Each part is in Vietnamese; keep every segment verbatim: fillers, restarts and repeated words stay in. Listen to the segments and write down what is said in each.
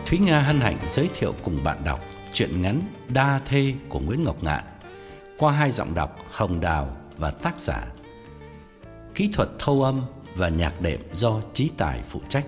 Thúy Nga hân hạnh giới thiệu cùng bạn đọc truyện ngắn Đa Thê của Nguyễn Ngọc Ngạn qua hai giọng đọc Hồng Đào và tác giả. Kỹ thuật thâu âm và nhạc đệm do Chí Tài phụ trách.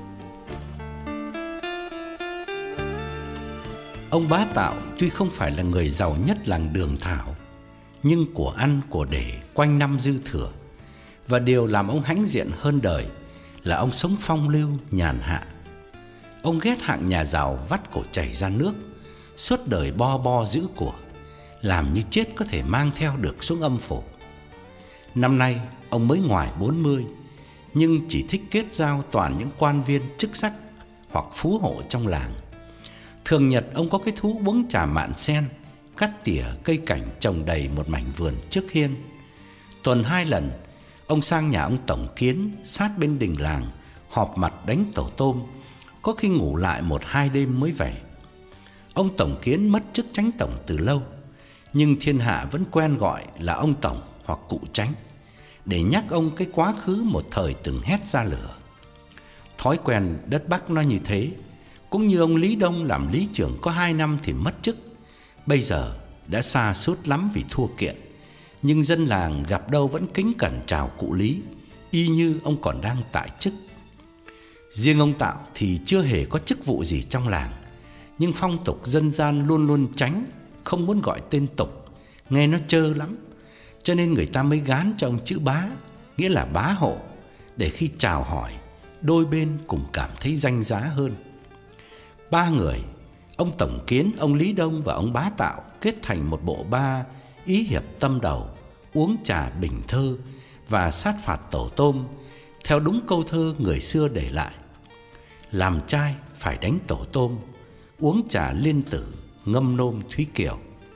Ông Bá Tạo tuy không phải là người giàu nhất làng Đường Thảo, nhưng của ăn của để quanh năm dư thừa. Và điều làm ông hãnh diện hơn đời là ông sống phong lưu nhàn hạ. Ông ghét hạng nhà giàu vắt cổ chảy ra nước, suốt đời bo bo giữ của, làm như chết có thể mang theo được xuống âm phủ. Năm nay ông mới ngoài bốn mươi, nhưng chỉ thích kết giao toàn những quan viên chức sắc hoặc phú hộ trong làng. Thường nhật ông có cái thú uống trà mạn sen, cắt tỉa cây cảnh trồng đầy một mảnh vườn trước hiên. Tuần hai lần ông sang nhà ông Tổng Kiến sát bên đình làng họp mặt đánh tổ tôm, có khi ngủ lại một hai đêm mới về. Ông Tổng Kiến mất chức Chánh Tổng từ lâu, nhưng thiên hạ vẫn quen gọi là ông Tổng hoặc cụ Chánh, để nhắc ông cái quá khứ một thời từng hét ra lửa. Thói quen đất Bắc nó như thế. Cũng như ông Lý Đông làm lý trưởng có hai năm thì mất chức, bây giờ đã sa sút lắm vì thua kiện, nhưng dân làng gặp đâu vẫn kính cẩn chào cụ Lý, y như ông còn đang tại chức. Riêng ông Tạo thì chưa hề có chức vụ gì trong làng, nhưng phong tục dân gian luôn luôn tránh, không muốn gọi tên tục, nghe nó trơ lắm, cho nên người ta mới gán cho ông chữ Bá, nghĩa là bá hộ, để khi chào hỏi đôi bên cùng cảm thấy danh giá hơn. Ba người, ông Tổng Kiến, ông Lý Đông và ông Bá Tạo kết thành một bộ ba ý hiệp tâm đầu, uống trà bình thơ và sát phạt tổ tôm, theo đúng câu thơ người xưa để lại: làm trai phải đánh tổ tôm, uống trà liên tử, ngâm nôm Thúy Kiều.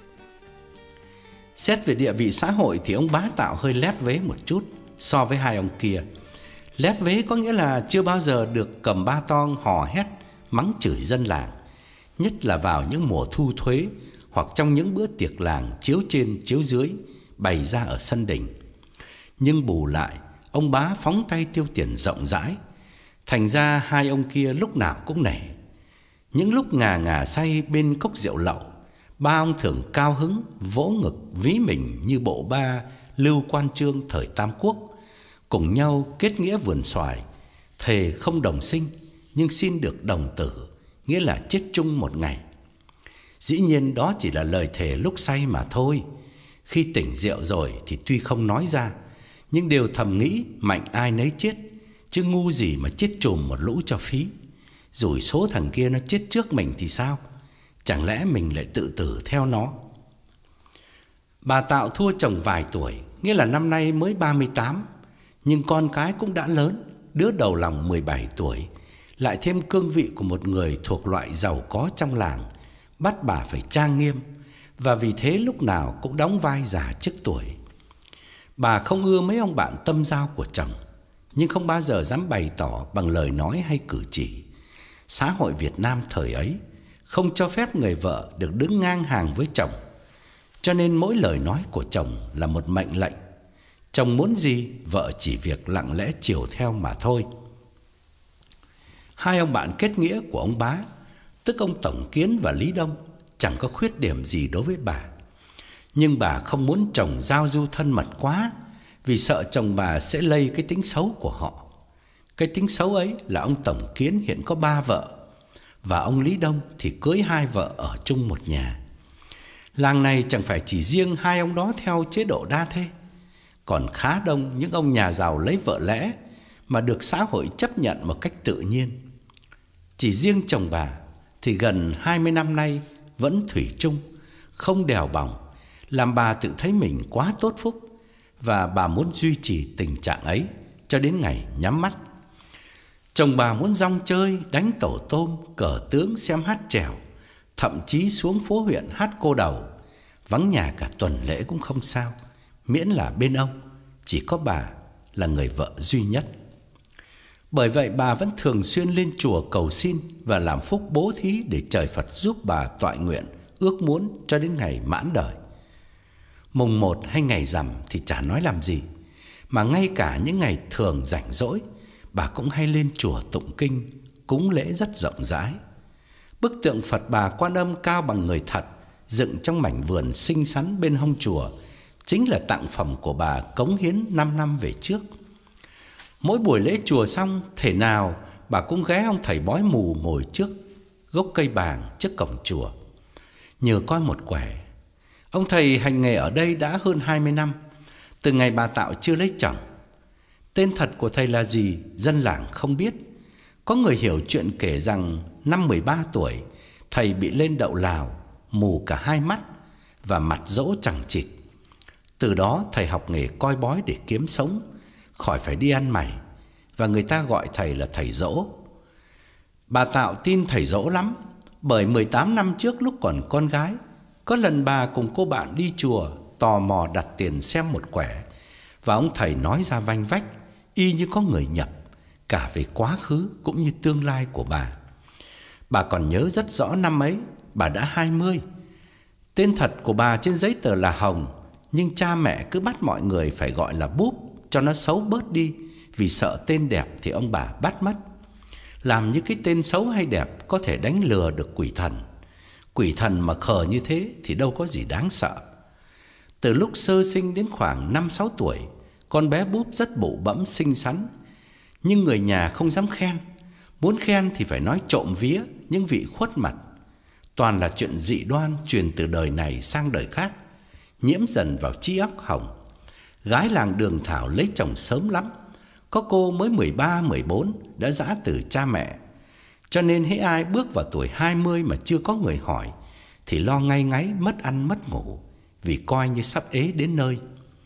Xét về địa vị xã hội thì ông Bá Tạo hơi lép vế một chút so với hai ông kia. Lép vế có nghĩa là chưa bao giờ được cầm ba tong hò hét mắng chửi dân làng, nhất là vào những mùa thu thuế hoặc trong những bữa tiệc làng chiếu trên chiếu dưới bày ra ở sân đình. Nhưng bù lại, ông Bá phóng tay tiêu tiền rộng rãi, thành ra hai ông kia lúc nào cũng nể. Những lúc ngà ngà say bên cốc rượu lậu, ba ông thường cao hứng vỗ ngực ví mình như bộ ba Lưu Quan Chương thời Tam Quốc, cùng nhau kết nghĩa vườn xoài, thề không đồng sinh nhưng xin được đồng tử, nghĩa là chết chung một ngày. Dĩ nhiên đó chỉ là lời thề lúc say mà thôi. Khi tỉnh rượu rồi thì tuy không nói ra, nhưng đều thầm nghĩ mạnh ai nấy chết, chứ ngu gì mà chết chùm một lũ cho phí. Rồi số thằng kia nó chết trước mình thì sao? Chẳng lẽ mình lại tự tử theo nó? Bà Tạo thua chồng vài tuổi, nghĩa là năm nay mới ba mươi tám, nhưng con cái cũng đã lớn, đứa đầu lòng mười bảy tuổi, lại thêm cương vị của một người thuộc loại giàu có trong làng, bắt bà phải trang nghiêm, và vì thế lúc nào cũng đóng vai già trước tuổi. Bà không ưa mấy ông bạn tâm giao của chồng, nhưng không bao giờ dám bày tỏ bằng lời nói hay cử chỉ. Xã hội Việt Nam thời ấy không cho phép người vợ được đứng ngang hàng với chồng, cho nên mỗi lời nói của chồng là một mệnh lệnh. Chồng muốn gì, vợ chỉ việc lặng lẽ chiều theo mà thôi. Hai ông bạn kết nghĩa của ông Bá, tức ông Tổng Kiến và Lý Đông, chẳng có khuyết điểm gì đối với bà. Nhưng bà không muốn chồng giao du thân mật quá, vì sợ chồng bà sẽ lây cái tính xấu của họ. Cái tính xấu ấy là ông Tổng Kiến hiện có ba vợ, và ông Lý Đông thì cưới hai vợ ở chung một nhà. Làng này chẳng phải chỉ riêng hai ông đó theo chế độ đa thê, còn khá đông những ông nhà giàu lấy vợ lẽ mà được xã hội chấp nhận một cách tự nhiên. Chỉ riêng chồng bà thì gần hai mươi năm nay vẫn thủy chung, không đèo bòng, làm bà tự thấy mình quá tốt phúc, và bà muốn duy trì tình trạng ấy cho đến ngày nhắm mắt. Chồng bà muốn rong chơi, đánh tổ tôm, cờ tướng, xem hát chèo, thậm chí xuống phố huyện hát cô đầu, vắng nhà cả tuần lễ cũng không sao, miễn là bên ông chỉ có bà là người vợ duy nhất. Bởi vậy bà vẫn thường xuyên lên chùa cầu xin và làm phúc bố thí để trời Phật giúp bà toại nguyện, ước muốn cho đến ngày mãn đời. Mùng một hay ngày rằm thì chả nói làm gì, mà ngay cả những ngày thường rảnh rỗi, bà cũng hay lên chùa tụng kinh, cúng lễ rất rộng rãi. Bức tượng Phật Bà Quan Âm cao bằng người thật, dựng trong mảnh vườn xinh xắn bên hông chùa, chính là tặng phẩm của bà cống hiến năm năm về trước. Mỗi buổi lễ chùa xong, thể nào bà cũng ghé ông thầy bói mù ngồi trước gốc cây bàng trước cổng chùa, nhờ coi một quẻ. Ông thầy hành nghề ở đây đã hơn hai mươi năm, từ ngày bà Tạo chưa lấy chồng. Tên thật của thầy là gì, dân làng không biết. Có người hiểu chuyện kể rằng năm mười ba tuổi, thầy bị lên đậu Lào, mù cả hai mắt và mặt rỗ chằng chịt. Từ đó thầy học nghề coi bói để kiếm sống, khỏi phải đi ăn mày, và người ta gọi thầy là thầy Dỗ. Bà Tạo tin thầy Dỗ lắm, bởi mười tám năm trước lúc còn con gái, có lần bà cùng cô bạn đi chùa tò mò đặt tiền xem một quẻ, và ông thầy nói ra vanh vách, y như có người nhập, cả về quá khứ cũng như tương lai của bà. Bà còn nhớ rất rõ năm ấy bà đã hai mươi. Tên thật của bà trên giấy tờ là Hồng, nhưng cha mẹ cứ bắt mọi người phải gọi là Búp cho nó xấu bớt đi, vì sợ tên đẹp thì ông bà bắt mất. Làm như cái tên xấu hay đẹp có thể đánh lừa được quỷ thần. Quỷ thần mà khờ như thế thì đâu có gì đáng sợ. Từ lúc sơ sinh đến khoảng năm sáu tuổi, con bé Búp rất bụ bẫm xinh xắn, nhưng người nhà không dám khen. Muốn khen thì phải nói trộm vía những vị khuất mặt. Toàn là chuyện dị đoan truyền từ đời này sang đời khác, nhiễm dần vào trí óc Hồng. Gái làng Đường Thảo lấy chồng sớm lắm, có cô mới mười ba mười bốn đã giã từ cha mẹ. Cho nên hễ ai bước vào tuổi hai mươi mà chưa có người hỏi thì lo ngay ngáy mất ăn mất ngủ, vì coi như sắp ế đến nơi.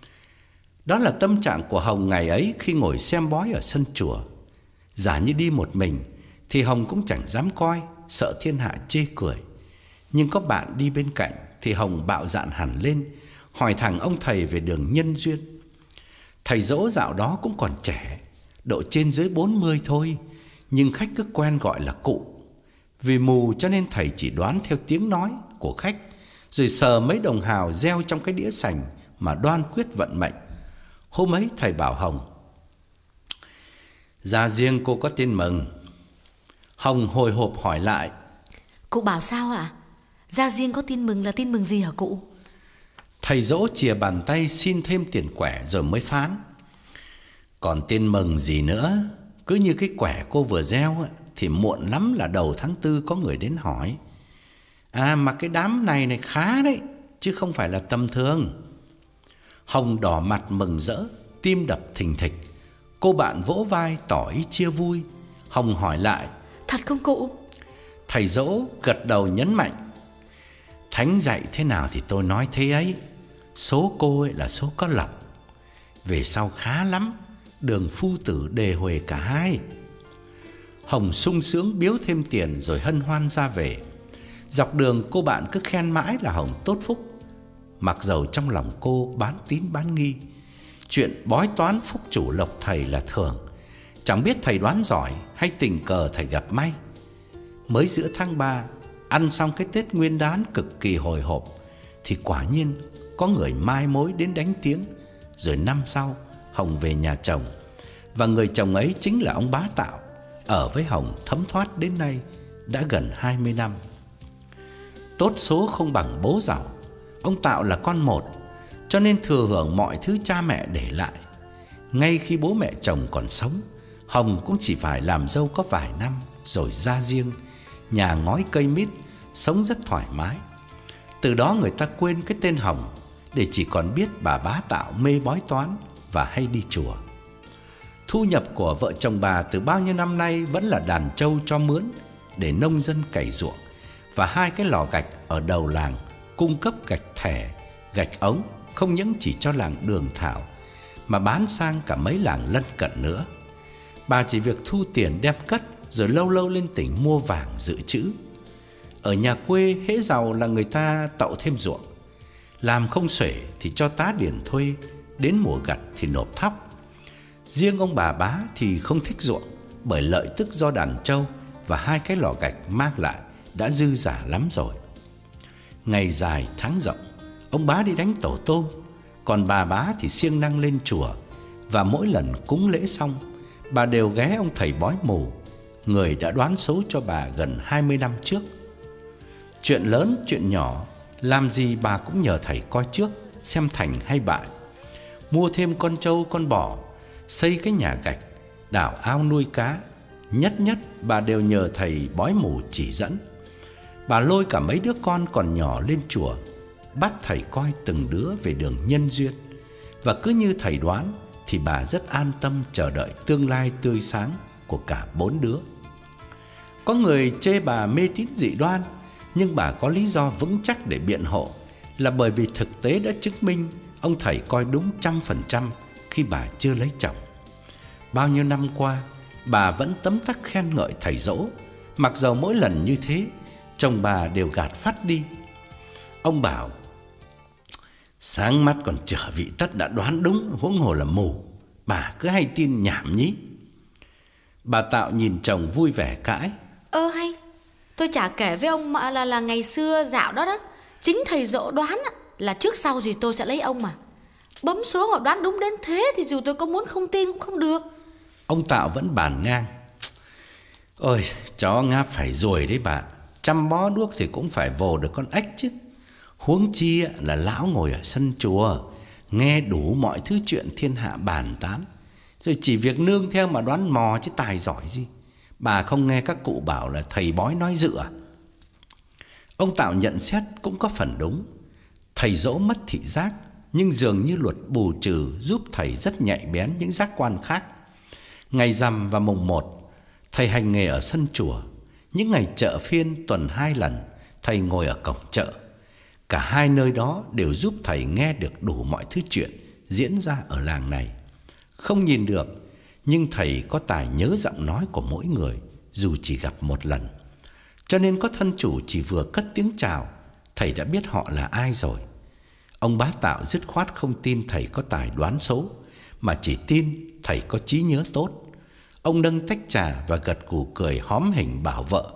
Đó là tâm trạng của Hồng ngày ấy khi ngồi xem bói ở sân chùa. Giả như đi một mình thì Hồng cũng chẳng dám coi, sợ thiên hạ chê cười. Nhưng có bạn đi bên cạnh thì Hồng bạo dạn hẳn lên, hỏi thẳng ông thầy về đường nhân duyên. Thầy Dỗ dạo đó cũng còn trẻ, độ trên dưới bốn mươi thôi, nhưng khách cứ quen gọi là cụ. Vì mù cho nên thầy chỉ đoán theo tiếng nói của khách, rồi sờ mấy đồng hào gieo trong cái đĩa sành mà đoan quyết vận mệnh. Hôm ấy thầy bảo Hồng: "Gia riêng cô có tin mừng." Hồng hồi hộp hỏi lại: "Cụ bảo sao ạ? Gia riêng có tin mừng là tin mừng gì hả cụ?" Thầy Dỗ chìa bàn tay xin thêm tiền quẻ rồi mới phán: "Còn tin mừng gì nữa, cứ như cái quẻ cô vừa gieo thì muộn lắm là đầu tháng tư có người đến hỏi. À mà cái đám này này khá đấy, chứ không phải là tầm thường." Hồng đỏ mặt mừng rỡ, tim đập thình thịch. Cô bạn vỗ vai tỏ ý chia vui. Hồng hỏi lại: "Thật không cụ?" Thầy Dỗ gật đầu nhấn mạnh: "Thánh dạy thế nào thì tôi nói thế ấy. Số cô ấy là số có lộc. Về sau khá lắm, đường phu tử đề huề cả hai." Hồng sung sướng biếu thêm tiền rồi hân hoan ra về. Dọc đường cô bạn cứ khen mãi là Hồng tốt phúc, mặc dầu trong lòng cô bán tín bán nghi. Chuyện bói toán phúc chủ lộc thầy là thường, chẳng biết thầy đoán giỏi hay tình cờ thầy gặp may. Mới giữa tháng ba, ăn xong cái Tết Nguyên Đán cực kỳ hồi hộp, thì quả nhiên có người mai mối đến đánh tiếng. Rồi năm sau Hồng về nhà chồng, và người chồng ấy chính là ông Bá Tạo, ở với Hồng thấm thoát đến nay đã gần hai mươi năm. Tốt số không bằng bố giàu. Ông Tạo là con một, cho nên thừa hưởng mọi thứ cha mẹ để lại. Ngay khi bố mẹ chồng còn sống, Hồng cũng chỉ phải làm dâu có vài năm rồi ra riêng, nhà ngói cây mít, sống rất thoải mái. Từ đó người ta quên cái tên Hồng, để chỉ còn biết bà Bá Tạo mê bói toán và hay đi chùa. Thu nhập của vợ chồng bà từ bao nhiêu năm nay vẫn là đàn trâu cho mướn để nông dân cày ruộng, và hai cái lò gạch ở đầu làng cung cấp gạch thẻ, gạch ống không những chỉ cho làng Đường Thảo mà bán sang cả mấy làng lân cận nữa. Bà chỉ việc thu tiền đem cất, rồi lâu lâu lên tỉnh mua vàng dự trữ. Ở nhà quê hễ giàu là người ta tậu thêm ruộng, làm không xuể thì cho tá điền thuê, đến mùa gặt thì nộp thóc. Riêng ông bà Bá thì không thích ruộng, bởi lợi tức do đàn trâu và hai cái lò gạch mang lại đã dư giả lắm rồi. Ngày dài tháng rộng, ông Bá đi đánh tổ tôm, còn bà Bá thì siêng năng lên chùa. Và mỗi lần cúng lễ xong, bà đều ghé ông thầy bói mù, người đã đoán số cho bà gần hai mươi năm trước. Chuyện lớn, chuyện nhỏ, làm gì bà cũng nhờ thầy coi trước, xem thành hay bại. Mua thêm con trâu con bò, xây cái nhà gạch, đào ao nuôi cá, nhất nhất bà đều nhờ thầy bói mù chỉ dẫn. Bà lôi cả mấy đứa con còn nhỏ lên chùa, bắt thầy coi từng đứa về đường nhân duyên. Và cứ như thầy đoán thì bà rất an tâm chờ đợi tương lai tươi sáng của cả bốn đứa. Có người chê bà mê tín dị đoan, nhưng bà có lý do vững chắc để biện hộ, là bởi vì thực tế đã chứng minh ông thầy coi đúng trăm phần trăm khi bà chưa lấy chồng. Bao nhiêu năm qua, bà vẫn tấm tắc khen ngợi thầy Dỗ, mặc dầu mỗi lần như thế, chồng bà đều gạt phắt đi. Ông bảo: sáng mắt còn trở vị tất đã đoán đúng, huống hồ là mù, bà cứ hay tin nhảm nhí. Bà Tạo nhìn chồng vui vẻ cãi: Ơ hay, tôi chả kể với ông mà là, là ngày xưa dạo đó đó, chính thầy Dỗ đoán là trước sau gì tôi sẽ lấy ông mà. Bấm số mà đoán đúng đến thế thì dù tôi có muốn không tin cũng không được. Ông Tạo vẫn bàn ngang: ôi, chó ngáp phải rồi đấy bà, chăm bó đuốc thì cũng phải vồ được con ếch chứ. Huống chi là lão ngồi ở sân chùa, nghe đủ mọi thứ chuyện thiên hạ bàn tán, rồi chỉ việc nương theo mà đoán mò chứ tài giỏi gì. Bà không nghe các cụ bảo là thầy bói nói dự à? Ông Tạo nhận xét cũng có phần đúng. Thầy Dỗ mất thị giác, nhưng dường như luật bù trừ giúp thầy rất nhạy bén những giác quan khác. Ngày rằm và mùng một, thầy hành nghề ở sân chùa. Những ngày chợ phiên tuần hai lần, thầy ngồi ở cổng chợ. Cả hai nơi đó đều giúp thầy nghe được đủ mọi thứ chuyện diễn ra ở làng này. Không nhìn được, nhưng thầy có tài nhớ giọng nói của mỗi người, dù chỉ gặp một lần. Cho nên có thân chủ chỉ vừa cất tiếng chào, thầy đã biết họ là ai rồi. Ông Bá Tạo dứt khoát không tin thầy có tài đoán số, mà chỉ tin thầy có trí nhớ tốt. Ông nâng tách trà và gật gù cười hóm hình bảo vợ: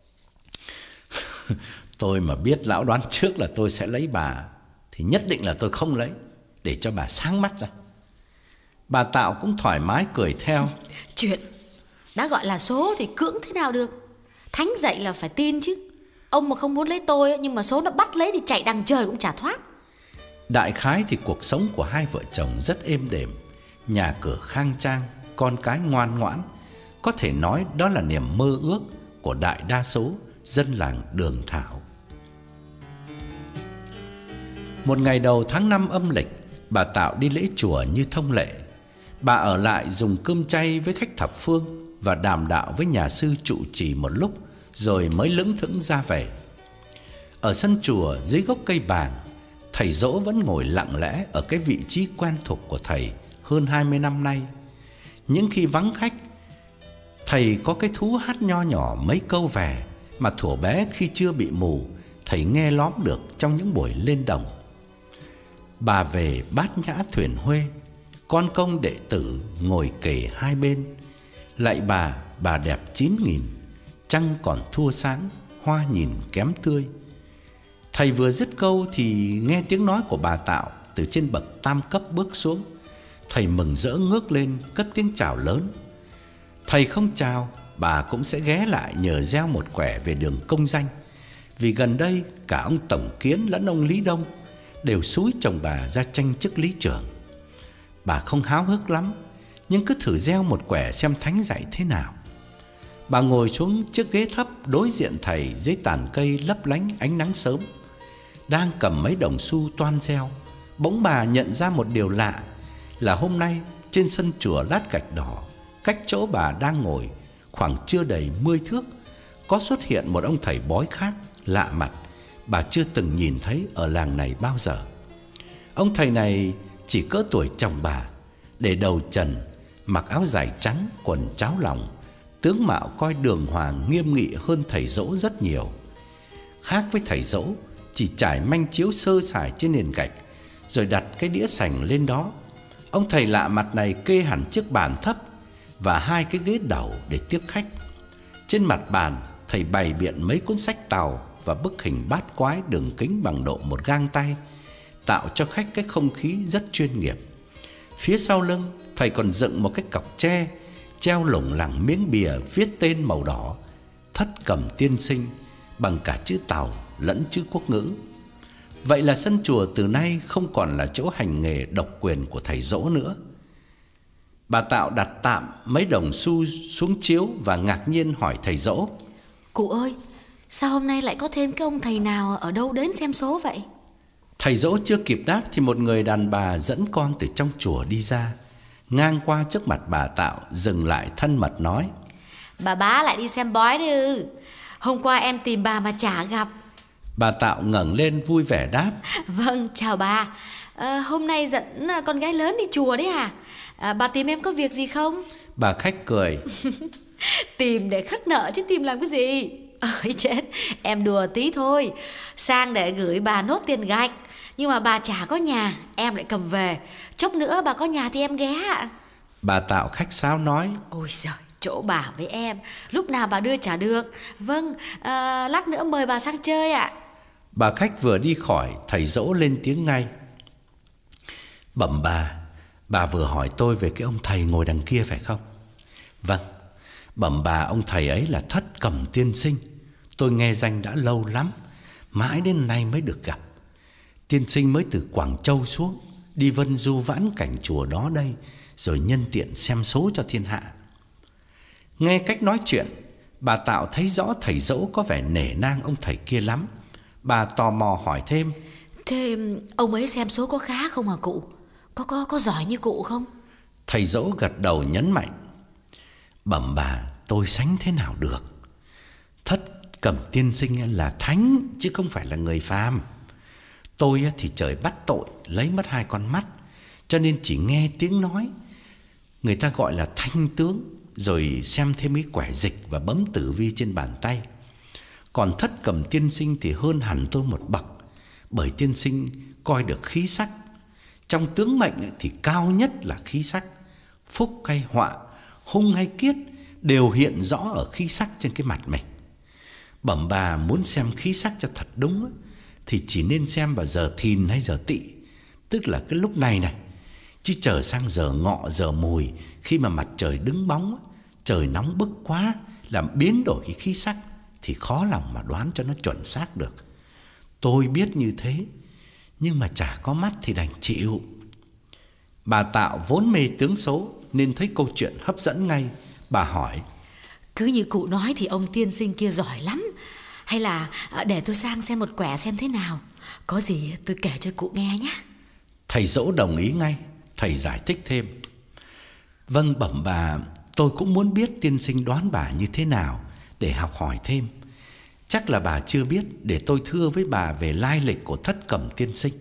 tôi mà biết lão đoán trước là tôi sẽ lấy bà, thì nhất định là tôi không lấy, để cho bà sáng mắt ra. Bà Tạo cũng thoải mái cười theo: Chuyện đã gọi là số thì cưỡng thế nào được. Thánh dạy là phải tin chứ. Ông mà không muốn lấy tôi, nhưng mà số nó bắt lấy thì chạy đằng trời cũng chả thoát. Đại khái thì cuộc sống của hai vợ chồng rất êm đềm, nhà cửa khang trang, con cái ngoan ngoãn. Có thể nói đó là niềm mơ ước của đại đa số dân làng Đường Thảo. Một ngày đầu tháng năm âm lịch, bà Tạo đi lễ chùa như thông lệ. Bà ở lại dùng cơm chay với khách thập phương và đàm đạo với nhà sư trụ trì một lúc, rồi mới lững thững ra về. Ở sân chùa dưới gốc cây bàng, thầy Dỗ vẫn ngồi lặng lẽ ở cái vị trí quen thuộc của thầy hơn hai mươi năm nay. Những khi vắng khách, thầy có cái thú hát nho nhỏ mấy câu về mà thuở bé khi chưa bị mù, thầy nghe lóm được trong những buổi lên đồng. Bà về Bát Nhã thuyền Huê, con công đệ tử ngồi kề hai bên. Lạy bà, bà đẹp chín nghìn, trăng còn thua sáng, hoa nhìn kém tươi. Thầy vừa dứt câu thì nghe tiếng nói của bà Tạo từ trên bậc tam cấp bước xuống. Thầy mừng rỡ ngước lên cất tiếng chào lớn. Thầy không chào, bà cũng sẽ ghé lại nhờ gieo một quẻ về đường công danh. Vì gần đây cả ông Tổng Kiến lẫn ông Lý Đông đều xúi chồng bà ra tranh chức lý trưởng. Bà không háo hức lắm, nhưng cứ thử gieo một quẻ xem thánh dạy thế nào. Bà ngồi xuống chiếc ghế thấp đối diện thầy dưới tàn cây lấp lánh ánh nắng sớm. Đang cầm mấy đồng xu toan gieo, bỗng bà nhận ra một điều lạ, là hôm nay trên sân chùa lát gạch đỏ, cách chỗ bà đang ngồi khoảng chưa đầy mươi thước, có xuất hiện một ông thầy bói khác lạ mặt, bà chưa từng nhìn thấy ở làng này bao giờ. Ông thầy này chỉ cỡ tuổi chồng bà, để đầu trần, mặc áo dài trắng, quần cháo lòng, tướng mạo coi đường hoàng nghiêm nghị hơn thầy Dỗ rất nhiều. Khác với thầy Dỗ, chỉ trải manh chiếu sơ sài trên nền gạch, rồi đặt cái đĩa sành lên đó. Ông thầy lạ mặt này kê hẳn chiếc bàn thấp và hai cái ghế đầu để tiếp khách. Trên mặt bàn, thầy bày biện mấy cuốn sách tàu và bức hình bát quái đường kính bằng độ một gang tay, tạo cho khách cái không khí rất chuyên nghiệp. Phía sau lưng, thầy còn dựng một cái cọc tre treo lủng lẳng miếng bìa viết tên màu đỏ: Thất Cầm Tiên Sinh bằng cả chữ Tàu lẫn chữ quốc ngữ. Vậy là sân chùa từ nay không còn là chỗ hành nghề độc quyền của thầy Dỗ nữa. Bà Tạo đặt tạm mấy đồng xu xuống chiếu và ngạc nhiên hỏi thầy Dỗ: Cụ ơi, sao hôm nay lại có thêm cái ông thầy nào ở đâu đến xem số vậy? Thầy Dỗ chưa kịp đáp thì một người đàn bà dẫn con từ trong chùa đi ra, ngang qua trước mặt bà Tạo, dừng lại thân mật nói: Bà bá lại đi xem bói đi ư? Hôm qua em tìm bà mà chả gặp. Bà Tạo ngẩng lên vui vẻ đáp: Vâng, chào bà. à, Hôm nay dẫn con gái lớn đi chùa đấy à? à Bà tìm em có việc gì không? Bà khách cười: Tìm để khất nợ chứ tìm làm cái gì? Ơi chết, em đùa tí thôi. Sang để gửi bà nốt tiền gạch, nhưng mà bà chả có nhà, em lại cầm về. Chốc nữa bà có nhà thì em ghé ạ. Bà Tạo khách sáo nói: Ôi giời, chỗ bà với em, lúc nào bà đưa trả được. Vâng, à, lát nữa mời bà sang chơi ạ. Bà khách vừa đi khỏi, thầy Dỗ lên tiếng ngay: Bẩm bà, bà vừa hỏi tôi về cái ông thầy ngồi đằng kia phải không? Vâng, bẩm bà, ông thầy ấy là Thất Cẩm Tiên Sinh. Tôi nghe danh đã lâu lắm, mãi đến nay mới được gặp. Tiên sinh mới từ Quảng Châu xuống, đi vân du vãn cảnh chùa đó đây, rồi nhân tiện xem số cho thiên hạ. Nghe cách nói chuyện, bà Tạo thấy rõ thầy Dỗ có vẻ nể nang ông thầy kia lắm. Bà tò mò hỏi thêm: Thế ông ấy xem số có khá không hả cụ? Có có có giỏi như cụ không? Thầy Dỗ gật đầu nhấn mạnh: Bẩm bà, tôi sánh thế nào được. Thất Cẩm Tiên Sinh là thánh chứ không phải là người phàm. Tôi thì trời bắt tội lấy mất hai con mắt, cho nên chỉ nghe tiếng nói, người ta gọi là thanh tướng, rồi xem thêm mấy quẻ dịch và bấm tử vi trên bàn tay. Còn Thất Cẩm Tiên Sinh thì hơn hẳn tôi một bậc, bởi tiên sinh coi được khí sắc. Trong tướng mệnh thì cao nhất là khí sắc. Phúc hay họa, hung hay kiết đều hiện rõ ở khí sắc trên cái mặt mình. Bẩm bà, muốn xem khí sắc cho thật đúng thì chỉ nên xem vào giờ thìn hay giờ tỵ, tức là cái lúc này này. Chứ trở sang giờ ngọ, giờ mùi, khi mà mặt trời đứng bóng, trời nóng bức quá, làm biến đổi cái khí sắc, thì khó lòng mà đoán cho nó chuẩn xác được. Tôi biết như thế, nhưng mà chả có mắt thì đành chịu. Bà Tạo vốn mê tướng số nên thấy câu chuyện hấp dẫn ngay. Bà hỏi: Cứ như cụ nói thì ông tiên sinh kia giỏi lắm, hay là để tôi sang xem một quẻ xem thế nào? Có gì tôi kể cho cụ nghe nhé. Thầy Dỗ đồng ý ngay. Thầy giải thích thêm: Vâng bẩm bà, tôi cũng muốn biết tiên sinh đoán bà như thế nào để học hỏi thêm. Chắc là bà chưa biết, để tôi thưa với bà về lai lịch của Thất Cẩm Tiên Sinh.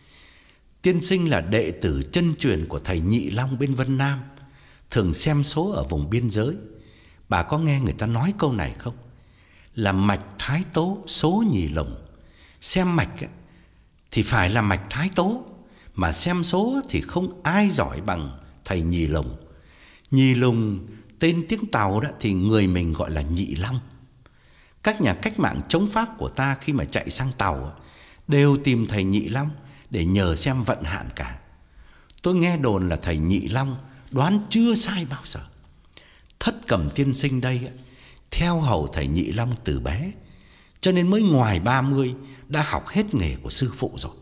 Tiên sinh là đệ tử chân truyền của thầy Nhị Long bên Vân Nam, thường xem số ở vùng biên giới. Bà có nghe người ta nói câu này không? Là mạch Thái Tố số nhì lồng. Xem mạch thì phải là mạch Thái Tố, mà xem số thì không ai giỏi bằng thầy Nhì Lồng. Nhì Lồng tên tiếng Tàu đó thì người mình gọi là Nhị Long. Các nhà cách mạng chống Pháp của ta khi mà chạy sang Tàu đều tìm thầy Nhị Long để nhờ xem vận hạn cả. Tôi nghe đồn là thầy Nhị Long đoán chưa sai bao giờ. Thất Cẩm Tiên Sinh đây theo hầu thầy Nhị Long từ bé, cho nên mới ngoài ba mươi đã học hết nghề của sư phụ rồi.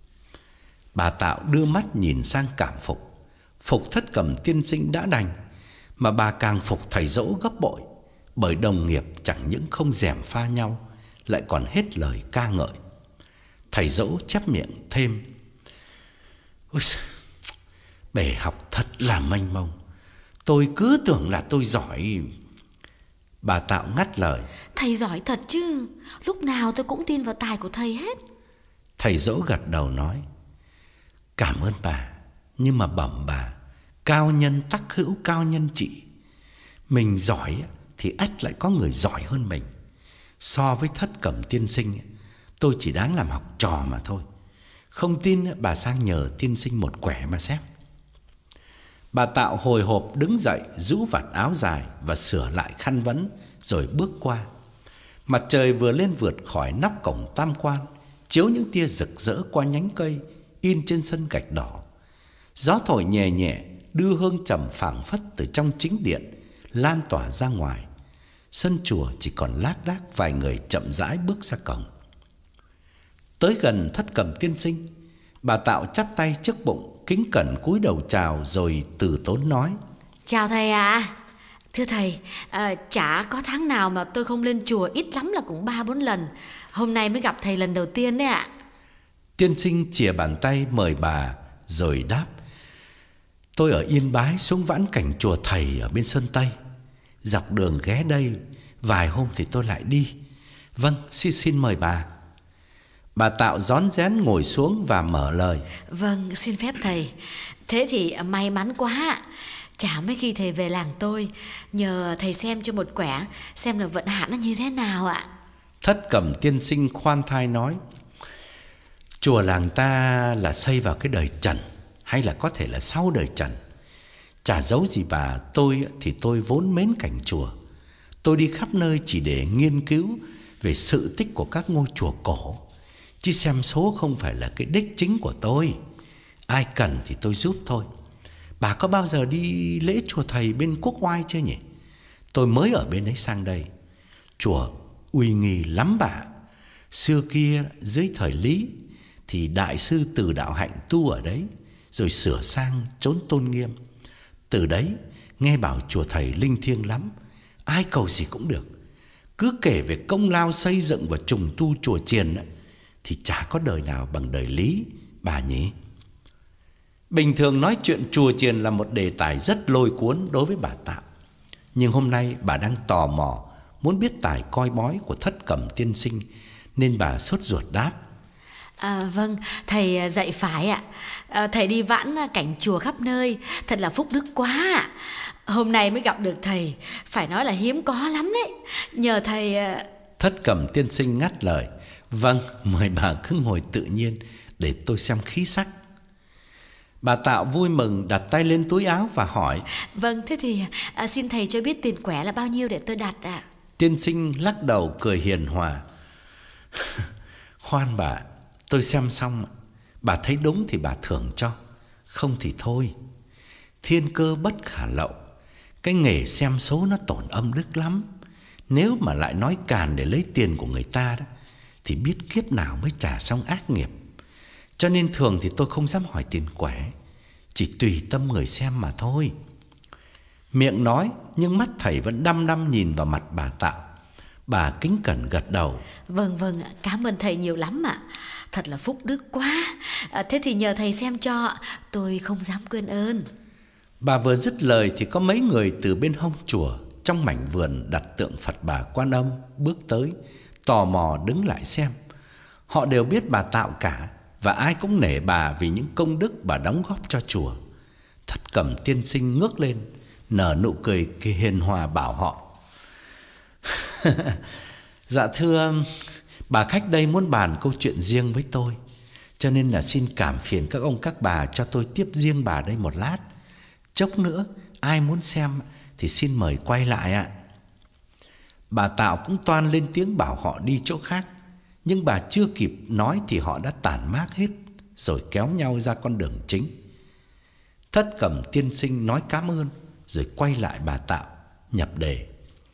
Bà Tạo đưa mắt nhìn sang cảm phục. Phục Thất Cẩm Tiên Sinh đã đành, mà bà càng phục thầy Dỗ gấp bội, bởi đồng nghiệp chẳng những không gièm pha nhau, lại còn hết lời ca ngợi. Thầy Dỗ chép miệng thêm: Ôi, bể học thật là mênh mông, tôi cứ tưởng là tôi giỏi. Bà Tạo ngắt lời: Thầy giỏi thật chứ, lúc nào tôi cũng tin vào tài của thầy hết. Thầy Dỗ gật đầu nói: Cảm ơn bà, nhưng mà bẩm bà, cao nhân tắc hữu cao nhân trị. Mình giỏi thì ắt lại có người giỏi hơn mình. So với Thất Cẩm Tiên Sinh, tôi chỉ đáng làm học trò mà thôi. Không tin bà sang nhờ tiên sinh một quẻ mà xem. Bà Tạo hồi hộp đứng dậy, rũ vạt áo dài và sửa lại khăn vấn, rồi bước qua. Mặt trời vừa lên vượt khỏi nắp cổng Tam Quan, chiếu những tia rực rỡ qua nhánh cây in trên sân gạch đỏ. Gió thổi nhẹ nhẹ, đưa hương trầm phảng phất từ trong chính điện lan tỏa ra ngoài. Sân chùa chỉ còn lác đác vài người chậm rãi bước ra cổng. Tới gần Thất Cẩm tiên sinh, bà Tạo chắp tay trước bụng, kính cẩn cúi đầu chào rồi từ tốn nói: Chào thầy ạ. À. Thưa thầy, à, chả có tháng nào mà tôi không lên chùa, ít lắm là cũng ba bốn lần. Hôm nay mới gặp thầy lần đầu tiên đấy ạ. Tiên sinh chìa bàn tay mời bà rồi đáp: Tôi ở Yên Bái xuống vãn cảnh chùa thầy ở bên Sơn Tây. Dọc đường ghé đây, vài hôm thì tôi lại đi. Vâng, xin xin mời bà. Bà Tạo rón rén ngồi xuống và mở lời: Vâng, xin phép thầy. Thế thì may mắn quá. Chả mấy khi thầy về làng tôi, nhờ thầy xem cho một quẻ, xem là vận hạn nó như thế nào ạ. Thất Cẩm tiên sinh khoan thai nói: Chùa làng ta là xây vào cái đời Trần, hay là có thể là sau đời Trần. Chả giấu gì bà, tôi thì tôi vốn mến cảnh chùa. Tôi đi khắp nơi chỉ để nghiên cứu về sự tích của các ngôi chùa cổ, chứ xem số không phải là cái đích chính của tôi. Ai cần thì tôi giúp thôi. Bà có bao giờ đi lễ chùa thầy bên Quốc Oai chưa nhỉ? Tôi mới ở bên ấy sang đây. Chùa uy nghi lắm bà. Xưa kia dưới thời Lý thì đại sư Từ Đạo Hạnh tu ở đấy, rồi sửa sang chốn tôn nghiêm. Từ đấy nghe bảo chùa thầy linh thiêng lắm, ai cầu gì cũng được. Cứ kể về công lao xây dựng và trùng tu chùa chiền ấy, thì chả có đời nào bằng đời Lý, bà nhỉ. Bình thường nói chuyện chùa chiền là một đề tài rất lôi cuốn đối với bà Tạo. Nhưng hôm nay bà đang tò mò muốn biết tài coi bói của Thất Cẩm tiên sinh, nên bà sốt ruột đáp: À, vâng, thầy dạy phải ạ. À, thầy đi vãn cảnh chùa khắp nơi, thật là phúc đức quá ạ. Hôm nay mới gặp được thầy, phải nói là hiếm có lắm đấy. Nhờ thầy... Thất Cẩm tiên sinh ngắt lời: Vâng, mời bà cứ ngồi tự nhiên để tôi xem khí sắc. Bà Tạo vui mừng đặt tay lên túi áo và hỏi: Vâng, thế thì à, xin thầy cho biết tiền quẻ là bao nhiêu để tôi đặt ạ. Tiên sinh lắc đầu cười hiền hòa: Khoan bà, tôi xem xong, bà thấy đúng thì bà thưởng cho, không thì thôi. Thiên cơ bất khả lậu, cái nghề xem số nó tổn âm đức lắm. Nếu mà lại nói càn để lấy tiền của người ta đó, thì biết kiếp nào mới trả xong ác nghiệp. Cho nên thường thì tôi không dám hỏi tiền quẻ, chỉ tùy tâm người xem mà thôi. Miệng nói nhưng mắt thầy vẫn đăm đăm nhìn vào mặt bà Tạo. Bà kính cẩn gật đầu: Vâng vâng, cảm ơn thầy nhiều lắm ạ. Thật là phúc đức quá. à, Thế thì nhờ thầy xem cho, tôi không dám quên ơn. Bà vừa dứt lời thì có mấy người từ bên hông chùa, trong mảnh vườn đặt tượng Phật Bà Quan Âm, bước tới, tò mò đứng lại xem. Họ đều biết bà Tạo cả, và ai cũng nể bà vì những công đức bà đóng góp cho chùa. Thất Cẩm tiên sinh ngước lên, nở nụ cười hiền hòa bảo họ: Dạ thưa, bà khách đây muốn bàn câu chuyện riêng với tôi, cho nên là xin cảm phiền các ông các bà cho tôi tiếp riêng bà đây một lát. Chốc nữa ai muốn xem thì xin mời quay lại ạ. Bà Tạo cũng toan lên tiếng bảo họ đi chỗ khác, nhưng bà chưa kịp nói thì họ đã tản mát hết, rồi kéo nhau ra con đường chính. Thất Cẩm tiên sinh nói cảm ơn, rồi quay lại bà Tạo, nhập đề: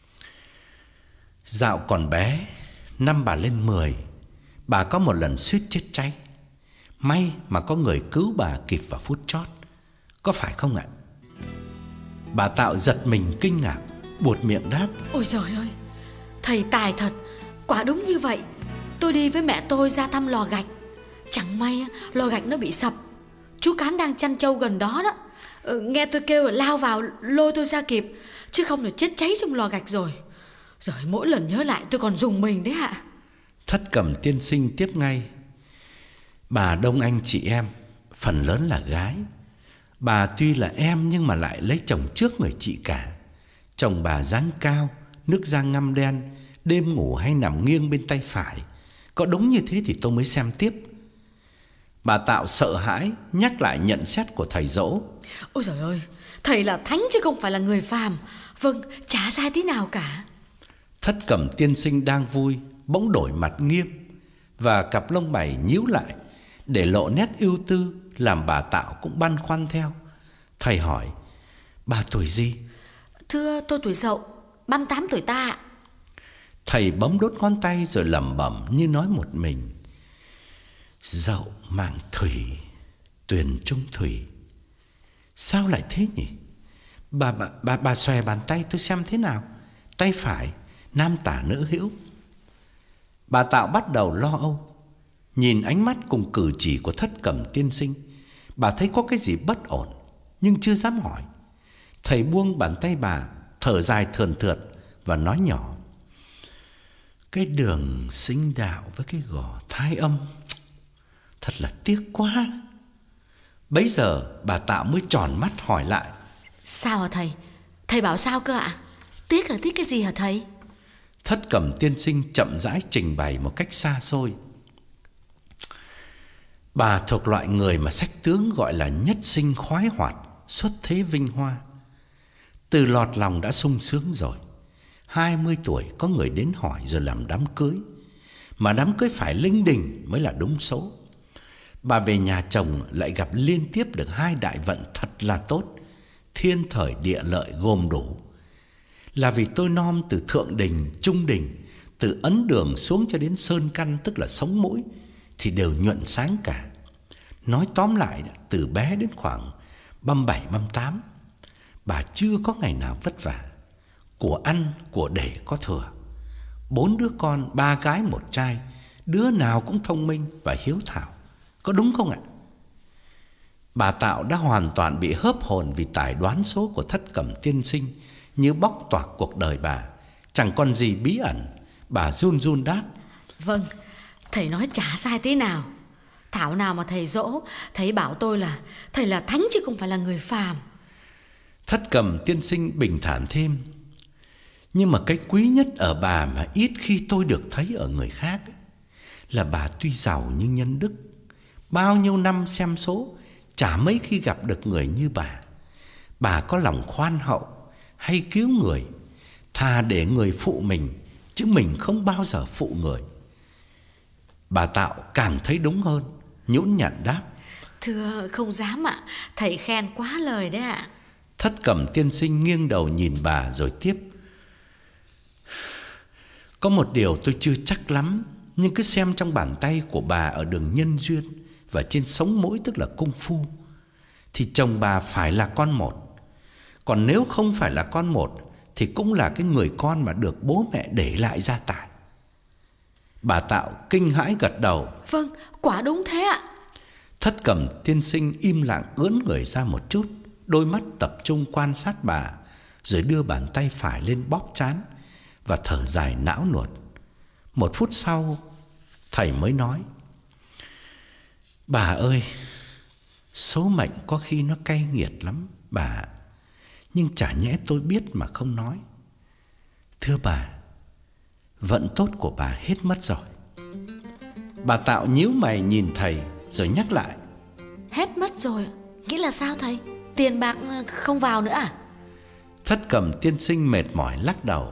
Dạo còn bé, năm bà lên mười, bà có một lần suýt chết cháy. May mà có người cứu bà kịp vào phút chót, có phải không ạ? Bà Tạo giật mình kinh ngạc, buột miệng đáp: Ôi trời ơi, thầy tài thật, quả đúng như vậy. Tôi đi với mẹ tôi ra thăm lò gạch, chẳng may lò gạch nó bị sập. Chú Cán đang chăn trâu gần đó đó, ừ, nghe tôi kêu lao vào lôi tôi ra kịp, chứ không là chết cháy trong lò gạch rồi. Rồi mỗi lần nhớ lại tôi còn rùng mình đấy ạ. Thất Cẩm tiên sinh tiếp ngay: Bà đông anh chị em, phần lớn là gái. Bà tuy là em nhưng mà lại lấy chồng trước người chị cả. Chồng bà dáng cao, nước da ngăm đen, đêm ngủ hay nằm nghiêng bên tay phải. Có đúng như thế thì tôi mới xem tiếp. Bà Tạo sợ hãi nhắc lại nhận xét của thầy dỗ: Ôi trời ơi, thầy là thánh chứ không phải là người phàm. Vâng, chả sai tí nào cả. Thất Cẩm tiên sinh đang vui, bỗng đổi mặt nghiêm, và cặp lông mày nhíu lại để lộ nét ưu tư, làm bà Tạo cũng băn khoăn theo. Thầy hỏi: Bà tuổi gì? Thưa tôi tuổi Dậu, ba mươi tám tuổi ta ạ. Thầy bấm đốt ngón tay rồi lẩm bẩm như nói một mình: Dậu mạng thủy, tuyền trung thủy. Sao lại thế nhỉ? Bà bà bà, bà xòe bàn tay tôi xem thế nào. Tay phải, nam tả nữ hữu. Bà Tạo bắt đầu lo âu. Nhìn ánh mắt cùng cử chỉ của Thất Cẩm tiên sinh, bà thấy có cái gì bất ổn, nhưng chưa dám hỏi. Thầy buông bàn tay bà, thở dài thườn thượt và nói nhỏ: cái đường sinh đạo với cái gò thai âm, thật là tiếc quá. Bấy giờ bà Tạo mới tròn mắt hỏi lại: sao hả thầy? Thầy bảo sao cơ ạ? Tiếc là tiếc cái gì hả thầy? Thất Cẩm tiên sinh chậm rãi trình bày một cách xa xôi. Bà thuộc loại người mà sách tướng gọi là nhất sinh khoái hoạt, xuất thế vinh hoa. Từ lọt lòng đã sung sướng rồi. Hai mươi tuổi có người đến hỏi rồi làm đám cưới. Mà đám cưới phải linh đình mới là đúng số. Bà về nhà chồng lại gặp liên tiếp được hai đại vận thật là tốt, thiên thời địa lợi gồm đủ. Là vì tôi nom từ thượng đình, trung đình, từ ấn đường xuống cho đến sơn căn, tức là sống mũi, thì đều nhuận sáng cả. Nói tóm lại, từ bé đến khoảng băm bảy băm tám, bà chưa có ngày nào vất vả. Của ăn, của để có thừa. Bốn đứa con, ba gái một trai, đứa nào cũng thông minh và hiếu thảo. Có đúng không ạ? Bà Tạo đã hoàn toàn bị hớp hồn vì tài đoán số của Thất Cẩm tiên sinh như bóc toạc cuộc đời bà. Chẳng còn gì bí ẩn. Bà run run đáp: vâng, thầy nói chả sai tí nào. Thảo nào mà thầy dỗ, thầy bảo tôi là thầy là thánh chứ không phải là người phàm. Thất Cẩm tiên sinh bình thản thêm: nhưng mà cái quý nhất ở bà mà ít khi tôi được thấy ở người khác là bà tuy giàu nhưng nhân đức. Bao nhiêu năm xem số, chả mấy khi gặp được người như bà. Bà có lòng khoan hậu, hay cứu người, thà để người phụ mình, chứ mình không bao giờ phụ người. Bà Tạo càng thấy đúng hơn, nhũn nhặn đáp: thưa không dám ạ, thầy khen quá lời đấy ạ. Thất Cẩm tiên sinh nghiêng đầu nhìn bà rồi tiếp: có một điều tôi chưa chắc lắm, nhưng cứ xem trong bàn tay của bà ở đường nhân duyên và trên sống mũi, tức là cung phu, thì chồng bà phải là con một. Còn nếu không phải là con một thì cũng là cái người con mà được bố mẹ để lại gia tài. Bà Tạo kinh hãi gật đầu: vâng, quả đúng thế ạ. Thất Cẩm tiên sinh im lặng ưỡn người ra một chút, đôi mắt tập trung quan sát bà, rồi đưa bàn tay phải lên bóp trán và thở dài não nuột. Một phút sau, thầy mới nói: bà ơi, số mệnh có khi nó cay nghiệt lắm bà, nhưng chả nhẽ tôi biết mà không nói. Thưa bà, vận tốt của bà hết mất rồi. Bà Tạo nhíu mày nhìn thầy rồi nhắc lại: hết mất rồi? Nghĩa là sao thầy? Tiền bạc không vào nữa à? Thất Cẩm tiên sinh mệt mỏi lắc đầu: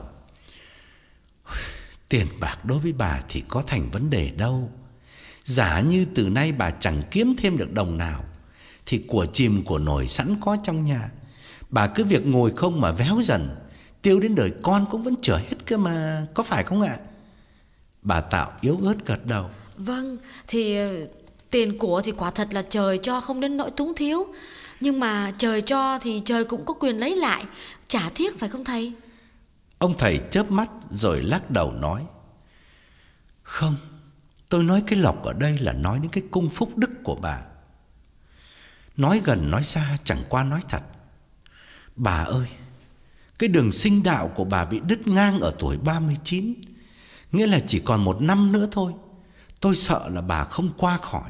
tiền bạc đối với bà thì có thành vấn đề đâu. Giả như từ nay bà chẳng kiếm thêm được đồng nào, thì của chìm của nổi sẵn có trong nhà. Bà cứ việc ngồi không mà véo dần, tiêu đến đời con cũng vẫn chữa hết cơ mà, có phải không ạ? Bà Tạo yếu ớt gật đầu: vâng, thì tiền của thì quả thật là trời cho, không đến nỗi túng thiếu. Nhưng mà trời cho thì trời cũng có quyền lấy lại, chả tiếc phải không thầy? Ông thầy chớp mắt rồi lắc đầu nói: không, tôi nói cái lộc ở đây là nói đến cái cung phúc đức của bà. Nói gần nói xa chẳng qua nói thật. Bà ơi, cái đường sinh đạo của bà bị đứt ngang ở tuổi ba mươi chín, nghĩa là chỉ còn một năm nữa thôi. Tôi sợ là bà không qua khỏi.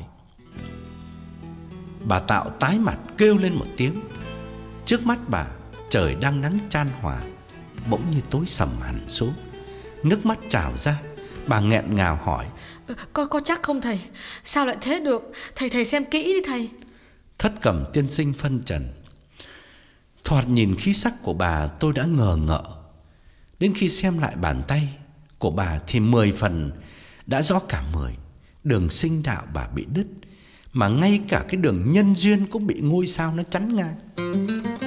Bà Tạo tái mặt kêu lên một tiếng. Trước mắt bà, trời đang nắng chan hòa bỗng như tối sầm hẳn xuống. Nước mắt trào ra. Bà nghẹn ngào hỏi: Có, có chắc không thầy? Sao lại thế được? Thầy thầy xem kỹ đi thầy. Thất Cẩm tiên sinh phân trần: thoạt nhìn khí sắc của bà tôi đã ngờ ngợ. Đến khi xem lại bàn tay của bà thì mười phần đã rõ cả mười. Đường sinh đạo bà bị đứt, mà ngay cả cái đường nhân duyên cũng bị ngôi sao nó chắn ngang.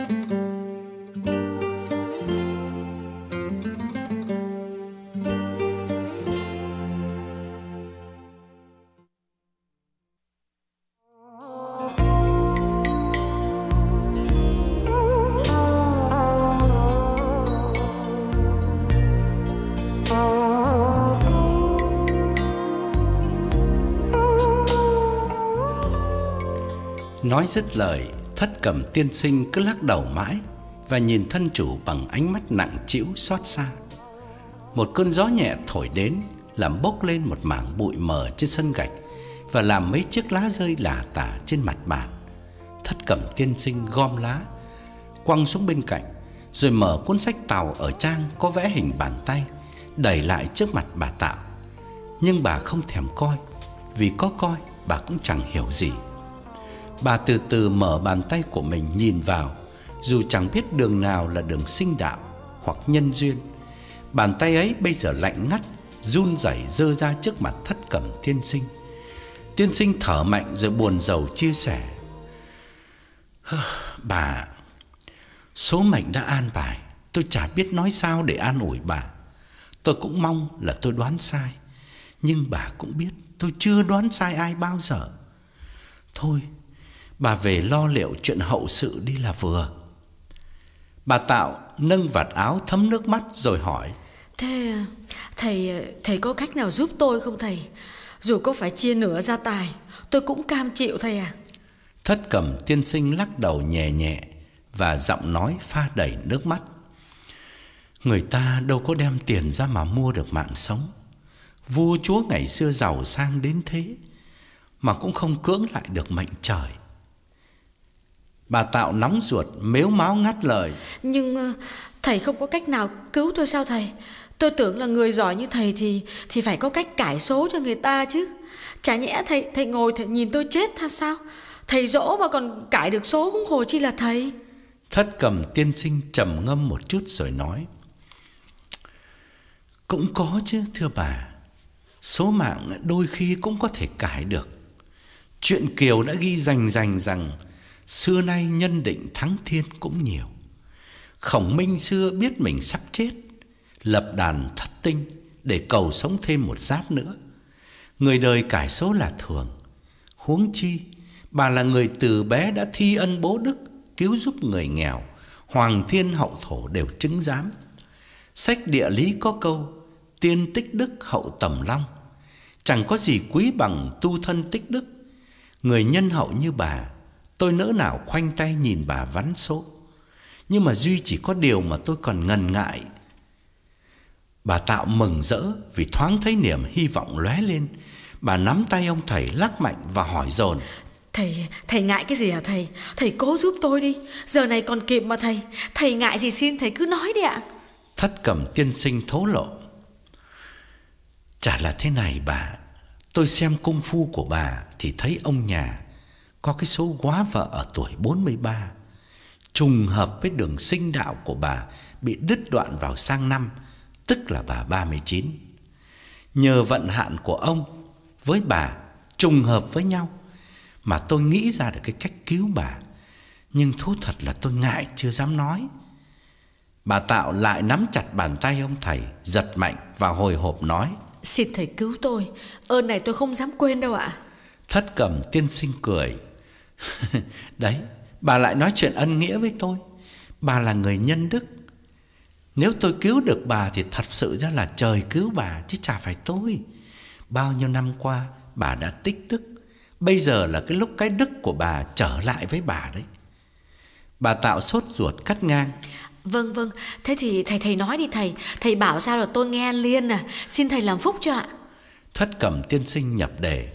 Nói dứt lời, Thất Cẩm tiên sinh cứ lắc đầu mãi và nhìn thân chủ bằng ánh mắt nặng trĩu xót xa. Một cơn gió nhẹ thổi đến, làm bốc lên một mảng bụi mờ trên sân gạch và làm mấy chiếc lá rơi lả tả trên mặt bàn. Thất Cẩm tiên sinh gom lá, quăng xuống bên cạnh, rồi mở cuốn sách tàu ở trang có vẽ hình bàn tay, đẩy lại trước mặt bà Tạo. Nhưng bà không thèm coi, vì có coi bà cũng chẳng hiểu gì. Bà từ từ mở bàn tay của mình nhìn vào, dù chẳng biết đường nào là đường sinh đạo hoặc nhân duyên. Bàn tay ấy bây giờ lạnh ngắt, run rẩy giơ ra trước mặt Thất Cẩm tiên sinh. Tiên sinh thở mạnh rồi buồn rầu chia sẻ: Bà, số mệnh đã an bài, tôi chả biết nói sao để an ủi bà. Tôi cũng mong là tôi đoán sai, nhưng bà cũng biết tôi chưa đoán sai ai bao giờ. Thôi, bà về lo liệu chuyện hậu sự đi là vừa. Bà Tạo nâng vạt áo thấm nước mắt rồi hỏi: Thế thầy thầy có cách nào giúp tôi không thầy? Dù có phải chia nửa gia tài, tôi cũng cam chịu thầy à. Thất Cẩm tiên sinh lắc đầu nhẹ nhẹ và giọng nói pha đầy nước mắt: Người ta đâu có đem tiền ra mà mua được mạng sống. Vua chúa ngày xưa giàu sang đến thế mà cũng không cưỡng lại được mệnh trời. Bà Tạo nóng ruột mếu máo ngắt lời: Nhưng thầy không có cách nào cứu tôi sao thầy? Tôi tưởng là người giỏi như thầy thì thì phải có cách cải số cho người ta chứ. Chả nhẽ thầy thầy ngồi thầy nhìn tôi chết tha sao? Thầy dỗ mà còn cải được số, huống hồ chi là thầy. Thất Cẩm tiên sinh trầm ngâm một chút rồi nói: Cũng có chứ thưa bà. Số mạng đôi khi cũng có thể cải được. Chuyện Kiều đã ghi rành rành rằng xưa nay nhân định thắng thiên cũng nhiều. Khổng Minh xưa biết mình sắp chết, lập đàn thất tinh để cầu sống thêm một giáp nữa. Người đời cải số là thường. Huống chi bà là người từ bé đã thi ân bố đức, cứu giúp người nghèo, hoàng thiên hậu thổ đều chứng giám. Sách địa lý có câu: tiên tích đức hậu tầm long. Chẳng có gì quý bằng tu thân tích đức. Người nhân hậu như bà, tôi nỡ nào khoanh tay nhìn bà vắn số. Nhưng mà duy chỉ có điều mà tôi còn ngần ngại. Bà Tạo mừng rỡ vì thoáng thấy niềm hy vọng lóe lên. Bà nắm tay ông thầy lắc mạnh và hỏi dồn: Thầy, thầy ngại cái gì hả thầy? Thầy cố giúp tôi đi, giờ này còn kịp mà thầy. Thầy ngại gì xin thầy cứ nói đi ạ. Thất Cẩm tiên sinh thố lộ: Chả là thế này bà. Tôi xem công phu của bà thì thấy ông nhà có cái số góa vợ ở tuổi bốn mươi ba, trùng hợp với đường sinh đạo của bà bị đứt đoạn vào sang năm, tức là bà ba mươi chín. Nhờ vận hạn của ông với bà trùng hợp với nhau mà tôi nghĩ ra được cái cách cứu bà. Nhưng thú thật là tôi ngại chưa dám nói. Bà Tạo lại nắm chặt bàn tay ông thầy, giật mạnh và hồi hộp nói: Xin thầy cứu tôi, ơn này tôi không dám quên đâu ạ. Thất Cẩm tiên sinh cười: Đấy, bà lại nói chuyện ân nghĩa với tôi. Bà là người nhân đức. Nếu tôi cứu được bà thì thật sự ra là trời cứu bà, chứ chả phải tôi. Bao nhiêu năm qua bà đã tích đức, bây giờ là cái lúc cái đức của bà trở lại với bà đấy. Bà Tạo sốt ruột cắt ngang: Vâng vâng, thế thì thầy thầy nói đi thầy. Thầy bảo sao là tôi nghe liền à. Xin thầy làm phúc cho ạ. Thất Cẩm tiên sinh nhập đề: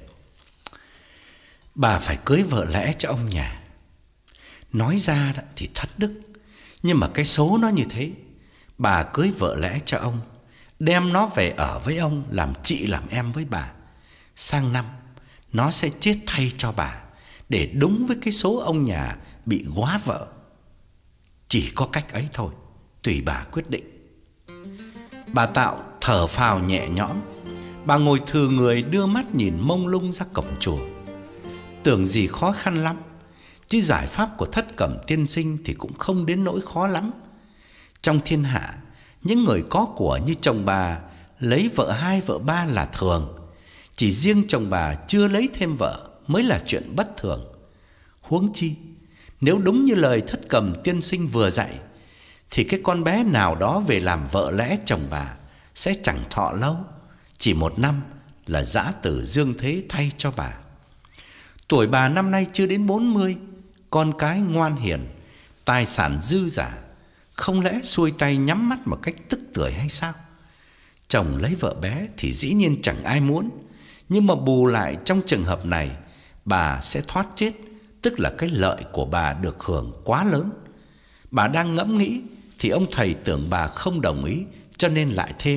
Bà phải cưới vợ lẽ cho ông nhà. Nói ra thì thất đức, nhưng mà cái số nó như thế. Bà cưới vợ lẽ cho ông, đem nó về ở với ông, làm chị làm em với bà. Sang năm nó sẽ chết thay cho bà, để đúng với cái số ông nhà bị góa vợ. Chỉ có cách ấy thôi, tùy bà quyết định. Bà Tạo thở phào nhẹ nhõm. Bà ngồi thừ người, đưa mắt nhìn mông lung ra cổng chùa. Tưởng gì khó khăn lắm, chứ giải pháp của Thất Cẩm tiên sinh thì cũng không đến nỗi khó lắm. Trong thiên hạ, những người có của như chồng bà lấy vợ hai vợ ba là thường. Chỉ riêng chồng bà chưa lấy thêm vợ mới là chuyện bất thường. Huống chi, nếu đúng như lời Thất Cẩm tiên sinh vừa dạy, thì cái con bé nào đó về làm vợ lẽ chồng bà sẽ chẳng thọ lâu, chỉ một năm là dã tử dương thế thay cho bà. Tuổi bà năm nay chưa đến bốn mươi, con cái ngoan hiền, tài sản dư dả, không lẽ xuôi tay nhắm mắt một cách tức tưởi hay sao? Chồng lấy vợ bé thì dĩ nhiên chẳng ai muốn, nhưng mà bù lại trong trường hợp này, bà sẽ thoát chết, tức là cái lợi của bà được hưởng quá lớn. Bà đang ngẫm nghĩ thì ông thầy tưởng bà không đồng ý, cho nên lại thêm.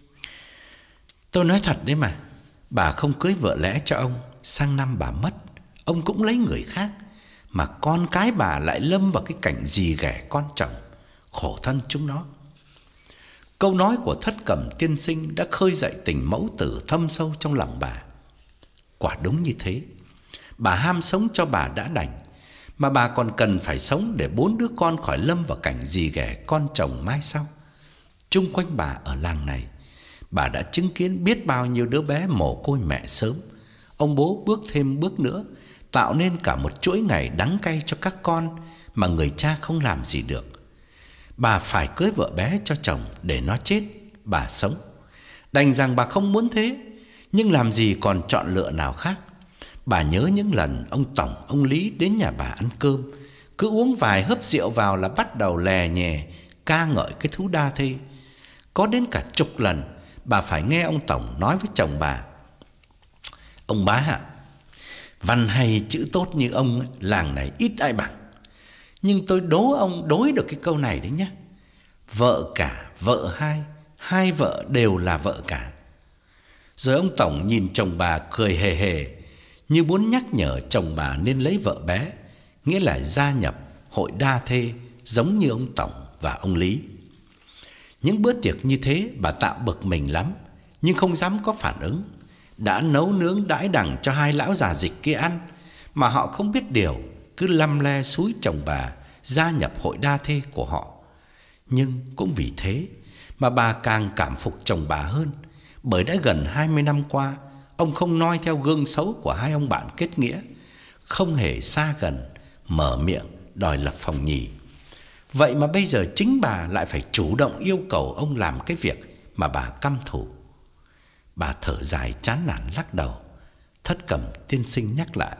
Tôi nói thật đấy mà, bà không cưới vợ lẽ cho ông, sang năm bà mất, ông cũng lấy người khác, mà con cái bà lại lâm vào cái cảnh dì ghẻ con chồng, khổ thân chúng nó. Câu nói của Thất Cẩm tiên sinh đã khơi dậy tình mẫu tử thâm sâu trong lòng bà. Quả đúng như thế, bà ham sống cho bà đã đành, mà bà còn cần phải sống để bốn đứa con khỏi lâm vào cảnh dì ghẻ con chồng mai sau. Chung quanh bà ở làng này, bà đã chứng kiến biết bao nhiêu đứa bé mồ côi mẹ sớm. Ông bố bước thêm bước nữa, tạo nên cả một chuỗi ngày đắng cay cho các con mà người cha không làm gì được. Bà phải cưới vợ bé cho chồng để nó chết, bà sống. Đành rằng bà không muốn thế, nhưng làm gì còn chọn lựa nào khác. Bà nhớ những lần ông Tổng, ông Lý đến nhà bà ăn cơm, cứ uống vài hớp rượu vào là bắt đầu lè nhè ca ngợi cái thú đa thê. Có đến cả chục lần bà phải nghe ông Tổng nói với chồng bà: ông bá ạ, văn hay chữ tốt như ông ấy, làng này ít ai bằng. Nhưng tôi đố ông đối được cái câu này đấy nhé: vợ cả, vợ hai, hai vợ đều là vợ cả. Rồi ông Tổng nhìn chồng bà cười hề hề, như muốn nhắc nhở chồng bà nên lấy vợ bé, nghĩa là gia nhập hội đa thê giống như ông Tổng và ông Lý. Những bữa tiệc như thế bà Tạo bực mình lắm, nhưng không dám có phản ứng. Đã nấu nướng đãi đẳng cho hai lão già dịch kia ăn, mà họ không biết điều, cứ lăm le xúi chồng bà gia nhập hội đa thê của họ. Nhưng cũng vì thế mà bà càng cảm phục chồng bà hơn, bởi đã gần hai mươi năm qua, ông không noi theo gương xấu của hai ông bạn kết nghĩa, không hề xa gần, mở miệng đòi lập phòng nhì. Vậy mà bây giờ chính bà lại phải chủ động yêu cầu ông làm cái việc mà bà căm thù. Bà thở dài chán nản lắc đầu. Thất Cẩm tiên sinh nhắc lại: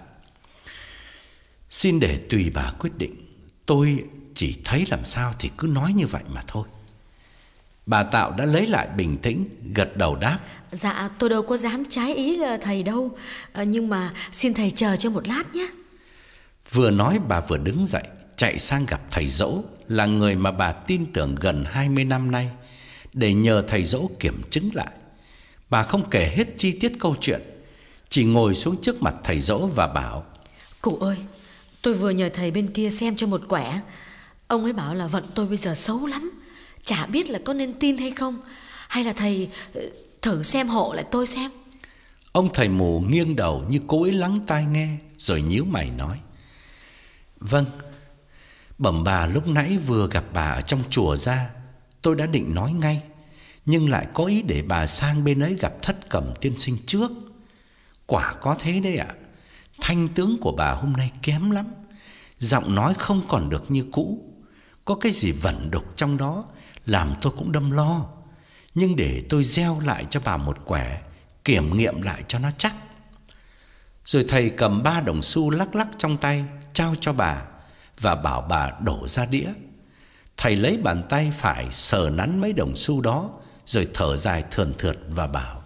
xin để tùy bà quyết định, tôi chỉ thấy làm sao thì cứ nói như vậy mà thôi. Bà Tạo đã lấy lại bình tĩnh, gật đầu đáp: dạ tôi đâu có dám trái ý là thầy đâu, à, nhưng mà xin thầy chờ cho một lát nhé. Vừa nói bà vừa đứng dậy, chạy sang gặp thầy Dỗ, là người mà bà tin tưởng gần hai mươi năm nay, để nhờ thầy Dỗ kiểm chứng lại. Bà không kể hết chi tiết câu chuyện, chỉ ngồi xuống trước mặt thầy Dỗ và bảo: cụ ơi, tôi vừa nhờ thầy bên kia xem cho một quẻ. Ông ấy bảo là vận tôi bây giờ xấu lắm, chả biết là có nên tin hay không, hay là thầy thử xem hộ lại tôi xem. Ông thầy mù nghiêng đầu như cố ý lắng tai nghe, rồi nhíu mày nói: vâng, bẩm bà lúc nãy vừa gặp bà ở trong chùa ra, tôi đã định nói ngay, nhưng lại có ý để bà sang bên ấy gặp Thất Cẩm tiên sinh trước. Quả có thế đấy ạ. Thanh tướng của bà hôm nay kém lắm, giọng nói không còn được như cũ, có cái gì vẩn đục trong đó, làm tôi cũng đâm lo. Nhưng để tôi gieo lại cho bà một quẻ, kiểm nghiệm lại cho nó chắc. Rồi thầy cầm ba đồng xu lắc lắc trong tay, trao cho bà và bảo bà đổ ra đĩa. Thầy lấy bàn tay phải sờ nắn mấy đồng xu đó, rồi thở dài thườn thượt và bảo: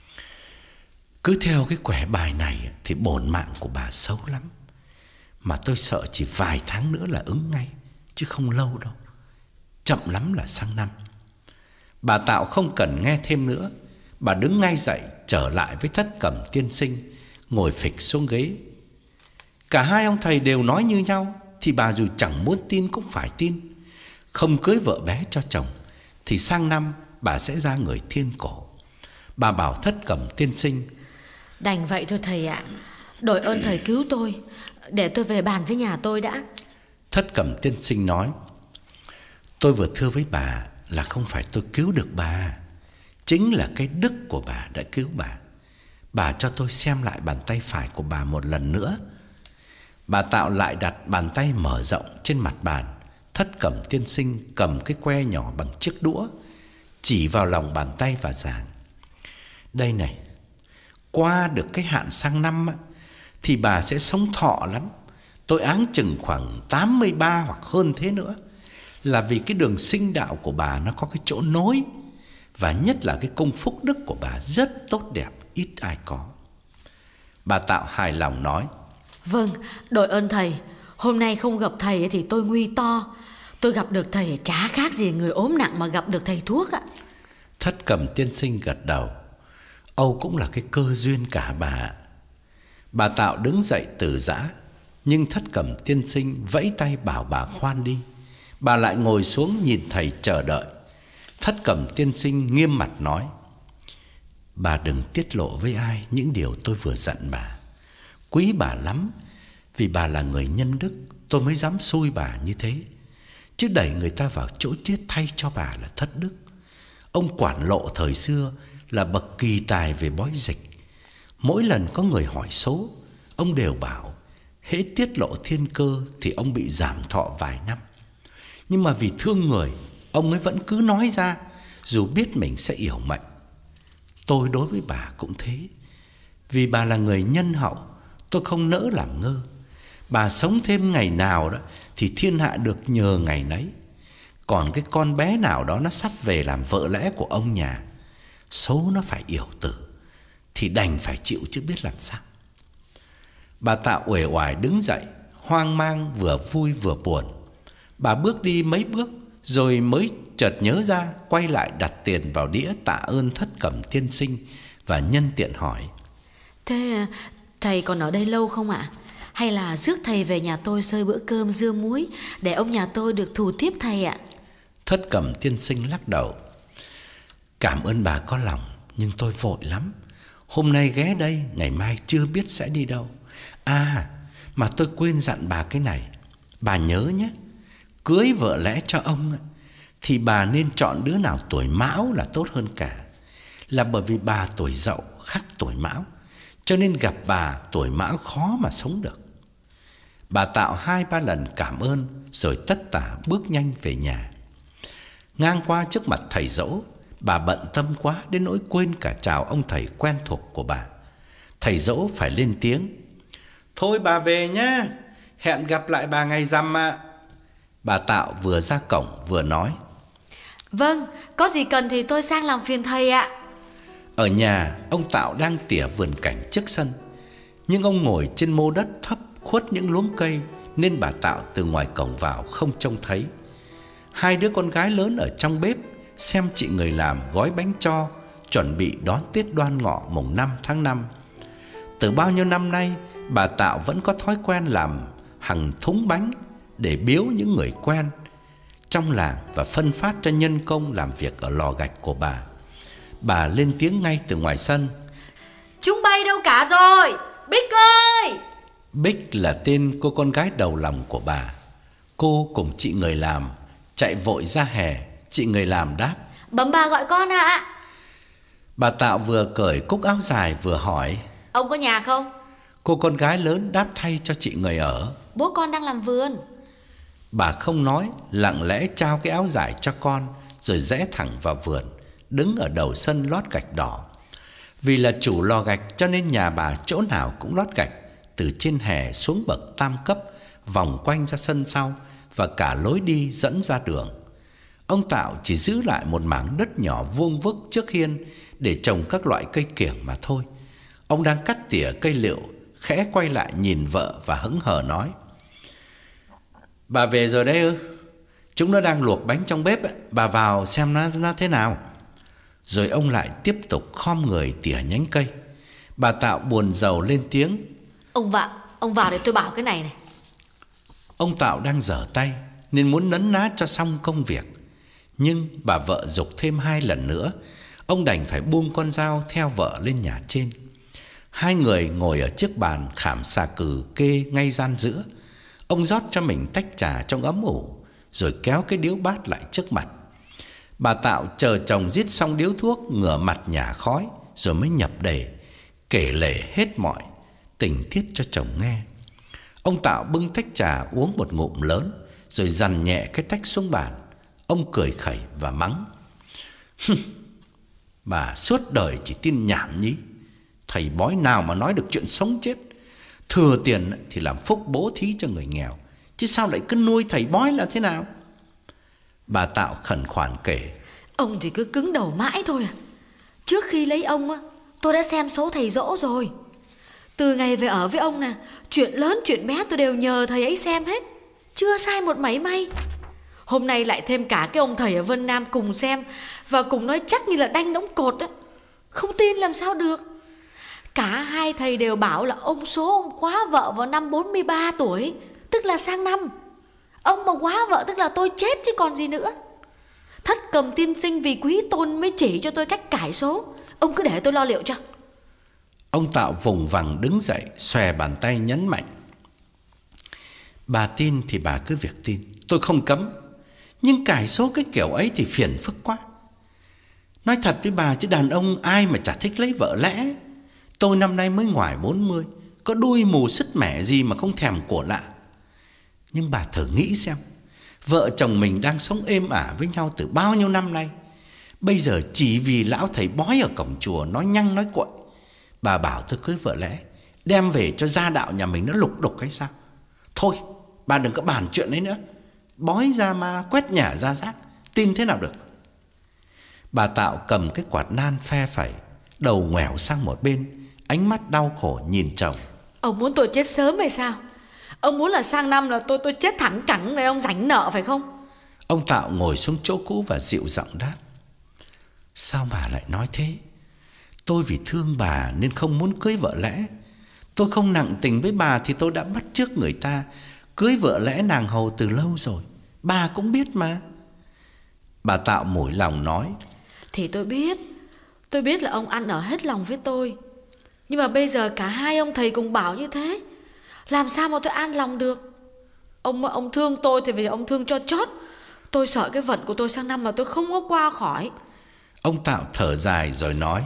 cứ theo cái quẻ bài này thì bổn mạng của bà xấu lắm, mà tôi sợ chỉ vài tháng nữa là ứng ngay, chứ không lâu đâu, chậm lắm là sang năm. Bà Tạo không cần nghe thêm nữa, bà đứng ngay dậy trở lại với Thất Cẩm tiên sinh, ngồi phịch xuống ghế. Cả hai ông thầy đều nói như nhau, thì bà dù chẳng muốn tin cũng phải tin. Không cưới vợ bé cho chồng thì sang năm bà sẽ ra người thiên cổ. Bà bảo Thất Cẩm tiên sinh: đành vậy thôi thầy ạ, đội ơn thầy cứu tôi, để tôi về bàn với nhà tôi đã. Thất Cẩm tiên sinh nói: tôi vừa thưa với bà là không phải tôi cứu được bà, chính là cái đức của bà đã cứu bà. Bà cho tôi xem lại bàn tay phải của bà một lần nữa. Bà Tạo lại đặt bàn tay mở rộng trên mặt bàn. Thất Cẩm tiên sinh cầm cái que nhỏ bằng chiếc đũa, chỉ vào lòng bàn tay và giảng: đây này, qua được cái hạn sang năm á, thì bà sẽ sống thọ lắm. Tôi áng chừng khoảng tám mươi ba hoặc hơn thế nữa. Là vì cái đường sinh đạo của bà nó có cái chỗ nối, và nhất là cái công phúc đức của bà rất tốt đẹp, ít ai có. Bà Tạo hài lòng nói: Vâng, đội ơn thầy. Hôm nay không gặp thầy thì tôi nguy to. Tôi gặp được thầy chả khác gì người ốm nặng mà gặp được thầy thuốc ạ. Thất Cầm tiên sinh gật đầu. Âu cũng là cái cơ duyên cả bà. Bà Tạo đứng dậy từ giã, nhưng Thất Cầm tiên sinh vẫy tay bảo bà khoan đi. Bà lại ngồi xuống nhìn thầy chờ đợi. Thất Cầm tiên sinh nghiêm mặt nói: Bà đừng tiết lộ với ai những điều tôi vừa dặn bà. Quý bà lắm, vì bà là người nhân đức, tôi mới dám xui bà như thế. Chứ đẩy người ta vào chỗ chết thay cho bà là thất đức. Ông quản lộ thời xưa là bậc kỳ tài về bói dịch. Mỗi lần có người hỏi số, ông đều bảo hễ tiết lộ thiên cơ thì ông bị giảm thọ vài năm. Nhưng mà vì thương người, ông ấy vẫn cứ nói ra, dù biết mình sẽ yểu mệnh. Tôi đối với bà cũng thế. Vì bà là người nhân hậu, tôi không nỡ làm ngơ. Bà sống thêm ngày nào đó thì thiên hạ được nhờ ngày nấy. Còn cái con bé nào đó nó sắp về làm vợ lẽ của ông nhà, số nó phải yểu tử, thì đành phải chịu chứ biết làm sao. Bà Tạo uể oải đứng dậy, hoang mang vừa vui vừa buồn. Bà bước đi mấy bước rồi mới chợt nhớ ra, quay lại đặt tiền vào đĩa tạ ơn Thất Cầm tiên sinh và nhân tiện hỏi: Thế thầy còn ở đây lâu không ạ? Hay là rước thầy về nhà tôi xơi bữa cơm dưa muối để ông nhà tôi được thù tiếp thầy ạ? Thất Cầm tiên sinh lắc đầu: Cảm ơn bà có lòng, nhưng tôi vội lắm. Hôm nay ghé đây, ngày mai chưa biết sẽ đi đâu. À, mà tôi quên dặn bà cái này. Bà nhớ nhé, cưới vợ lẽ cho ông thì bà nên chọn đứa nào tuổi Mão là tốt hơn cả. Là bởi vì bà tuổi Dậu khác tuổi Mão, cho nên gặp bà tuổi Mão khó mà sống được. Bà Tạo hai ba lần cảm ơn rồi tất tả bước nhanh về nhà. Ngang qua trước mặt thầy dỗ, bà bận tâm quá đến nỗi quên cả chào ông thầy quen thuộc của bà. Thầy dỗ phải lên tiếng: Thôi bà về nhá, hẹn gặp lại bà ngày rằm ạ. Bà Tạo vừa ra cổng vừa nói: Vâng, có gì cần thì tôi sang làm phiền thầy ạ. Ở nhà, ông Tạo đang tỉa vườn cảnh trước sân, nhưng ông ngồi trên mô đất thấp khuất những luống cây, nên bà Tạo từ ngoài cổng vào không trông thấy. Hai đứa con gái lớn ở trong bếp xem chị người làm gói bánh tro, chuẩn bị đón Tết Đoan Ngọ mùng năm tháng năm. Từ bao nhiêu năm nay, bà Tạo vẫn có thói quen làm hàng thúng bánh để biếu những người quen trong làng và phân phát cho nhân công làm việc ở lò gạch của bà. Bà lên tiếng ngay từ ngoài sân: Chúng bay đâu cả rồi, Bích ơi! Bích là tên cô con gái đầu lòng của bà. Cô cùng chị người làm chạy vội ra hè. Chị người làm đáp: Bấm bà gọi con ạ. À. Bà Tạo vừa cởi cúc áo dài vừa hỏi: Ông có nhà không? Cô con gái lớn đáp thay cho chị người ở: Bố con đang làm vườn. Bà không nói, lặng lẽ trao cái áo dài cho con, rồi rẽ thẳng vào vườn, đứng ở đầu sân lót gạch đỏ. Vì là chủ lò gạch cho nên nhà bà chỗ nào cũng lót gạch, từ trên hè xuống bậc tam cấp, vòng quanh ra sân sau và cả lối đi dẫn ra đường. Ông Tạo chỉ giữ lại một mảng đất nhỏ vuông vức trước hiên để trồng các loại cây kiểng mà thôi. Ông đang cắt tỉa cây liệu, khẽ quay lại nhìn vợ và hững hờ nói: Bà về rồi đấy ư? Chúng nó đang luộc bánh trong bếp ấy. Bà vào xem nó, nó thế nào. Rồi ông lại tiếp tục khom người tỉa nhánh cây. Bà Tạo buồn rầu lên tiếng: Ông vào, ông vào để tôi bảo cái này này. Ông Tạo đang giở tay nên muốn nấn ná cho xong công việc, nhưng bà vợ giục thêm hai lần nữa. Ông đành phải buông con dao theo vợ lên nhà trên. Hai người ngồi ở chiếc bàn khảm xà cừ kê ngay gian giữa. Ông rót cho mình tách trà trong ấm ủ, rồi kéo cái điếu bát lại trước mặt. Bà Tạo chờ chồng giết xong điếu thuốc, ngửa mặt nhả khói, rồi mới nhập đề, kể lể hết mọi tình tiết cho chồng nghe. Ông Tạo bưng tách trà uống một ngụm lớn, rồi dằn nhẹ cái tách xuống bàn. Ông cười khẩy và mắng: Bà suốt đời chỉ tin nhảm nhí. Thầy bói nào mà nói được chuyện sống chết. Thừa tiền thì làm phúc bố thí cho người nghèo, chứ sao lại cứ nuôi thầy bói là thế nào? Bà Tạo khẩn khoản kể. Ông thì cứ cứng đầu mãi thôi à. Trước khi lấy ông á, tôi đã xem số thầy Dỗ rồi. Từ ngày về ở với ông nè, chuyện lớn chuyện bé tôi đều nhờ thầy ấy xem hết, chưa sai một mảy may. Hôm nay lại thêm cả cái ông thầy ở Vân Nam cùng xem, và cùng nói chắc như là đanh đóng cột á. Không tin làm sao được. Cả hai thầy đều bảo là ông số ông khóa vợ vào năm bốn mươi ba tuổi, tức là sang năm. Ông mà khóa vợ tức là tôi chết chứ còn gì nữa. Thất Cầm tiên sinh vì quý tôn mới chỉ cho tôi cách cải số. Ông cứ để tôi lo liệu cho. Ông Tạo vùng vằng đứng dậy, xòe bàn tay nhấn mạnh. Bà tin thì bà cứ việc tin, tôi không cấm. Nhưng cải số cái kiểu ấy thì phiền phức quá. Nói thật với bà chứ đàn ông ai mà chả thích lấy vợ lẽ. Tôi năm nay mới ngoài bốn mươi, có đuôi mù sứt mẻ gì mà không thèm của lạ. Nhưng bà thử nghĩ xem, vợ chồng mình đang sống êm ả với nhau từ bao nhiêu năm nay, bây giờ chỉ vì lão thầy bói ở cổng chùa nói nhăng nói cuội, bà bảo tôi cưới vợ lẽ, đem về cho gia đạo nhà mình nó lục đục hay sao? Thôi, bà đừng có bàn chuyện ấy nữa. Bói ra ma, quét nhà ra rác, tin thế nào được? Bà Tạo cầm cái quạt nan phe phẩy, đầu ngoẻo sang một bên, ánh mắt đau khổ nhìn chồng. Ông muốn tôi chết sớm hay sao? Ông muốn là sang năm là tôi tôi chết thẳng cẳng để ông rảnh nợ phải không? Ông Tạo ngồi xuống chỗ cũ và dịu giọng đáp. Sao bà lại nói thế? Tôi vì thương bà nên không muốn cưới vợ lẽ. Tôi không nặng tình với bà thì tôi đã bắt chước người ta cưới vợ lẽ nàng hầu từ lâu rồi. Bà cũng biết mà. Bà Tạo mủi lòng nói. Thì tôi biết. Tôi biết là ông ăn ở hết lòng với tôi. Nhưng mà bây giờ cả hai ông thầy cùng bảo như thế, làm sao mà tôi an lòng được? Ông ông thương tôi thì vì ông thương cho chót. Tôi sợ cái vận của tôi sang năm mà tôi không có qua khỏi. Ông Tạo thở dài rồi nói.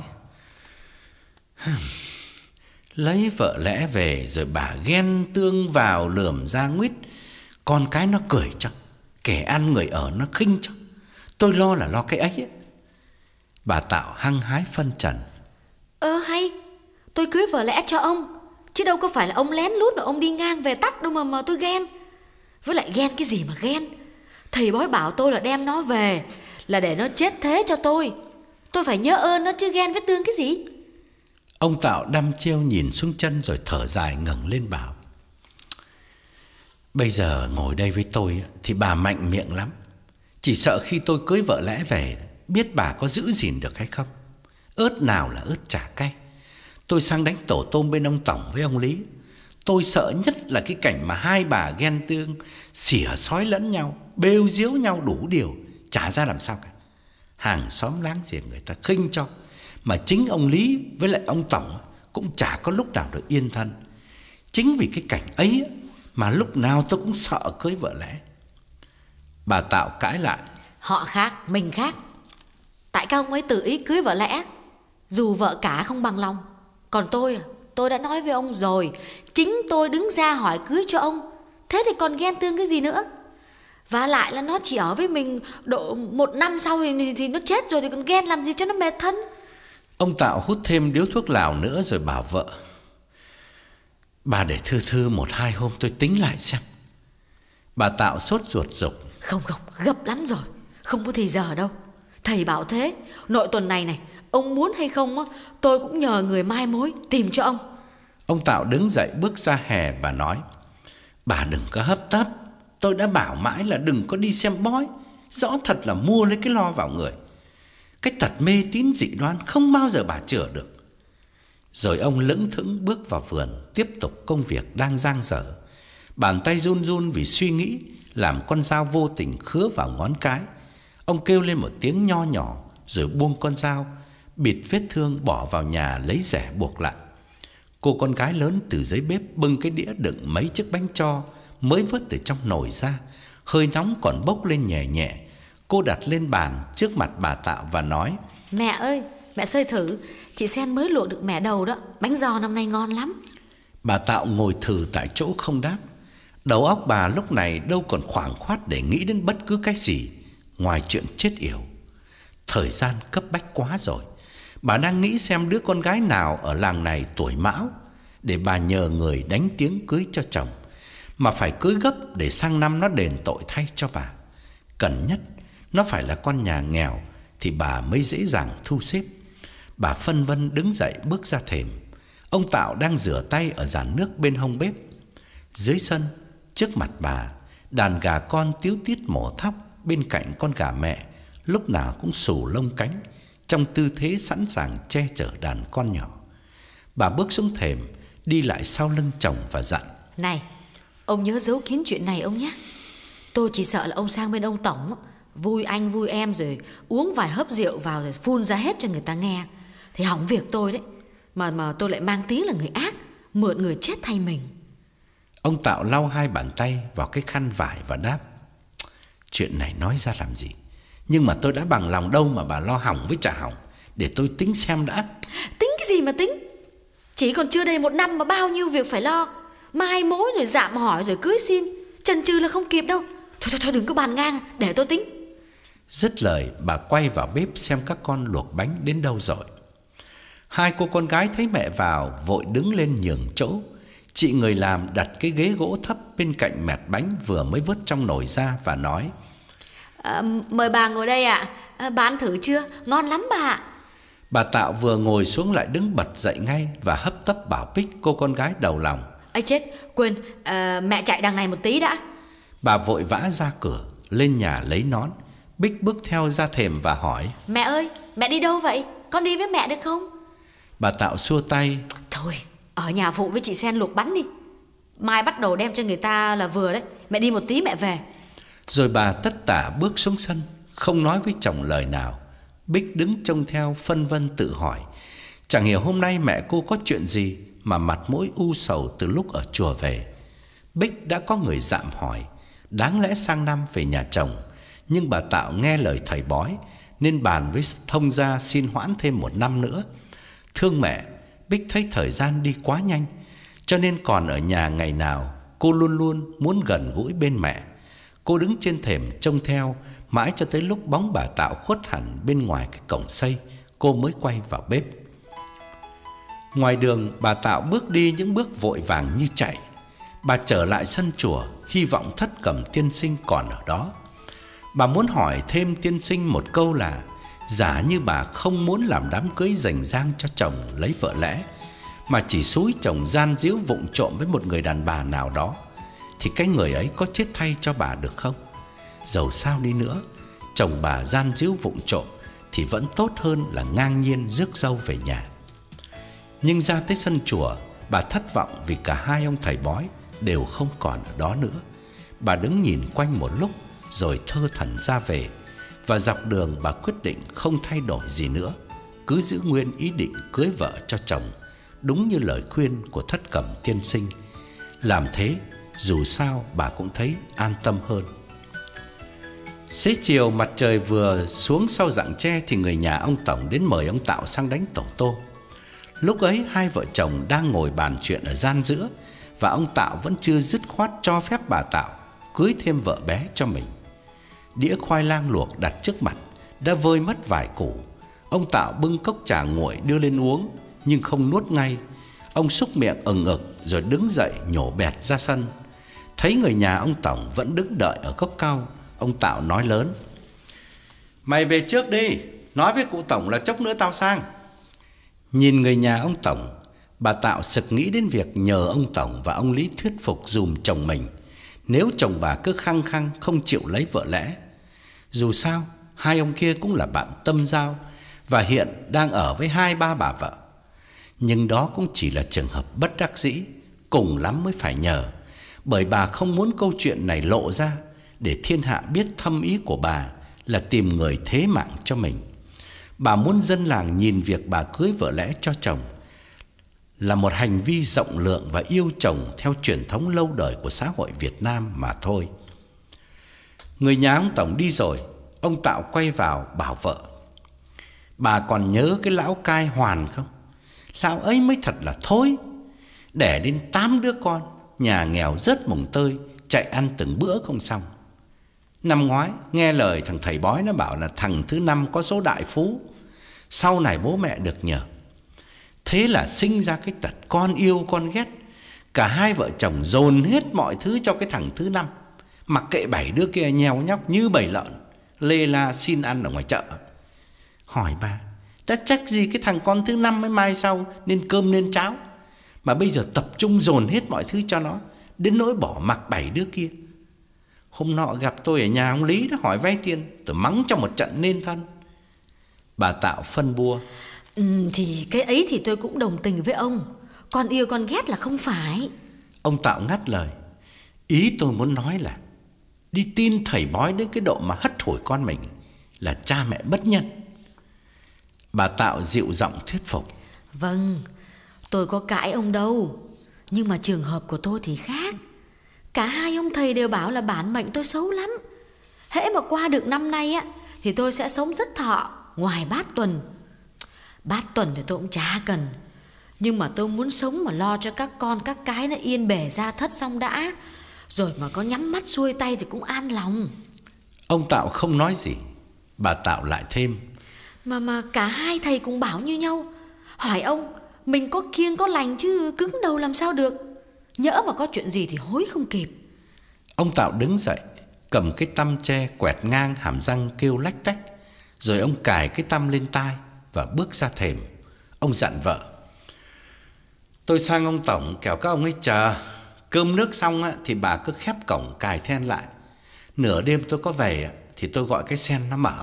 Lấy vợ lẽ về rồi bà ghen tương vào lườm ra nguyết, con cái nó cười cho, kẻ ăn người ở nó khinh cho. Tôi lo là lo cái ấy, ấy. Bà Tạo hăng hái phân trần. Ơ hay, tôi cưới vợ lẽ cho ông, chứ đâu có phải là ông lén lút rồi ông đi ngang về tắt đâu mà mà tôi ghen. Với lại ghen cái gì mà ghen? Thầy bói bảo tôi là đem nó về là để nó chết thế cho tôi. Tôi phải nhớ ơn nó chứ ghen với tương cái gì. Ông Tạo đăm chiêu nhìn xuống chân rồi thở dài ngẩng lên bảo. Bây giờ ngồi đây với tôi thì bà mạnh miệng lắm. Chỉ sợ khi tôi cưới vợ lẽ về, biết bà có giữ gìn được hay không. Ớt nào là ớt chả cay. Tôi sang đánh tổ tôm bên ông Tổng với ông Lý. Tôi sợ nhất là cái cảnh mà hai bà ghen tương, xỉa xói lẫn nhau, bêu diếu nhau đủ điều, chả ra làm sao cả. Hàng xóm láng giềng người ta khinh cho, mà chính ông Lý với lại ông Tổng cũng chả có lúc nào được yên thân. Chính vì cái cảnh ấy mà lúc nào tôi cũng sợ cưới vợ lẽ. Bà Tạo cãi lại. Họ khác, mình khác. Tại các ông ấy tự ý cưới vợ lẽ, dù vợ cả không bằng lòng. Còn tôi, tôi đã nói với ông rồi, chính tôi đứng ra hỏi cưới cho ông. Thế thì còn ghen tương cái gì nữa? Và lại là nó chỉ ở với mình độ một năm sau thì, thì nó chết rồi thì còn ghen làm gì cho nó mệt thân. Ông Tạo hút thêm điếu thuốc lào nữa rồi bảo vợ. Bà để thư thư một hai hôm tôi tính lại xem. Bà Tạo sốt ruột giục. Không không, gấp lắm rồi, không có thì giờ đâu. Thầy bảo thế, nội tuần này này, ông muốn hay không á, tôi cũng nhờ người mai mối tìm cho ông. Ông Tạo đứng dậy bước ra hè và nói. Bà đừng có hấp tấp. Tôi đã bảo mãi là đừng có đi xem bói. Rõ thật là mua lấy cái lo vào người. Cái tật mê tín dị đoan không bao giờ bà chữa được. Rồi ông lững thững bước vào vườn, tiếp tục công việc đang dang dở. Bàn tay run run vì suy nghĩ, làm con dao vô tình khứa vào ngón cái. Ông kêu lên một tiếng nho nhỏ, rồi buông con dao, bịt vết thương bỏ vào nhà lấy rẻ buộc lại. Cô con gái lớn từ dưới bếp bưng cái đĩa đựng mấy chiếc bánh tro mới vớt từ trong nồi ra, hơi nóng còn bốc lên nhẹ nhẹ. Cô đặt lên bàn trước mặt bà Tạo và nói. Mẹ ơi, mẹ xơi thử, chị Sen mới luộc được mẻ đầu đó, bánh giò năm nay ngon lắm. Bà Tạo ngồi thừ tại chỗ không đáp. Đầu óc bà lúc này đâu còn khoảng khoát để nghĩ đến bất cứ cái gì ngoài chuyện chết yểu. Thời gian cấp bách quá rồi. Bà đang nghĩ xem đứa con gái nào ở làng này tuổi mão, để bà nhờ người đánh tiếng cưới cho chồng, mà phải cưới gấp để sang năm nó đền tội thay cho bà. Cần nhất nó phải là con nhà nghèo thì bà mới dễ dàng thu xếp. Bà phân vân đứng dậy bước ra thềm. Ông Tạo đang rửa tay ở giàn nước bên hông bếp. Dưới sân, trước mặt bà, đàn gà con tíu tít mổ thóc bên cạnh con gà mẹ, lúc nào cũng xù lông cánh, trong tư thế sẵn sàng che chở đàn con nhỏ. Bà bước xuống thềm, đi lại sau lưng chồng và dặn: Này, ông nhớ giấu kín chuyện này ông nhé. Tôi chỉ sợ là ông sang bên ông Tổng, vui anh vui em rồi uống vài hớp rượu vào rồi phun ra hết cho người ta nghe, thì hỏng việc tôi đấy. Mà mà tôi lại mang tiếng là người ác, mượn người chết thay mình. Ông Tạo lau hai bàn tay vào cái khăn vải và đáp: Chuyện này nói ra làm gì, nhưng mà tôi đã bằng lòng đâu mà bà lo hỏng với chả hỏng. Để tôi tính xem đã. Tính cái gì mà tính? Chỉ còn chưa đầy một năm mà bao nhiêu việc phải lo. Mai mối rồi dạm hỏi rồi cưới xin, chần chừ là không kịp đâu. Thôi thôi thôi đừng có bàn ngang, để tôi tính. Dứt lời, bà quay vào bếp xem các con luộc bánh đến đâu rồi. Hai cô con gái thấy mẹ vào, vội đứng lên nhường chỗ. Chị người làm đặt cái ghế gỗ thấp bên cạnh mẹt bánh vừa mới vớt trong nồi ra và nói: à, Mời bà ngồi đây ạ. à, Bà ăn thử chưa? Ngon lắm bà ạ. Bà Tạo vừa ngồi xuống lại đứng bật dậy ngay và hấp tấp bảo Bích, cô con gái đầu lòng: Ây chết, quên, à, mẹ chạy đằng này một tí đã. Bà vội vã ra cửa, lên nhà lấy nón. Bích bước theo ra thềm và hỏi: Mẹ ơi, mẹ đi đâu vậy? Con đi với mẹ được không? Bà Tạo xua tay: Thôi, ở nhà phụ với chị Sen luộc bánh đi. Mai bắt đầu đem cho người ta là vừa đấy. Mẹ đi một tí mẹ về. Rồi bà tất tả bước xuống sân, không nói với chồng lời nào. Bích đứng trông theo phân vân tự hỏi: Chẳng hiểu hôm nay mẹ cô có chuyện gì mà mặt mũi u sầu từ lúc ở chùa về. Bích đã có người dạm hỏi, đáng lẽ sang năm về nhà chồng, nhưng bà Tạo nghe lời thầy bói nên bàn với thông gia xin hoãn thêm một năm nữa. Thương mẹ, Bích thấy thời gian đi quá nhanh, cho nên còn ở nhà ngày nào cô luôn luôn muốn gần gũi bên mẹ. Cô đứng trên thềm trông theo mãi cho tới lúc bóng bà Tạo khuất hẳn bên ngoài cái cổng xây, cô mới quay vào bếp. Ngoài đường, bà Tạo bước đi những bước vội vàng như chạy. Bà trở lại sân chùa, hy vọng Thất Cẩm tiên sinh còn ở đó. Bà muốn hỏi thêm tiên sinh một câu là: giả như bà không muốn làm đám cưới rành rang cho chồng lấy vợ lẽ, mà chỉ xúi chồng gian díu vụng trộm với một người đàn bà nào đó, thì cái người ấy có chết thay cho bà được không? Dầu sao đi nữa, chồng bà gian díu vụng trộm thì vẫn tốt hơn là ngang nhiên rước dâu về nhà. Nhưng ra tới sân chùa, bà thất vọng vì cả hai ông thầy bói đều không còn ở đó nữa. Bà đứng nhìn quanh một lúc rồi thơ thẩn ra về. Và dọc đường bà quyết định không thay đổi gì nữa, cứ giữ nguyên ý định cưới vợ cho chồng, đúng như lời khuyên của Thất Cẩm tiên sinh. Làm thế dù sao bà cũng thấy an tâm hơn. Xế chiều mặt trời vừa xuống sau rặng tre thì người nhà ông Tổng đến mời ông Tạo sang đánh tổ tô. Lúc ấy hai vợ chồng đang ngồi bàn chuyện ở gian giữa, và ông Tạo vẫn chưa dứt khoát cho phép bà Tạo cưới thêm vợ bé cho mình. Đĩa khoai lang luộc đặt trước mặt đã vơi mất vài củ. Ông Tạo bưng cốc trà nguội đưa lên uống, nhưng không nuốt ngay. Ông xúc miệng ừng ực rồi đứng dậy nhổ bẹt ra sân. Thấy người nhà ông Tổng vẫn đứng đợi ở gốc cau, ông Tạo nói lớn: Mày về trước đi, nói với cụ Tổng là chốc nữa tao sang. Nhìn người nhà ông Tổng, bà Tạo sực nghĩ đến việc nhờ ông Tổng và ông Lý thuyết phục dùm chồng mình, nếu chồng bà cứ khăng khăng không chịu lấy vợ lẽ. Dù sao hai ông kia cũng là bạn tâm giao, và hiện đang ở với hai ba bà vợ. Nhưng đó cũng chỉ là trường hợp bất đắc dĩ, cùng lắm mới phải nhờ, bởi bà không muốn câu chuyện này lộ ra, để thiên hạ biết thâm ý của bà là tìm người thế mạng cho mình. Bà muốn dân làng nhìn việc bà cưới vợ lẽ cho chồng là một hành vi rộng lượng và yêu chồng theo truyền thống lâu đời của xã hội Việt Nam mà thôi. Người nhà ông Tổng đi rồi, ông Tạo quay vào bảo vợ: Bà còn nhớ cái lão cai Hoàn không? Lão ấy mới thật là thối, đẻ đến tám đứa con, nhà nghèo rất mồng tơi, chạy ăn từng bữa không xong. Năm ngoái nghe lời thằng thầy bói nó bảo là thằng thứ năm có số đại phú, sau này bố mẹ được nhờ. Thế là sinh ra cái tật con yêu con ghét. Cả hai vợ chồng dồn hết mọi thứ cho cái thằng thứ năm, mặc kệ bảy đứa kia nheo nhóc như bầy lợn lê la xin ăn ở ngoài chợ. Hỏi bà, đã trách gì cái thằng con thứ năm mới mai sau nên cơm nên cháo, mà bây giờ tập trung dồn hết mọi thứ cho nó, đến nỗi bỏ mặc bảy đứa kia. Hôm nọ gặp tôi ở nhà ông Lý, đã hỏi vay tiền, tôi mắng cho một trận nên thân. Bà Tạo phân bua. Ừ, thì cái ấy thì tôi cũng đồng tình với ông. Con yêu con ghét là không phải. Ông Tạo ngắt lời. Ý tôi muốn nói là đi tin thầy bói đến cái độ mà hất hủi con mình là cha mẹ bất nhân. Bà Tạo dịu giọng thuyết phục. Vâng, tôi có cãi ông đâu, nhưng mà trường hợp của tôi thì khác. Cả hai ông thầy đều bảo là bản mệnh tôi xấu lắm. Hễ mà qua được năm nay á thì tôi sẽ sống rất thọ, ngoài bát tuần. Bát tuần thì tôi cũng chả cần, nhưng mà tôi muốn sống mà lo cho các con các cái nó yên bề ra thất xong đã, rồi mà có nhắm mắt xuôi tay thì cũng an lòng. Ông Tạo không nói gì. Bà Tạo lại thêm. Mà mà cả hai thầy cũng bảo như nhau. Hỏi ông, mình có kiêng có lành chứ cứng đầu làm sao được. Nhỡ mà có chuyện gì thì hối không kịp. Ông Tạo đứng dậy, cầm cái tăm tre quẹt ngang hàm răng kêu lách tách. Rồi ông cài cái tăm lên tai và bước ra thềm. Ông dặn vợ. Tôi sang ông tổng kẻo các ông ấy chờ. Cơm nước xong thì bà cứ khép cổng cài then lại. Nửa đêm tôi có về thì tôi gọi cái sen nó mở.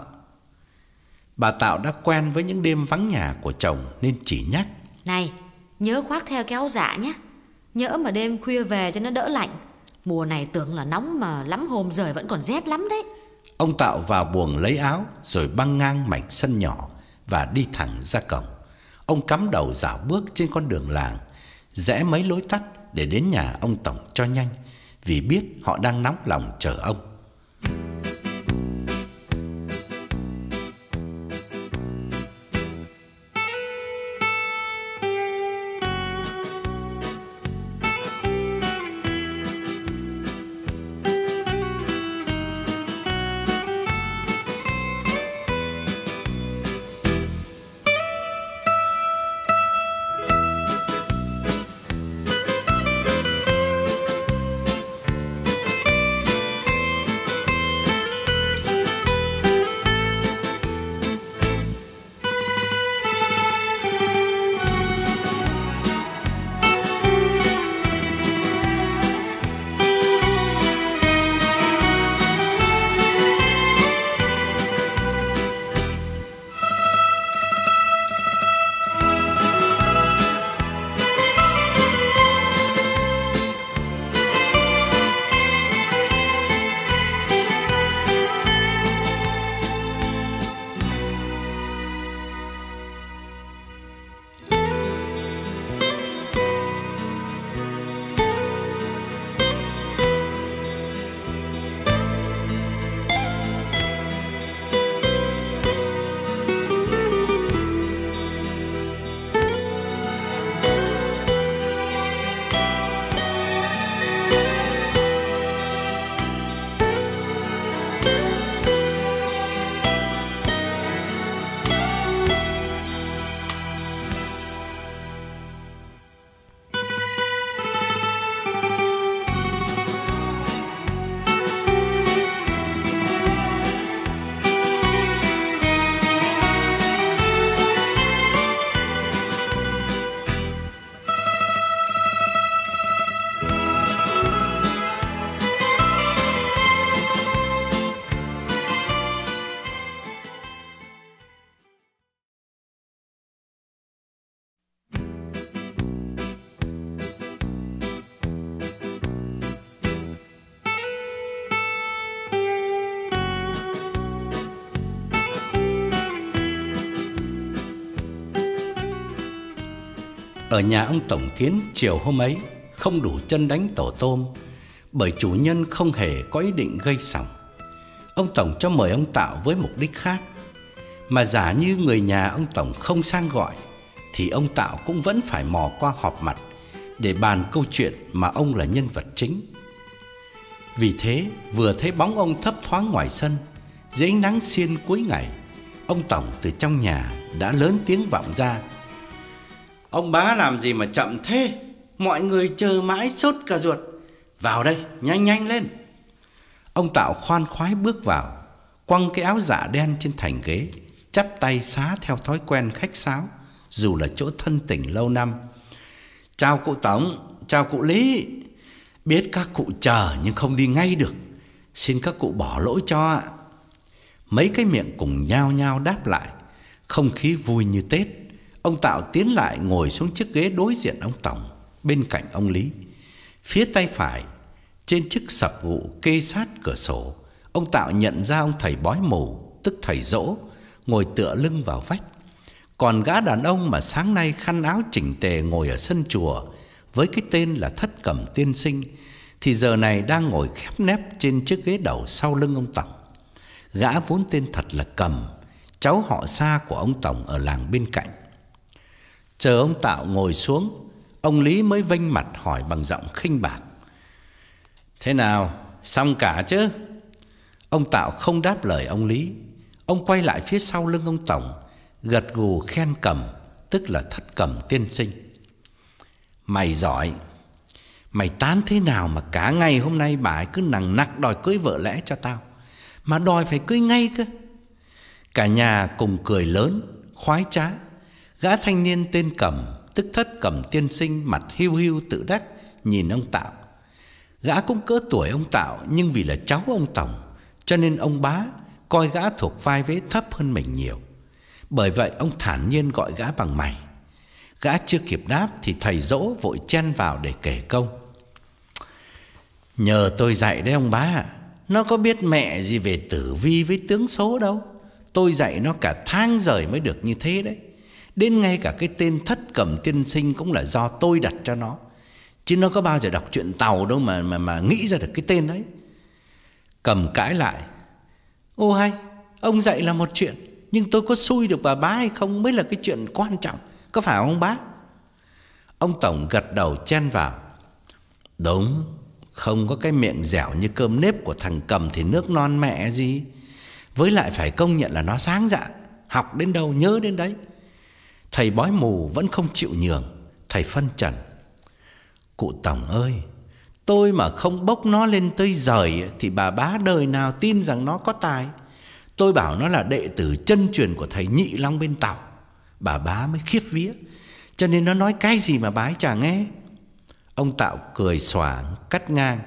Bà Tạo đã quen với những đêm vắng nhà của chồng nên chỉ nhắc. Này, nhớ khoác theo cái áo dạ nhé. Nhỡ mà đêm khuya về cho nó đỡ lạnh. Mùa này tưởng là nóng mà lắm hôm rời vẫn còn rét lắm đấy. Ông Tạo vào buồng lấy áo rồi băng ngang mảnh sân nhỏ và đi thẳng ra cổng. Ông cắm đầu dạo bước trên con đường làng, rẽ mấy lối tắt để đến nhà ông tổng cho nhanh, vì biết họ đang nóng lòng chờ ông. Ở nhà ông tổng Kiến chiều hôm ấy không đủ chân đánh tổ tôm, bởi chủ nhân không hề có ý định gây sòng. Ông tổng cho mời ông Tạo với mục đích khác. Mà giả như người nhà ông tổng không sang gọi, thì ông Tạo cũng vẫn phải mò qua họp mặt để bàn câu chuyện mà ông là nhân vật chính. Vì thế vừa thấy bóng ông thấp thoáng ngoài sân, dưới ánh nắng xiên cuối ngày, ông tổng từ trong nhà đã lớn tiếng vọng ra. Ông bá làm gì mà chậm thế? Mọi người chờ mãi sốt cả ruột. Vào đây, nhanh nhanh lên. Ông Tạo khoan khoái bước vào, quăng cái áo dạ đen trên thành ghế, chắp tay xá theo thói quen khách sáo, dù là chỗ thân tình lâu năm. Chào cụ Tổng, chào cụ Lý. Biết các cụ chờ nhưng không đi ngay được, xin các cụ bỏ lỗi cho ạ. Mấy cái miệng cùng nhao nhao đáp lại. Không khí vui như Tết. Ông Tạo tiến lại ngồi xuống chiếc ghế đối diện ông Tổng, bên cạnh ông Lý. Phía tay phải, trên chiếc sập gụ kê sát cửa sổ, ông Tạo nhận ra ông thầy bói mù, tức thầy Dỗ, ngồi tựa lưng vào vách. Còn gã đàn ông mà sáng nay khăn áo chỉnh tề ngồi ở sân chùa với cái tên là Thất Cẩm Tiên Sinh, thì giờ này đang ngồi khép nép trên chiếc ghế đầu sau lưng ông Tổng. Gã vốn tên thật là Cầm, cháu họ xa của ông Tổng ở làng bên cạnh. Chờ ông Tạo ngồi xuống, ông Lý mới vênh mặt hỏi bằng giọng khinh bạc: Thế nào, xong cả chứ? Ông Tạo không đáp lời ông Lý. Ông quay lại phía sau lưng ông Tổng, gật gù khen Cầm, tức là Thất Cẩm Tiên Sinh. Mày giỏi. Mày tán thế nào mà cả ngày hôm nay bà ấy cứ nằng nặc đòi cưới vợ lẽ cho tao, mà đòi phải cưới ngay cơ. Cả nhà cùng cười lớn, khoái trá. Gã thanh niên tên Cầm, tức Thất Cẩm Tiên Sinh, mặt hiu hiu tự đắc nhìn ông Tạo. Gã cũng cỡ tuổi ông Tạo, nhưng vì là cháu ông Tổng, cho nên ông bá coi gã thuộc vai vế thấp hơn mình nhiều. Bởi vậy ông thản nhiên gọi gã bằng mày. Gã chưa kịp đáp thì thầy Dỗ vội chen vào để kể công: Nhờ tôi dạy đấy ông bá ạ. Nó có biết mẹ gì về tử vi với tướng số đâu. Tôi dạy nó cả tháng rồi mới được như thế đấy. Đến ngay cả cái tên Thất Cẩm Tiên Sinh cũng là do tôi đặt cho nó, chứ nó có bao giờ đọc truyện Tàu đâu mà mà mà nghĩ ra được cái tên đấy. Cầm cãi lại: Ô hay, ông dạy là một chuyện, nhưng tôi có xui được bà bá hay không mới là cái chuyện quan trọng, có phải không ông bá? Ông Tổng gật đầu chen vào: Đúng, không có cái miệng dẻo như cơm nếp của thằng Cầm thì nước non mẹ gì. Với lại phải công nhận là nó sáng dạ, học đến đâu nhớ đến đấy. Thầy bói mù vẫn không chịu nhường. Thầy phân trần: Cụ Tổng ơi, tôi mà không bốc nó lên tới giời thì bà bá đời nào tin rằng nó có tài. Tôi bảo nó là đệ tử chân truyền của thầy Nhị Long bên Tàu, bà bá mới khiếp vía, cho nên nó nói cái gì mà bà ấy chả nghe. Ông Tạo cười xòa cắt ngang: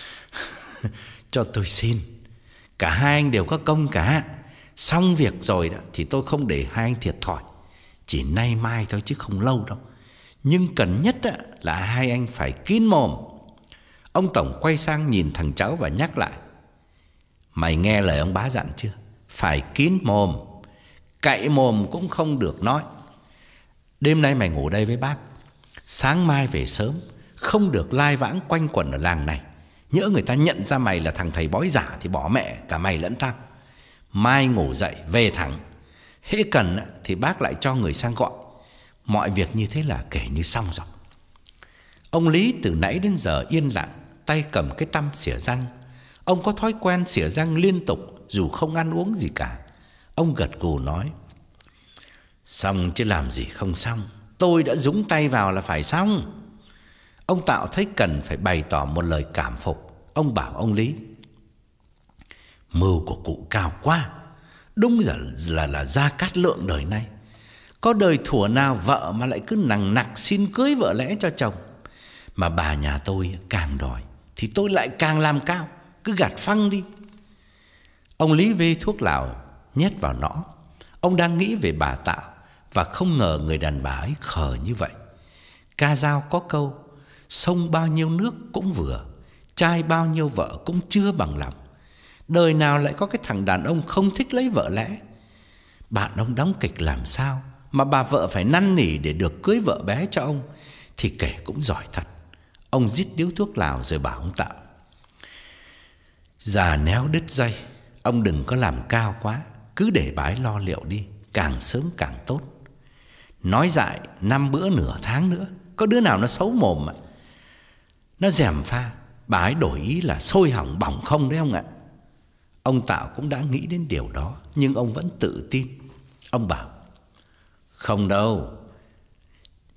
Cho tôi xin, cả hai anh đều có công cả. Xong việc rồi đó thì tôi không để hai anh thiệt thòi, chỉ nay mai thôi chứ không lâu đâu. Nhưng cần nhất là hai anh phải kín mồm. Ông Tổng quay sang nhìn thằng cháu và nhắc lại: Mày nghe lời ông bá dặn chưa? Phải kín mồm, cậy mồm cũng không được nói. Đêm nay mày ngủ đây với bác, sáng mai về sớm, không được lai vãng quanh quẩn ở làng này. Nhỡ người ta nhận ra mày là thằng thầy bói giả thì bỏ mẹ cả mày lẫn tao. Mai ngủ dậy về thẳng, hễ cần thì bác lại cho người sang gọi. Mọi việc như thế là kể như xong rồi. Ông Lý từ nãy đến giờ yên lặng, tay cầm cái tăm xỉa răng. Ông có thói quen xỉa răng liên tục dù không ăn uống gì cả. Ông gật gù nói: Xong chứ làm gì không xong. Tôi đã dúng tay vào là phải xong. Ông Tạo thấy cần phải bày tỏ một lời cảm phục. Ông bảo ông Lý: Mưu của cụ cao quá. Đúng là là, là Gia Cát Lượng đời nay. Có đời thủa nào vợ mà lại cứ nằng nặc xin cưới vợ lẽ cho chồng. Mà bà nhà tôi càng đòi thì tôi lại càng làm cao, cứ gạt phăng đi. Ông Lý vê thuốc lào nhét vào nõ. Ông đang nghĩ về bà Tạo và không ngờ người đàn bà ấy khờ như vậy. Ca dao có câu: sông bao nhiêu nước cũng vừa, trai bao nhiêu vợ cũng chưa bằng lòng. Đời nào lại có cái thằng đàn ông không thích lấy vợ lẽ. Bạn ông đóng kịch làm sao mà bà vợ phải năn nỉ để được cưới vợ bé cho ông, thì kể cũng giỏi thật. Ông rít điếu thuốc lào rồi bảo ông Tạo: Già néo đứt dây, ông đừng có làm cao quá, cứ để bà ấy lo liệu đi, càng sớm càng tốt. Nói dại năm bữa nửa tháng nữa, có đứa nào nó xấu mồm mà nó gièm pha, bà ấy đổi ý là sôi hỏng bỏng không đấy ông ạ. Ông Tạo cũng đã nghĩ đến điều đó, nhưng ông vẫn tự tin. Ông bảo: Không đâu,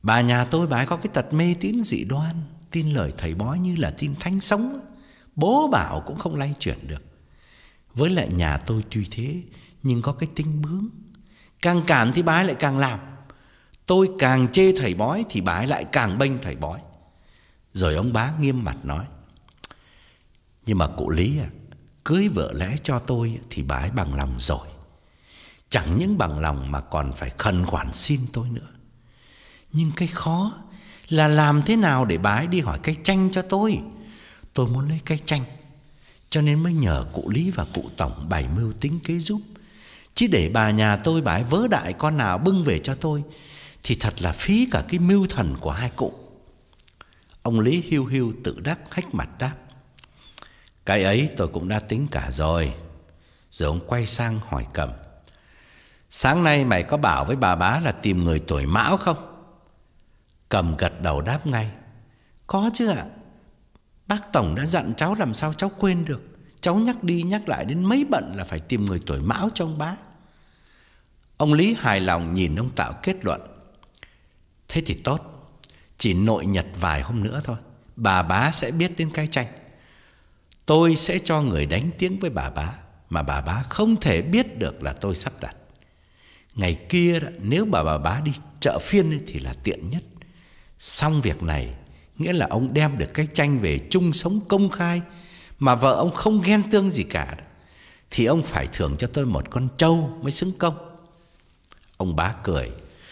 Bà nhà tôi bà ấy có cái tật mê tín dị đoan, tin lời thầy bói như là tin thánh sống, bố bảo cũng không lay chuyển được. Với lại nhà tôi tuy thế nhưng có cái tính bướng, càng cản thì bà ấy lại càng làm. Tôi càng chê thầy bói thì bà ấy lại càng bênh thầy bói. Rồi ông bá nghiêm mặt nói: nhưng mà cụ Lý à, cưới vợ lẽ cho tôi thì bà ấy bằng lòng rồi. Chẳng những bằng lòng mà còn phải khẩn khoản xin tôi nữa. Nhưng cái khó là làm thế nào để bà ấy đi hỏi cây chanh cho tôi. Tôi muốn lấy cây chanh, cho nên mới nhờ cụ Lý và cụ Tổng bày mưu tính kế giúp. Chứ để bà nhà tôi bà ấy vớ đại con nào bưng về cho tôi thì thật là phí cả cái mưu thần của hai cụ. Ông Lý hiu hiu tự đắc hách mặt đáp: cái ấy tôi cũng đã tính cả rồi. Rồi ông quay sang hỏi Cầm: sáng nay mày có bảo với bà bá là tìm người tuổi Mão không? Cầm gật đầu đáp ngay: có chứ ạ. Bác Tổng đã dặn cháu, làm sao cháu quên được. Cháu nhắc đi nhắc lại đến mấy bận là phải tìm người tuổi Mão cho ông bá. Ông Lý hài lòng nhìn ông Tạo kết luận: thế thì tốt. Chỉ nội nhật vài hôm nữa thôi, bà bá sẽ biết đến cái chanh. Tôi sẽ cho người đánh tiếng với bà bá, mà bà bá không thể biết được là tôi sắp đặt. Ngày kia nếu bà bà bá đi chợ phiên thì là tiện nhất. Xong việc này nghĩa là ông đem được cái chanh về chung sống công khai, mà vợ ông không ghen tương gì cả, thì ông phải thưởng cho tôi một con trâu mới xứng công. Ông bá cười: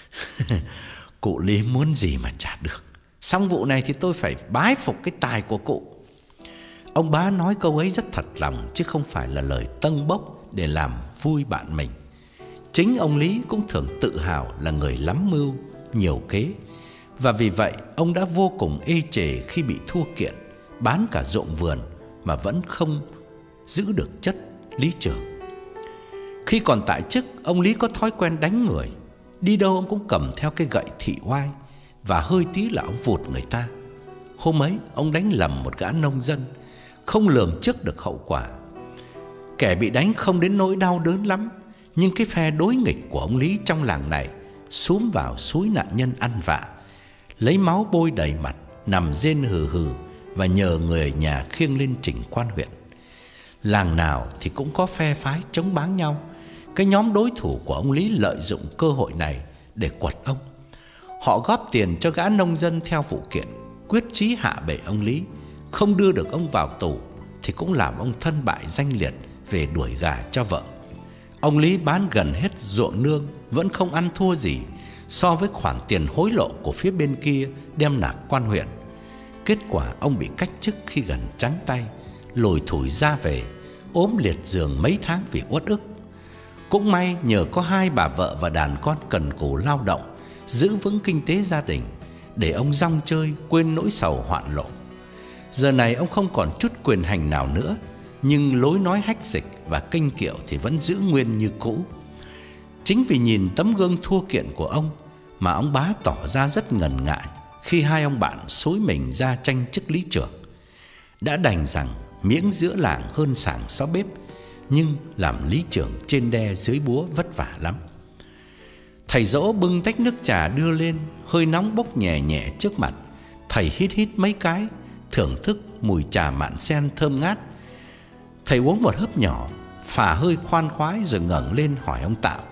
cụ Lý muốn gì mà trả được. Xong vụ này thì tôi phải bái phục cái tài của cụ. Ông bá nói câu ấy rất thật lòng, chứ không phải là lời tâng bốc để làm vui bạn mình. Chính ông Lý cũng thường tự hào là người lắm mưu, nhiều kế. Và vì vậy ông đã vô cùng ê chề khi bị thua kiện, bán cả ruộng vườn mà vẫn không giữ được chất lý trưởng. Khi còn tại chức, ông Lý có thói quen đánh người. Đi đâu ông cũng cầm theo cái gậy thị oai, và hơi tí là ông vụt người ta. Hôm ấy ông đánh lầm một gã nông dân, không lường trước được hậu quả. Kẻ bị đánh không đến nỗi đau đớn lắm, nhưng cái phe đối nghịch của ông Lý trong làng này xúm vào xúi nạn nhân ăn vạ, lấy máu bôi đầy mặt, nằm rên hừ hừ, và nhờ người nhà khiêng lên chỉnh quan huyện. Làng nào thì cũng có phe phái chống báng nhau. Cái nhóm đối thủ của ông Lý lợi dụng cơ hội này để quật ông. Họ góp tiền cho gã nông dân theo vụ kiện, quyết chí hạ bệ ông Lý. Không đưa được ông vào tù thì cũng làm ông thân bại danh liệt về đuổi gà cho vợ. Ông Lý bán gần hết ruộng nương vẫn không ăn thua gì so với khoản tiền hối lộ của phía bên kia đem nạp quan huyện. Kết quả ông bị cách chức khi gần trắng tay, lủi thủi ra về, ốm liệt giường mấy tháng vì uất ức. Cũng may nhờ có hai bà vợ và đàn con cần cù lao động, giữ vững kinh tế gia đình, để ông rong chơi quên nỗi sầu hoạn lộ. Giờ này ông không còn chút quyền hành nào nữa, nhưng lối nói hách dịch và kênh kiệu thì vẫn giữ nguyên như cũ. Chính vì nhìn tấm gương thua kiện của ông mà ông bá tỏ ra rất ngần ngại khi hai ông bạn xối mình ra tranh chức lý trưởng. Đã đành rằng miếng giữa làng hơn sảng xó bếp, nhưng làm lý trưởng trên đe dưới búa vất vả lắm. Thầy Dỗ bưng tách nước trà đưa lên, hơi nóng bốc nhẹ nhẹ trước mặt. Thầy hít hít mấy cái, thưởng thức mùi trà mạn sen thơm ngát. Thầy uống một hớp nhỏ, phả hơi khoan khoái rồi ngẩng lên hỏi ông Tạo: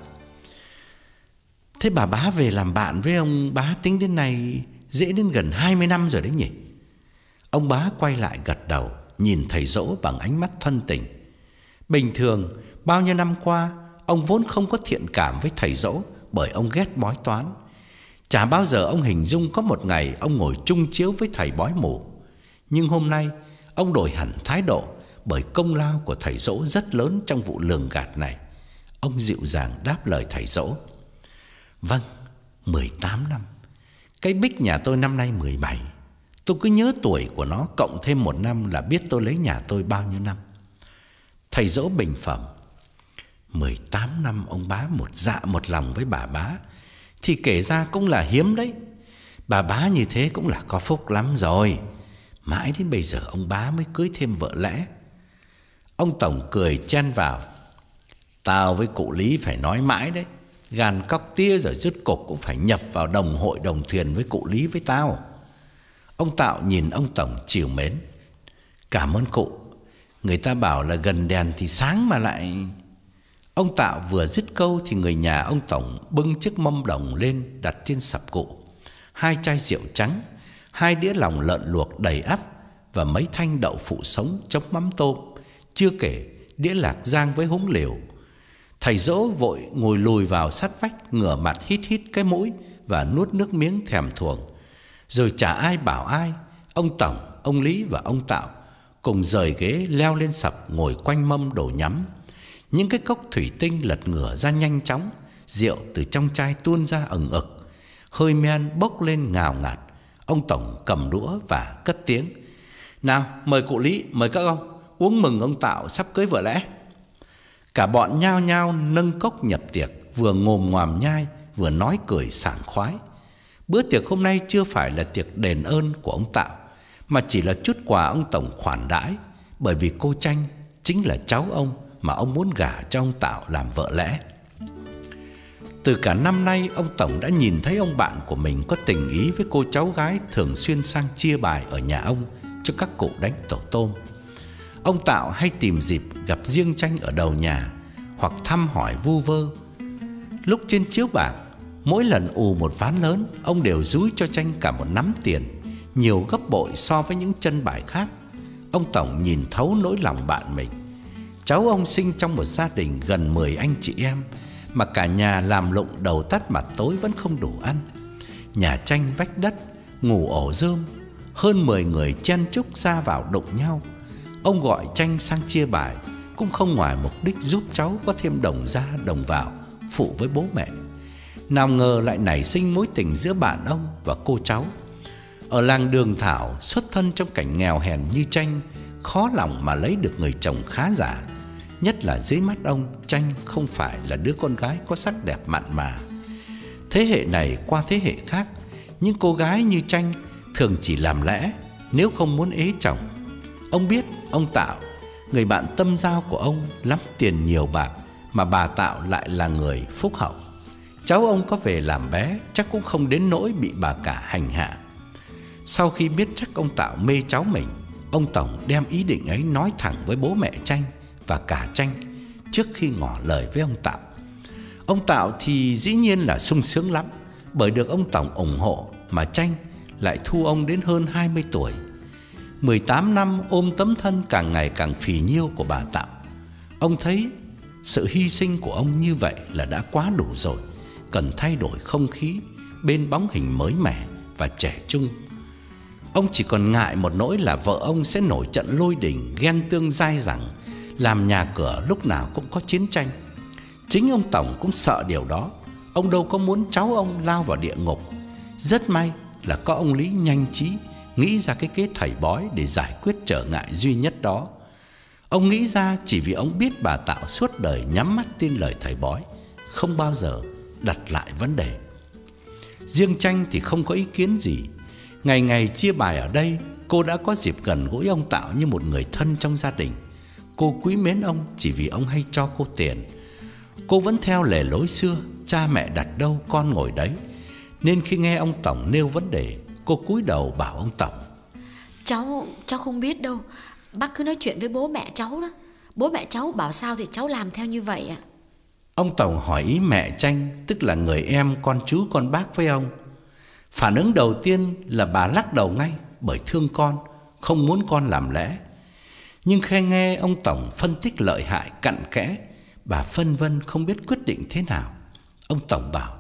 thế bà bá về làm bạn với ông bá tính đến nay dễ đến gần hai mươi năm rồi đấy nhỉ? Ông bá quay lại gật đầu, nhìn thầy Dỗ bằng ánh mắt thân tình. Bình thường bao nhiêu năm qua, ông vốn không có thiện cảm với thầy Dỗ, bởi ông ghét bói toán. Chả bao giờ ông hình dung có một ngày ông ngồi chung chiếu với thầy bói mù. Nhưng hôm nay ông đổi hẳn thái độ, bởi công lao của thầy Dỗ rất lớn trong vụ lường gạt này. Ông dịu dàng đáp lời thầy Dỗ: vâng, mười tám năm. Cái Bích nhà tôi năm nay mười bảy. Tôi cứ nhớ tuổi của nó, cộng thêm một năm là biết tôi lấy nhà tôi bao nhiêu năm. Thầy Dỗ bình phẩm: mười tám năm ông bá một dạ một lòng với bà bá, thì kể ra cũng là hiếm đấy. Bà bá như thế cũng là có phúc lắm rồi. Mãi đến bây giờ ông bá mới cưới thêm vợ lẽ. Ông Tổng cười chen vào: tao với cụ Lý phải nói mãi đấy. Gàn cóc tía rồi rốt cục cũng phải nhập vào đồng hội đồng thuyền với cụ Lý với tao. Ông Tạo nhìn ông Tổng trìu mến. Cảm ơn cụ. Người ta bảo là gần đèn thì sáng mà lại... Ông Tạo vừa dứt câu thì người nhà ông Tổng bưng chiếc mâm đồng lên đặt trên sập cụ. Hai chai rượu trắng, hai đĩa lòng lợn luộc đầy ắp và mấy thanh đậu phụ sống chấm mắm tôm, chưa kể đĩa lạc rang với húng liều. Thầy Dỗ vội ngồi lùi vào sát vách, ngửa mặt hít hít cái mũi và nuốt nước miếng thèm thuồng. Rồi chả ai bảo ai, ông Tổng, ông Lý và ông Tạo cùng rời ghế leo lên sập ngồi quanh mâm đồ nhắm. Những cái cốc thủy tinh lật ngửa ra nhanh chóng, rượu từ trong chai tuôn ra ừng ực, hơi men bốc lên ngào ngạt. Ông Tổng cầm đũa và cất tiếng: Nào, mời cụ Lý, mời các ông uống mừng ông Tạo sắp cưới vợ lẽ. Cả bọn nhao nhao nâng cốc nhập tiệc, vừa ngồm ngoàm nhai vừa nói cười sảng khoái. Bữa tiệc hôm nay chưa phải là tiệc đền ơn của ông Tạo, mà chỉ là chút quà ông Tổng khoản đãi, bởi vì cô Tranh chính là cháu ông mà ông muốn gả cho ông Tạo làm vợ lẽ. Từ cả năm nay, ông Tổng đã nhìn thấy ông bạn của mình có tình ý với cô cháu gái thường xuyên sang chia bài ở nhà ông cho các cụ đánh tổ tôm. Ông Tạo hay tìm dịp gặp riêng Tranh ở đầu nhà hoặc thăm hỏi vu vơ. Lúc trên chiếu bạc, mỗi lần ù một ván lớn, ông đều dúi cho Tranh cả một nắm tiền, nhiều gấp bội so với những chân bài khác. Ông Tổng nhìn thấu nỗi lòng bạn mình. Cháu ông sinh trong một gia đình gần mười anh chị em, mà cả nhà làm lụng đầu tắt mặt tối vẫn không đủ ăn. Nhà tranh vách đất, ngủ ổ rơm, hơn mười người chen chúc ra vào đụng nhau. Ông gọi Tranh sang chia bài cũng không ngoài mục đích giúp cháu có thêm đồng ra đồng vào phụ với bố mẹ. Nào ngờ lại nảy sinh mối tình giữa bạn ông và cô cháu. Ở làng Đường Thảo, xuất thân trong cảnh nghèo hèn như Tranh, khó lòng mà lấy được người chồng khá giả. Nhất là dưới mắt ông, Tranh không phải là đứa con gái có sắc đẹp mặn mà. Thế hệ này qua thế hệ khác, những cô gái như Tranh thường chỉ làm lẽ, nếu không muốn ế chồng. Ông biết ông Tạo, người bạn tâm giao của ông, lắm tiền nhiều bạc, mà bà Tạo lại là người phúc hậu. Cháu ông có về làm bé chắc cũng không đến nỗi bị bà cả hành hạ. Sau khi biết chắc ông Tạo mê cháu mình, ông Tổng đem ý định ấy nói thẳng với bố mẹ Tranh và cả Tranh trước khi ngỏ lời với ông Tạo. Ông Tạo thì dĩ nhiên là sung sướng lắm, bởi được ông Tổng ủng hộ mà Tranh lại thu ông đến hơn hai mươi tuổi. mười tám năm ôm tấm thân càng ngày càng phì nhiêu của bà Tạo. Ông thấy sự hy sinh của ông như vậy là đã quá đủ rồi, cần thay đổi không khí bên bóng hình mới mẻ và trẻ trung. Ông chỉ còn ngại một nỗi là vợ ông sẽ nổi trận lôi đình, ghen tương dai dẳng, làm nhà cửa lúc nào cũng có chiến tranh. Chính ông Tổng cũng sợ điều đó. Ông đâu có muốn cháu ông lao vào địa ngục. Rất may là có ông Lý nhanh trí nghĩ ra cái kế thầy bói để giải quyết trở ngại duy nhất đó. Ông nghĩ ra chỉ vì ông biết bà Tạo suốt đời nhắm mắt tin lời thầy bói, không bao giờ đặt lại vấn đề. Riêng Tranh thì không có ý kiến gì. Ngày ngày chia bài ở đây, cô đã có dịp gần gũi ông Tạo như một người thân trong gia đình. Cô quý mến ông chỉ vì ông hay cho cô tiền. Cô vẫn theo lề lối xưa, cha mẹ đặt đâu con ngồi đấy. Nên khi nghe ông Tổng nêu vấn đề, cô cúi đầu bảo ông Tổng: Cháu, cháu không biết đâu. Bác cứ nói chuyện với bố mẹ cháu đó. Bố mẹ cháu bảo sao thì cháu làm theo như vậy ạ. Ông Tổng hỏi ý mẹ Tranh, tức là người em con chú con bác với ông. Phản ứng đầu tiên là bà lắc đầu ngay, bởi thương con, không muốn con làm lẽ. Nhưng khi nghe ông Tổng phân tích lợi hại cặn kẽ, bà phân vân không biết quyết định thế nào. Ông Tổng bảo: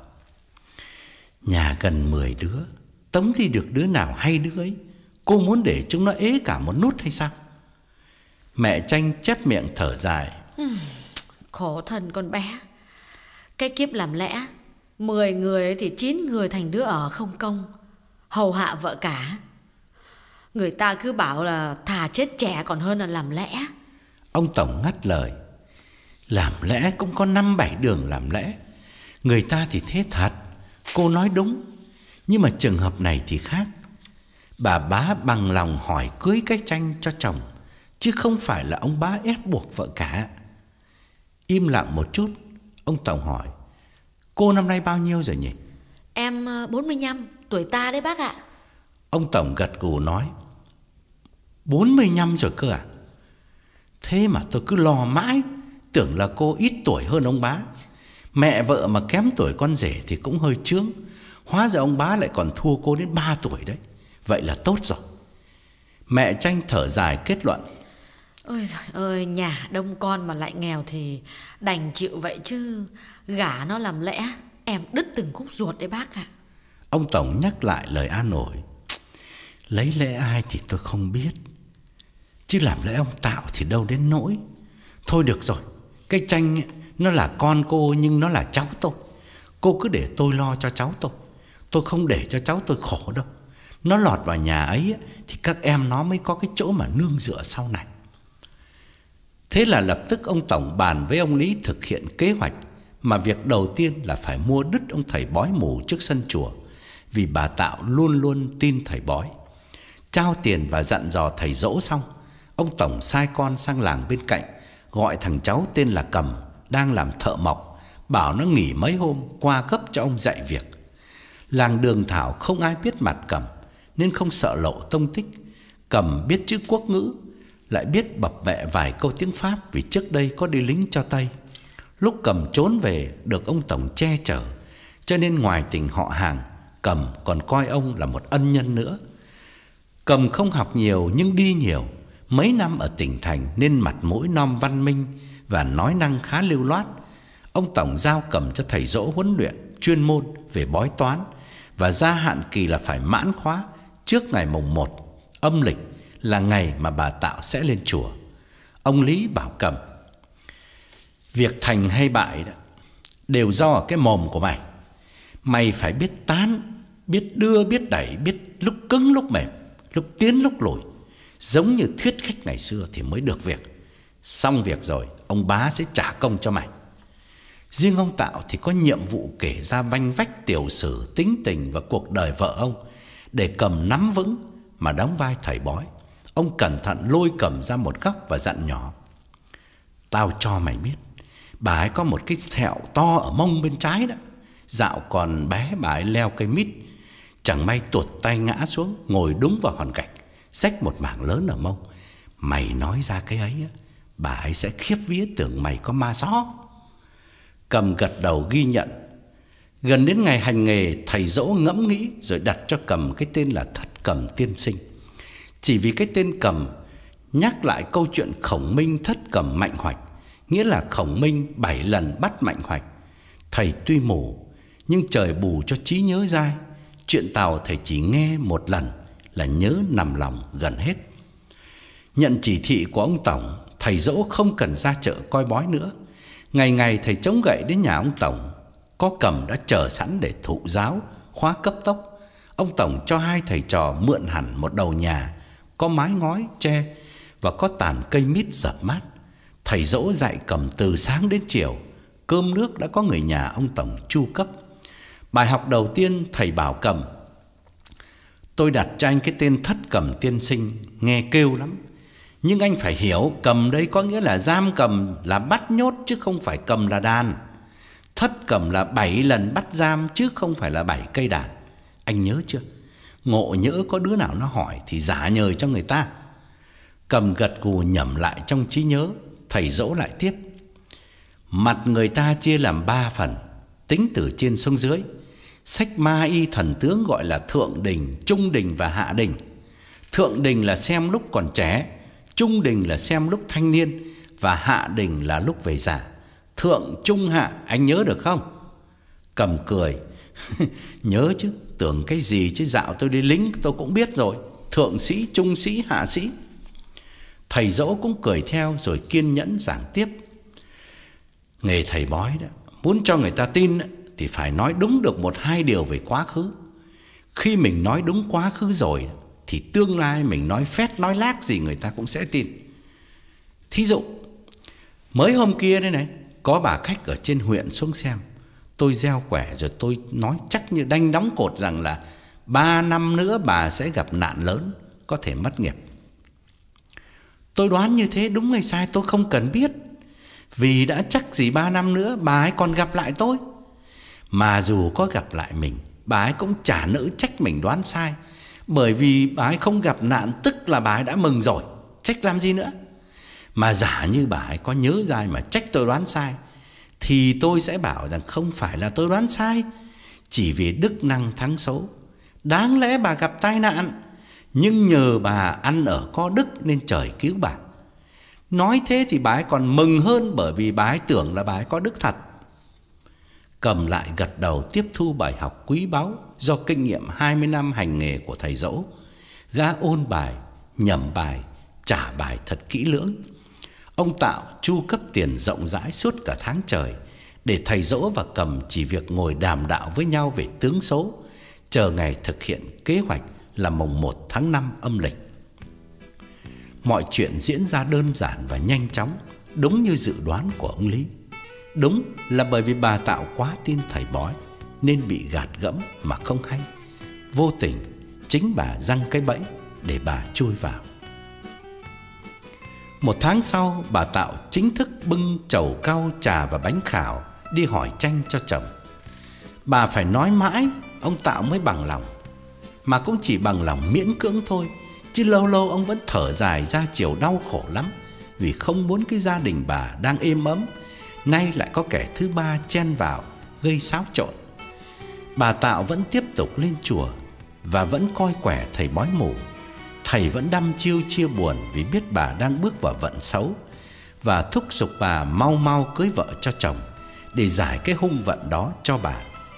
Nhà gần mười đứa, tống đi được đứa nào hay đứa ấy. Cô muốn để chúng nó ế cả một nút hay sao? Mẹ Tranh chép miệng thở dài: uhm, Khổ thân con bé. Cái kiếp làm lẽ, mười người thì chín người thành đứa ở không công, hầu hạ vợ cả. Người ta cứ bảo là thà chết trẻ còn hơn là làm lẽ. Ông Tổng ngắt lời: Làm lẽ cũng có năm bảy đường làm lẽ. Người ta thì thế thật, cô nói đúng. Nhưng mà trường hợp này thì khác. Bà bá bằng lòng hỏi cưới cái Tranh cho chồng, chứ không phải là ông bá ép buộc vợ cả. Im lặng một chút, ông Tổng hỏi: Cô năm nay bao nhiêu rồi nhỉ? Em bốn mươi lăm, tuổi ta đấy bác ạ. Ông Tổng gật gù nói: bốn mươi lăm rồi cơ à? Thế mà tôi cứ lo mãi, tưởng là cô ít tuổi hơn ông bá. Mẹ vợ mà kém tuổi con rể thì cũng hơi chướng. Hóa ra ông bá lại còn thua cô đến ba tuổi đấy. Vậy là tốt rồi. Mẹ Tranh thở dài kết luận: Ôi giời ơi, nhà đông con mà lại nghèo thì đành chịu vậy chứ. Gả nó làm lẽ, em đứt từng khúc ruột đấy bác ạ. Ông Tổng nhắc lại lời an ủi: lấy lẽ ai thì tôi không biết, chứ làm lẽ ông Tạo thì đâu đến nỗi. Thôi được rồi, cái Tranh ấy, nó là con cô nhưng nó là cháu tôi. Cô cứ để tôi lo cho cháu tôi. Tôi không để cho cháu tôi khổ đâu. Nó lọt vào nhà ấy thì các em nó mới có cái chỗ mà nương dựa sau này. Thế là lập tức ông Tổng bàn với ông Lý thực hiện kế hoạch. Mà việc đầu tiên là phải mua đứt ông thầy bói mù trước sân chùa, vì bà Tạo luôn luôn tin thầy bói. Trao tiền và dặn dò thầy dỗ xong, ông Tổng sai con sang làng bên cạnh, gọi thằng cháu tên là Cầm, đang làm thợ mộc, bảo nó nghỉ mấy hôm qua gấp cho ông dạy việc. Làng Đường Thảo không ai biết mặt Cầm, nên không sợ lộ tông tích. Cầm biết chữ quốc ngữ, lại biết bập bẹ vài câu tiếng Pháp vì trước đây có đi lính cho Tây. Lúc Cầm trốn về được ông Tổng che chở, cho nên ngoài tình họ hàng, Cầm còn coi ông là một ân nhân nữa. Cầm không học nhiều nhưng đi nhiều, mấy năm ở tỉnh thành nên mặt mũi non văn minh và nói năng khá lưu loát. Ông Tổng giao Cầm cho thầy dỗ huấn luyện chuyên môn về bói toán, và gia hạn kỳ là phải mãn khóa trước ngày mùng một âm lịch, là ngày mà bà Tạo sẽ lên chùa. Ông Lý bảo Cầm: việc thành hay bại đó đều do ở cái mồm của mày. Mày phải biết tán, biết đưa, biết đẩy, biết lúc cứng lúc mềm, lúc tiến lúc lùi, giống như thuyết khách ngày xưa thì mới được việc. Xong việc rồi, ông bá sẽ trả công cho mày. Riêng ông Tạo thì có nhiệm vụ kể ra vanh vách tiểu sử, tính tình và cuộc đời vợ ông, để Cầm nắm vững mà đóng vai thầy bói. Ông cẩn thận lôi Cầm ra một góc và dặn nhỏ: tao cho mày biết, bà ấy có một cái thẹo to ở mông bên trái đó. Dạo còn bé bà ấy leo cây mít, chẳng may tuột tay ngã xuống, ngồi đúng vào hòn gạch, rách một mảng lớn ở mông. Mày nói ra cái ấy, bà ấy sẽ khiếp vía tưởng mày có ma xó. Cầm gật đầu ghi nhận. Gần đến ngày hành nghề, thầy dỗ ngẫm nghĩ rồi đặt cho Cầm cái tên là Thất Cầm Tiên Sinh. Chỉ vì cái tên Cầm nhắc lại câu chuyện Khổng Minh thất cầm mạnh hoạch, nghĩa là Khổng Minh bảy lần bắt mạnh hoạch. Thầy tuy mù nhưng trời bù cho trí nhớ dai. Chuyện Tàu thầy chỉ nghe một lần là nhớ nằm lòng gần hết. Nhận chỉ thị của ông Tổng, thầy dỗ không cần ra chợ coi bói nữa. Ngày ngày thầy chống gậy đến nhà ông Tổng, có Cầm đã chờ sẵn để thụ giáo, khóa cấp tốc. Ông Tổng cho hai thầy trò mượn hẳn một đầu nhà có mái ngói tre và có tàn cây mít dập mát. Thầy dỗ dạy Cầm từ sáng đến chiều, cơm nước đã có người nhà ông Tổng chu cấp. Bài học đầu tiên thầy bảo Cầm: tôi đặt cho anh cái tên Thất Cầm Tiên Sinh, nghe kêu lắm, nhưng anh phải hiểu cầm đấy có nghĩa là giam cầm, là bắt nhốt, chứ không phải cầm là đàn. Thất cầm là bảy lần bắt giam, chứ không phải là bảy cây đàn. Anh nhớ chưa? Ngộ nhỡ có đứa nào nó hỏi thì giả nhời cho người ta. Cầm gật gù nhẩm lại trong trí nhớ. Thầy dỗ lại tiếp: mặt người ta chia làm ba phần, tính từ trên xuống dưới. Sách ma y thần tướng gọi là thượng đình, trung đình và hạ đình. Thượng đình là xem lúc còn trẻ, trung đình là xem lúc thanh niên, và hạ đình là lúc về già. Thượng trung hạ, anh nhớ được không? Cầm cười. Nhớ chứ, tưởng cái gì chứ, dạo tôi đi lính tôi cũng biết rồi. Thượng sĩ, trung sĩ, hạ sĩ. Thầy dỗ cũng cười theo rồi kiên nhẫn giảng tiếp: nghề thầy bói đó, muốn cho người ta tin thì phải nói đúng được một hai điều về quá khứ. Khi mình nói đúng quá khứ rồi thì tương lai mình nói phét nói lác gì người ta cũng sẽ tin. Thí dụ, mới hôm kia đây này, có bà khách ở trên huyện xuống xem. Tôi gieo quẻ rồi tôi nói chắc như đanh đóng cột rằng là ba năm nữa bà sẽ gặp nạn lớn, có thể mất nghiệp. Tôi đoán như thế đúng hay sai tôi không cần biết, vì đã chắc gì ba năm nữa bà ấy còn gặp lại tôi. Mà dù có gặp lại mình, bà ấy cũng chả nỡ trách mình đoán sai, bởi vì bà ấy không gặp nạn tức là bà ấy đã mừng rồi, trách làm gì nữa. Mà giả như bà ấy có nhớ ra mà trách tôi đoán sai, thì tôi sẽ bảo rằng không phải là tôi đoán sai, chỉ vì đức năng thắng xấu. Đáng lẽ bà gặp tai nạn, nhưng nhờ bà ăn ở có đức nên trời cứu bà. Nói thế thì bà ấy còn mừng hơn, bởi vì bà ấy tưởng là bà ấy có đức thật. Cầm lại gật đầu tiếp thu bài học quý báu do kinh nghiệm hai mươi năm hành nghề của thầy Dỗ. Gã ôn bài, nhẩm bài, trả bài thật kỹ lưỡng. Ông Tạo chu cấp tiền rộng rãi suốt cả tháng trời, để thầy Dỗ và Cầm chỉ việc ngồi đàm đạo với nhau về tướng số, chờ ngày thực hiện kế hoạch là mùng một tháng năm âm lịch. Mọi chuyện diễn ra đơn giản và nhanh chóng, đúng như dự đoán của ông Lý. Đúng là bởi vì bà Tạo quá tin thầy bói nên bị gạt gẫm mà không hay. Vô tình chính bà giăng cái bẫy để bà chui vào. Một tháng sau, bà Tạo chính thức bưng chầu cau, trà và bánh khảo đi hỏi tranh cho chồng. Bà phải nói mãi ông Tạo mới bằng lòng, mà cũng chỉ bằng lòng miễn cưỡng thôi, chứ lâu lâu ông vẫn thở dài ra chiều đau khổ lắm, vì không muốn cái gia đình bà đang êm ấm nay lại có kẻ thứ ba chen vào gây xáo trộn. Bà Tạo vẫn tiếp tục lên chùa và vẫn coi quẻ thầy bói mù. Thầy vẫn đăm chiêu chia buồn vì biết bà đang bước vào vận xấu, và thúc giục bà mau mau cưới vợ cho chồng để giải cái hung vận đó cho bà.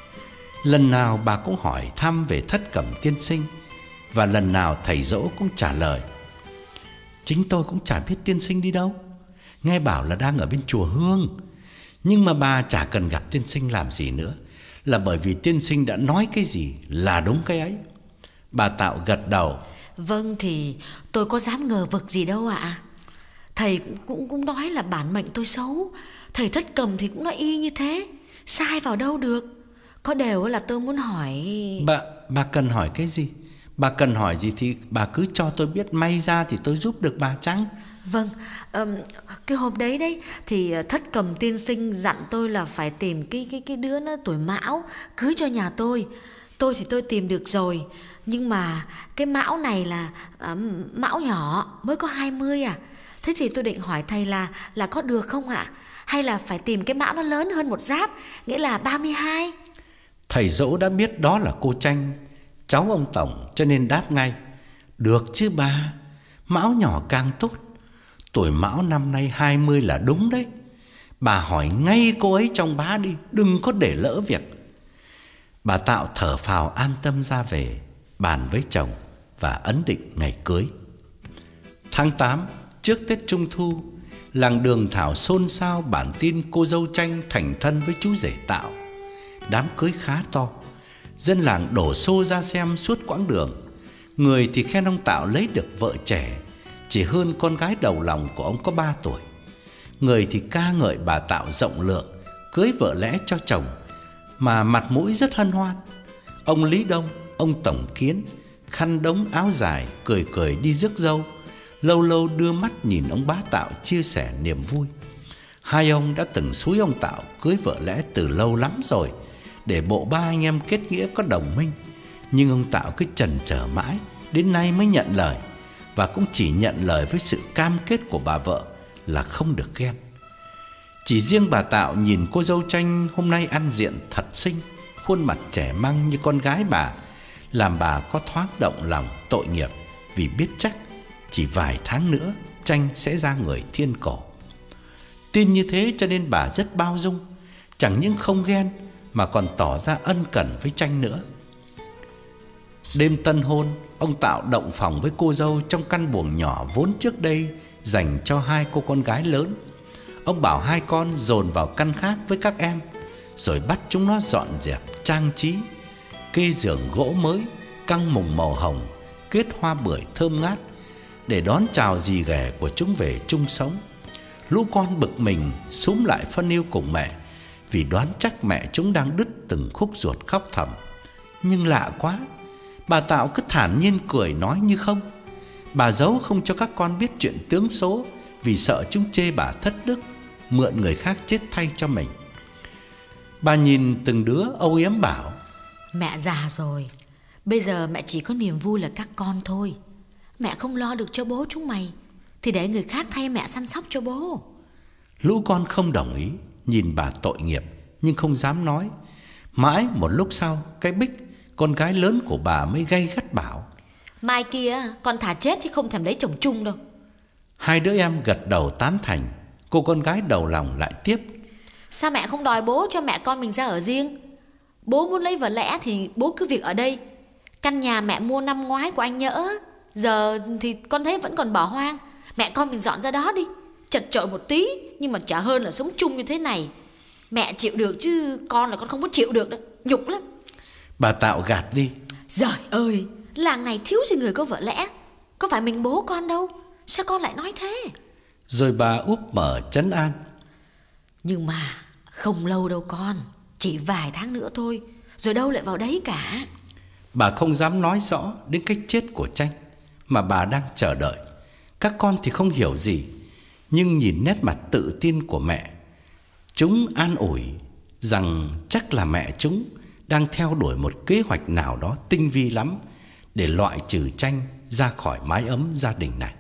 Lần nào bà cũng hỏi thăm về Thất Cẩm tiên sinh, và lần nào thầy Dỗ cũng trả lời: chính tôi cũng chả biết tiên sinh đi đâu, nghe bảo là đang ở bên chùa Hương. Nhưng mà bà chả cần gặp tiên sinh làm gì nữa, là bởi vì tiên sinh đã nói cái gì là đúng cái ấy. Bà Tạo gật đầu: vâng, thì tôi có dám ngờ vực gì đâu ạ. À. Thầy cũng, cũng cũng nói là bản mệnh tôi xấu, thầy Thất Cầm thì cũng nói y như thế, sai vào đâu được. Có điều là tôi muốn hỏi... Bà, bà cần hỏi cái gì? Bà cần hỏi gì thì bà cứ cho tôi biết, may ra thì tôi giúp được bà chăng? Vâng, um, cái hôm đấy đấy thì Thất Cầm tiên sinh dặn tôi là phải tìm cái cái cái đứa nó tuổi Mão cưới cho nhà tôi. Tôi thì tôi tìm được rồi, nhưng mà cái Mão này là uh, Mão nhỏ, mới có hai mươi à. Thế thì tôi định hỏi thầy là là có được không ạ? Hay là phải tìm cái Mão nó lớn hơn một giáp, nghĩa là ba mươi hai? Thầy Dỗ đã biết đó là cô Tranh, cháu ông Tổng, cho nên đáp ngay: được chứ bà, Mão nhỏ càng tốt. Tuổi Mão năm nay hai mươi là đúng đấy. Bà hỏi ngay cô ấy trong bá đi, đừng có để lỡ việc. Bà Tạo thở phào an tâm ra về, bàn với chồng và ấn định ngày cưới. Tháng tám, trước Tết Trung Thu, làng Đường Thảo xôn xao bản tin cô dâu Tranh thành thân với chú rể Tạo. Đám cưới khá to, dân làng đổ xô ra xem suốt quãng đường. Người thì khen ông Tạo lấy được vợ trẻ, chỉ hơn con gái đầu lòng của ông có ba tuổi. Người thì ca ngợi bà Tạo rộng lượng, cưới vợ lẽ cho chồng, mà mặt mũi rất hân hoan. Ông Lý Đông, ông Tổng Kiến, khăn đống áo dài, cười cười đi rước dâu, lâu lâu đưa mắt nhìn ông bá Tạo chia sẻ niềm vui. Hai ông đã từng xúi ông Tạo cưới vợ lẽ từ lâu lắm rồi, để bộ ba anh em kết nghĩa có đồng minh. Nhưng ông Tạo cứ chần chờ mãi, đến nay mới nhận lời, và cũng chỉ nhận lời với sự cam kết của bà vợ là không được ghen. Chỉ riêng bà Tạo nhìn cô dâu Tranh hôm nay ăn diện thật xinh, khuôn mặt trẻ măng như con gái bà, làm bà có thoáng động lòng tội nghiệp, vì biết chắc chỉ vài tháng nữa Tranh sẽ ra người thiên cổ. Tin như thế cho nên bà rất bao dung, chẳng những không ghen mà còn tỏ ra ân cần với Tranh nữa. Đêm tân hôn, ông Tạo động phòng với cô dâu trong căn buồng nhỏ vốn trước đây dành cho hai cô con gái lớn. Ông bảo hai con dồn vào căn khác với các em, rồi bắt chúng nó dọn dẹp trang trí, kê giường gỗ mới, căng mùng màu hồng, kết hoa bưởi thơm ngát để đón chào dì ghẻ của chúng về chung sống. Lũ con bực mình xúm lại phân yêu cùng mẹ, vì đoán chắc mẹ chúng đang đứt từng khúc ruột khóc thầm. Nhưng lạ quá, bà Tạo cứ thản nhiên cười nói như không. Bà giấu không cho các con biết chuyện tướng số, vì sợ chúng chê bà thất đức, mượn người khác chết thay cho mình. Bà nhìn từng đứa âu yếm bảo: Mẹ già rồi, bây giờ mẹ chỉ có niềm vui là các con thôi. Mẹ không lo được cho bố chúng mày thì để người khác thay mẹ săn sóc cho bố. Lũ con không đồng ý, nhìn bà tội nghiệp nhưng không dám nói. Mãi một lúc sau, cái Bích, con gái lớn của bà, mới gay gắt bảo: Mai kia con thà chết chứ không thèm lấy chồng chung đâu. Hai đứa em gật đầu tán thành. Cô con gái đầu lòng lại tiếp: Sao mẹ không đòi bố cho mẹ con mình ra ở riêng? Bố muốn lấy vợ lẽ thì bố cứ việc ở đây. Căn nhà mẹ mua năm ngoái của anh Nhỡ, giờ thì con thấy vẫn còn bỏ hoang. Mẹ con mình dọn ra đó đi. Chật chội một tí, nhưng mà chả hơn là sống chung như thế này. Mẹ chịu được chứ con là con không có chịu được đâu. Nhục lắm. Bà Tạo gạt đi: Giời ơi, làng này thiếu gì người có vợ lẽ. Có phải mình bố con đâu, sao con lại nói thế? Rồi bà úp mở trấn an: Nhưng mà không lâu đâu con, chỉ vài tháng nữa thôi, rồi đâu lại vào đấy cả. Bà không dám nói rõ đến cách chết của Tranh, mà bà đang chờ đợi. Các con thì không hiểu gì, nhưng nhìn nét mặt tự tin của mẹ, chúng an ủi rằng chắc là mẹ chúng đang theo đuổi một kế hoạch nào đó tinh vi lắm để loại trừ Tranh ra khỏi mái ấm gia đình này.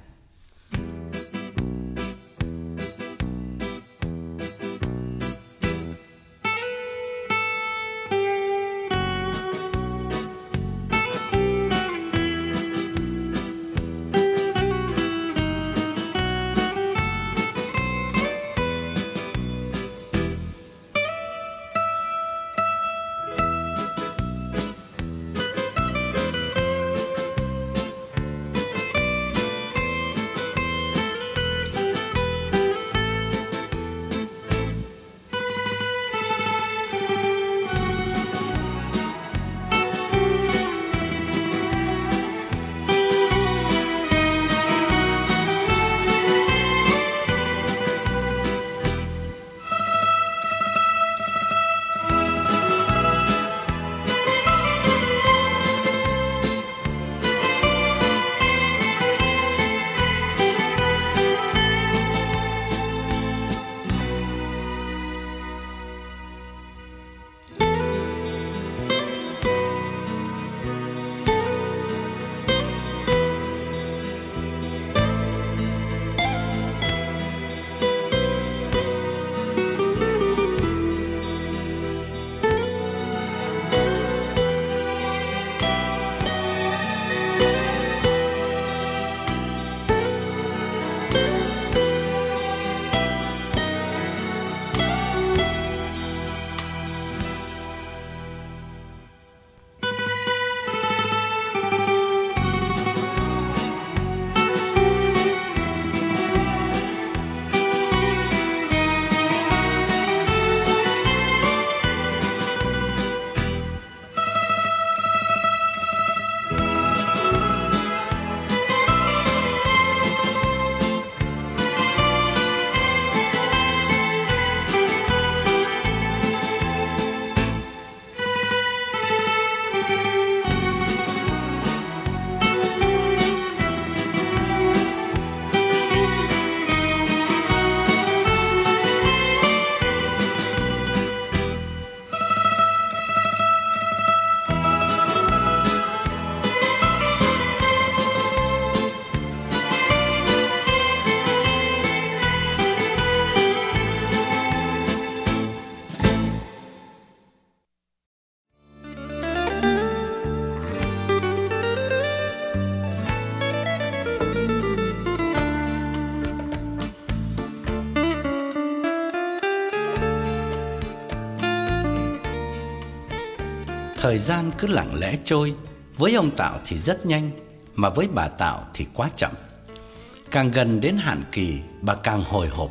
Thời gian cứ lặng lẽ trôi, với ông Tạo thì rất nhanh, mà với bà Tạo thì quá chậm. Càng gần đến hạn kỳ, bà càng hồi hộp.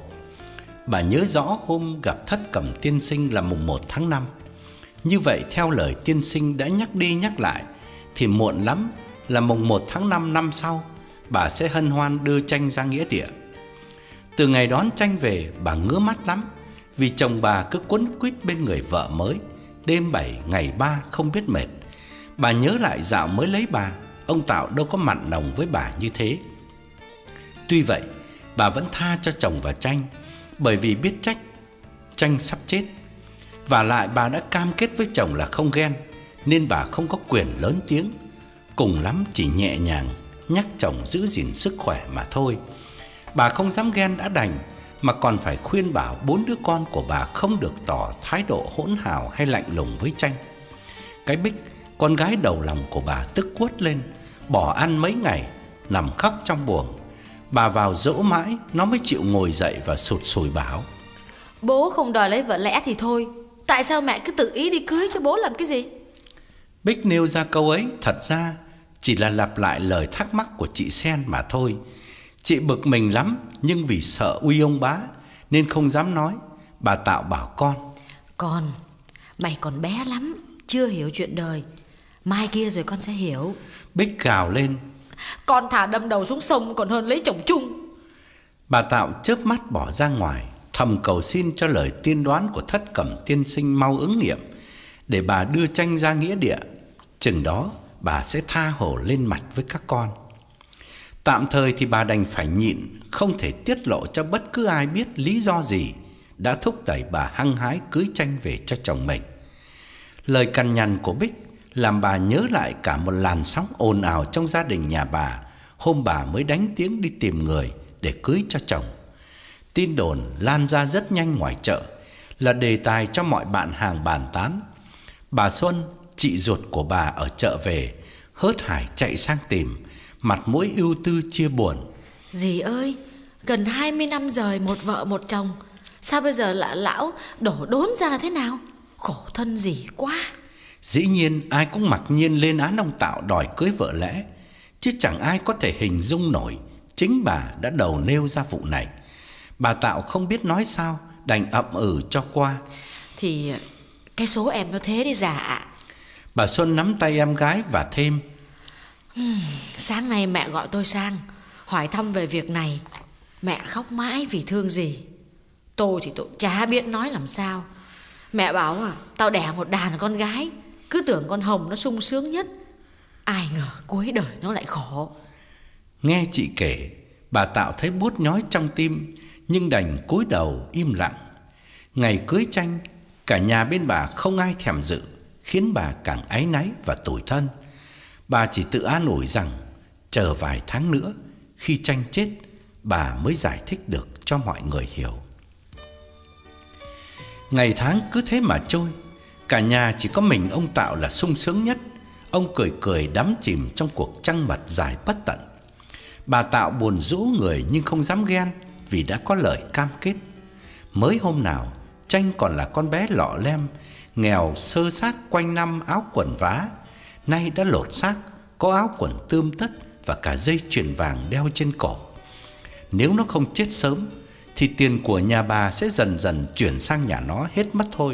Bà nhớ rõ hôm gặp Thất Cẩm tiên sinh là mùng một tháng năm. Như vậy theo lời tiên sinh đã nhắc đi nhắc lại, thì muộn lắm là mùng một tháng năm năm sau, bà sẽ hân hoan đưa Tranh ra nghĩa địa. Từ ngày đón Tranh về, bà ngứa mắt lắm, vì chồng bà cứ quấn quýt bên người vợ mới, đêm bảy ngày ba không biết mệt. Bà nhớ lại dạo mới lấy bà, ông Tạo đâu có mặn nồng với bà như thế. Tuy vậy, bà vẫn tha cho chồng và Tranh, bởi vì biết trách Tranh sắp chết. Vả lại bà đã cam kết với chồng là không ghen, nên bà không có quyền lớn tiếng. Cùng lắm chỉ nhẹ nhàng nhắc chồng giữ gìn sức khỏe mà thôi. Bà không dám ghen đã đành, mà còn phải khuyên bảo bốn đứa con của bà không được tỏ thái độ hỗn hào hay lạnh lùng với Tranh. Cái Bích, con gái đầu lòng của bà, tức quất lên, bỏ ăn mấy ngày, nằm khóc trong buồng. Bà vào dỗ mãi nó mới chịu ngồi dậy và sụt sùi bảo: Bố không đòi lấy vợ lẽ thì thôi, tại sao mẹ cứ tự ý đi cưới cho bố làm cái gì? Bích nêu ra câu ấy thật ra chỉ là lặp lại lời thắc mắc của chị Sen mà thôi. Chị bực mình lắm, nhưng vì sợ uy ông bá nên không dám nói. Bà Tạo bảo con: Con, mày còn bé lắm, chưa hiểu chuyện đời, mai kia rồi con sẽ hiểu. Bích gào lên: Con thả đâm đầu xuống sông còn hơn lấy chồng chung. Bà Tạo chớp mắt bỏ ra ngoài, thầm cầu xin cho lời tiên đoán của Thất Cẩm tiên sinh mau ứng nghiệm, để bà đưa Tranh ra nghĩa địa. Chừng đó bà sẽ tha hồ lên mặt với các con. Tạm thời thì bà đành phải nhịn, không thể tiết lộ cho bất cứ ai biết lý do gì đã thúc đẩy bà hăng hái cưới Tranh về cho chồng mình. Lời cằn nhằn của Bích làm bà nhớ lại cả một làn sóng ồn ào trong gia đình nhà bà hôm bà mới đánh tiếng đi tìm người để cưới cho chồng. Tin đồn lan ra rất nhanh ngoài chợ, là đề tài cho mọi bạn hàng bàn tán. Bà Xuân, chị ruột của bà ở chợ về, hớt hải chạy sang tìm, mặt mũi ưu tư chia buồn: Dì ơi, gần hai mươi năm rồi một vợ một chồng, sao bây giờ lại lão đổ đốn ra là thế nào? Khổ thân dì quá. Dĩ nhiên ai cũng mặc nhiên lên án ông Tạo đòi cưới vợ lẽ, chứ chẳng ai có thể hình dung nổi chính bà đã đầu nêu ra vụ này. Bà Tạo không biết nói sao, đành ậm ừ cho qua: Thì cái số em nó thế đi già ạ. Bà Xuân nắm tay em gái và thêm: Sáng nay mẹ gọi tôi sang hỏi thăm về việc này. Mẹ khóc mãi vì thương dì. Tôi thì tôi chả biết nói làm sao. Mẹ bảo à, tao đẻ một đàn con gái, cứ tưởng con Hồng nó sung sướng nhất, ai ngờ cuối đời nó lại khổ. Nghe chị kể, bà Tạo thấy buốt nhói trong tim, nhưng đành cúi đầu im lặng. Ngày cưới Tranh, cả nhà bên bà không ai thèm dự, khiến bà càng áy náy và tủi thân. Bà chỉ tự an ủi rằng chờ vài tháng nữa, khi Tranh chết, bà mới giải thích được cho mọi người hiểu. Ngày tháng cứ thế mà trôi, cả nhà chỉ có mình ông Tạo là sung sướng nhất. Ông cười cười đắm chìm trong cuộc trăng mật dài bất tận. Bà Tạo buồn rũ người nhưng không dám ghen, vì đã có lời cam kết. Mới hôm nào Tranh còn là con bé lọ lem, nghèo sơ xác quanh năm áo quần vá, nay đã lột xác, có áo quần tươm tất và cả dây chuyền vàng đeo trên cổ. Nếu nó không chết sớm thì tiền của nhà bà sẽ dần dần chuyển sang nhà nó hết mất thôi.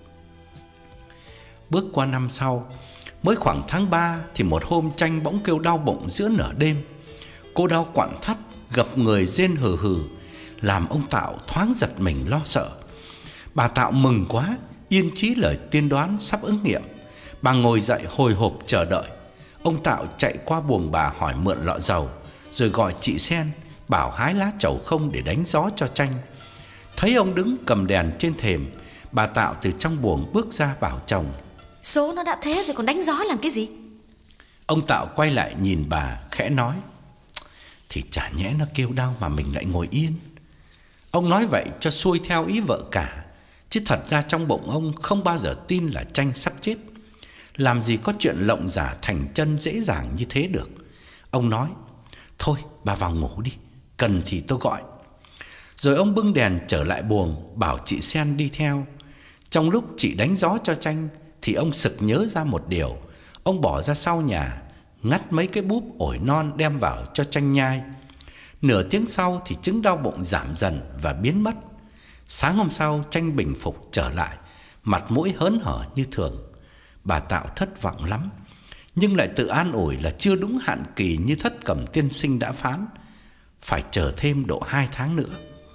Bước qua năm sau, mới khoảng tháng ba thì một hôm Tranh bỗng kêu đau bụng giữa nửa đêm. Cô đau quặn thắt, gập người rên hừ hừ, làm ông Tạo thoáng giật mình lo sợ. Bà Tạo mừng quá, yên chí lời tiên đoán sắp ứng nghiệm. Bà ngồi dậy hồi hộp chờ đợi. Ông Tạo chạy qua buồng bà hỏi mượn lọ dầu, rồi gọi chị Sen bảo hái lá trầu không để đánh gió cho Tranh. Thấy ông đứng cầm đèn trên thềm, bà Tạo từ trong buồng bước ra bảo chồng: Số nó đã thế rồi còn đánh gió làm cái gì? Ông Tạo quay lại nhìn bà khẽ nói: Thì chả nhẽ nó kêu đau mà mình lại ngồi yên. Ông nói vậy cho xuôi theo ý vợ cả, chứ thật ra trong bụng ông không bao giờ tin là Tranh sắp chết. Làm gì có chuyện lộng giả thành chân dễ dàng như thế được. Ông nói: Thôi bà vào ngủ đi, cần thì tôi gọi. Rồi ông bưng đèn trở lại buồng, bảo chị Sen đi theo. Trong lúc chị đánh gió cho Tranh thì ông sực nhớ ra một điều. Ông bỏ ra sau nhà, ngắt mấy cái búp ổi non đem vào cho Tranh nhai. Nửa tiếng sau thì chứng đau bụng giảm dần và biến mất. Sáng hôm sau Tranh bình phục trở lại, mặt mũi hớn hở như thường. Bà Tạo thất vọng lắm, nhưng lại tự an ủi là chưa đúng hạn kỳ như Thất Cẩm tiên sinh đã phán, phải chờ thêm độ hai tháng nữa.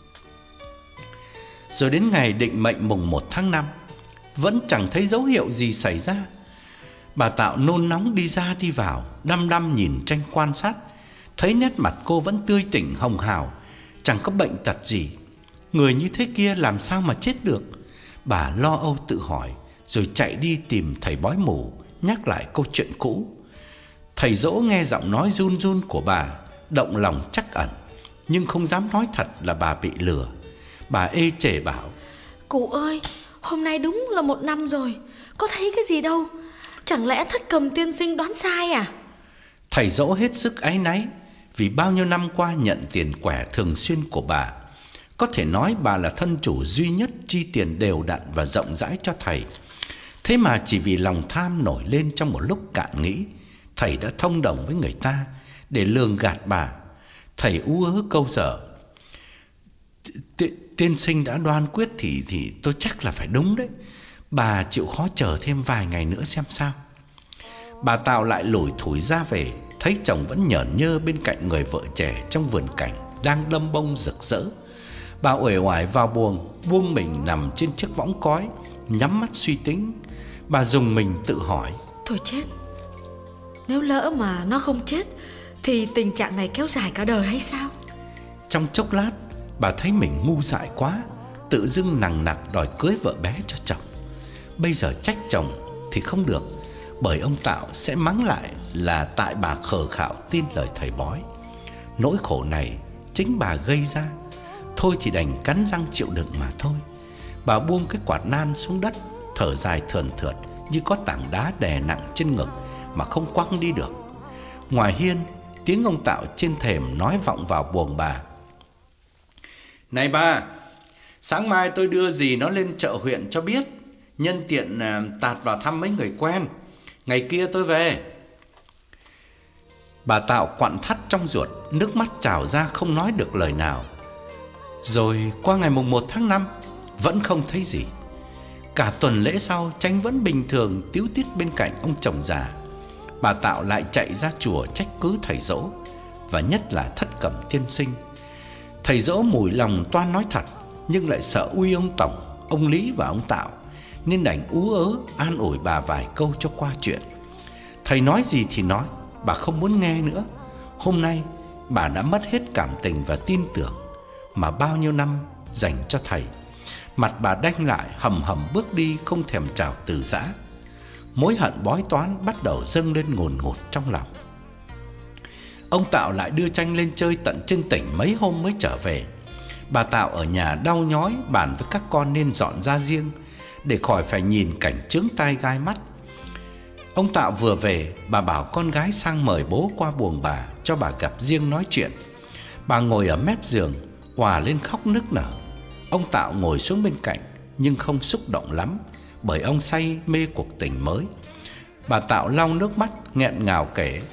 Rồi đến ngày định mệnh mùng một tháng năm, vẫn chẳng thấy dấu hiệu gì xảy ra. Bà Tạo nôn nóng đi ra đi vào, đăm đăm nhìn Tranh quan sát. Thấy nét mặt cô vẫn tươi tỉnh hồng hào, chẳng có bệnh tật gì. Người như thế kia làm sao mà chết được. Bà lo âu tự hỏi, rồi chạy đi tìm thầy bói mù, nhắc lại câu chuyện cũ. Thầy Dỗ nghe giọng nói run run của bà, động lòng trắc ẩn, nhưng không dám nói thật là bà bị lừa. Bà ê chề bảo: Cụ ơi, hôm nay đúng là một năm rồi, có thấy cái gì đâu. Chẳng lẽ Thất Cầm tiên sinh đoán sai à? Thầy Dỗ hết sức áy náy vì bao nhiêu năm qua nhận tiền quẻ thường xuyên của bà. Có thể nói bà là thân chủ duy nhất chi tiền đều đặn và rộng rãi cho thầy. Thế mà chỉ vì lòng tham nổi lên trong một lúc cạn nghĩ, thầy đã thông đồng với người ta để lường gạt bà. Thầy ú ớ câu dở: Tiên sinh đã đoan quyết thì thì tôi chắc là phải đúng đấy. Bà chịu khó chờ thêm vài ngày nữa xem sao. Bà Tào lại lủi thủi ra về, thấy chồng vẫn nhởn nhơ bên cạnh người vợ trẻ trong vườn cảnh đang đâm bông rực rỡ. Bà uể oải vào buồng, buông mình nằm trên chiếc võng cói, nhắm mắt suy tính. Bà dùng mình tự hỏi: Thôi chết, nếu lỡ mà nó không chết thì tình trạng này kéo dài cả đời hay sao? Trong chốc lát, bà thấy mình ngu dại quá, tự dưng nằng nặc đòi cưới vợ bé cho chồng. Bây giờ trách chồng thì không được, bởi ông Tạo sẽ mắng lại là tại bà khờ khạo tin lời thầy bói. Nỗi khổ này chính bà gây ra. Thôi thì đành cắn răng chịu đựng mà thôi. Bà buông cái quạt nan xuống đất, thở dài thườn thượt như có tảng đá đè nặng trên ngực mà không quăng đi được. Ngoài hiên, tiếng ông Tạo trên thềm nói vọng vào buồng bà: Này bà, sáng mai tôi đưa dì nó lên chợ huyện cho biết, nhân tiện uh, tạt vào thăm mấy người quen. Ngày kia tôi về. Bà Tạo quặn thắt trong ruột, nước mắt trào ra không nói được lời nào. Rồi qua ngày mùng một tháng năm, vẫn không thấy gì. Cả tuần lễ sau, Chánh vẫn bình thường tíu tít bên cạnh ông chồng già. Bà Tạo lại chạy ra chùa trách cứ thầy Dỗ, và nhất là Thất Cầm tiên sinh. Thầy Dỗ mùi lòng toan nói thật, nhưng lại sợ uy ông Tổng, ông Lý và ông Tạo, nên đành ú ớ an ủi bà vài câu cho qua chuyện. Thầy nói gì thì nói, bà không muốn nghe nữa. Hôm nay bà đã mất hết cảm tình và tin tưởng mà bao nhiêu năm dành cho thầy. Mặt bà đanh lại, hầm hầm bước đi, không thèm chào từ giã. Mối hận bói toán bắt đầu dâng lên ngùn ngụt trong lòng. Ông Tạo lại đưa Chanh lên chơi tận trên tỉnh mấy hôm mới trở về. Bà Tạo ở nhà đau nhói, bàn với các con nên dọn ra riêng để khỏi phải nhìn cảnh chướng tai gai mắt. Ông Tạo vừa về, bà bảo con gái sang mời bố qua buồng bà cho bà gặp riêng nói chuyện. Bà ngồi ở mép giường, òa lên khóc nức nở. Ông Tạo ngồi xuống bên cạnh nhưng không xúc động lắm, bởi ông say mê cuộc tình mới. Bà Tạo lau nước mắt nghẹn ngào kể: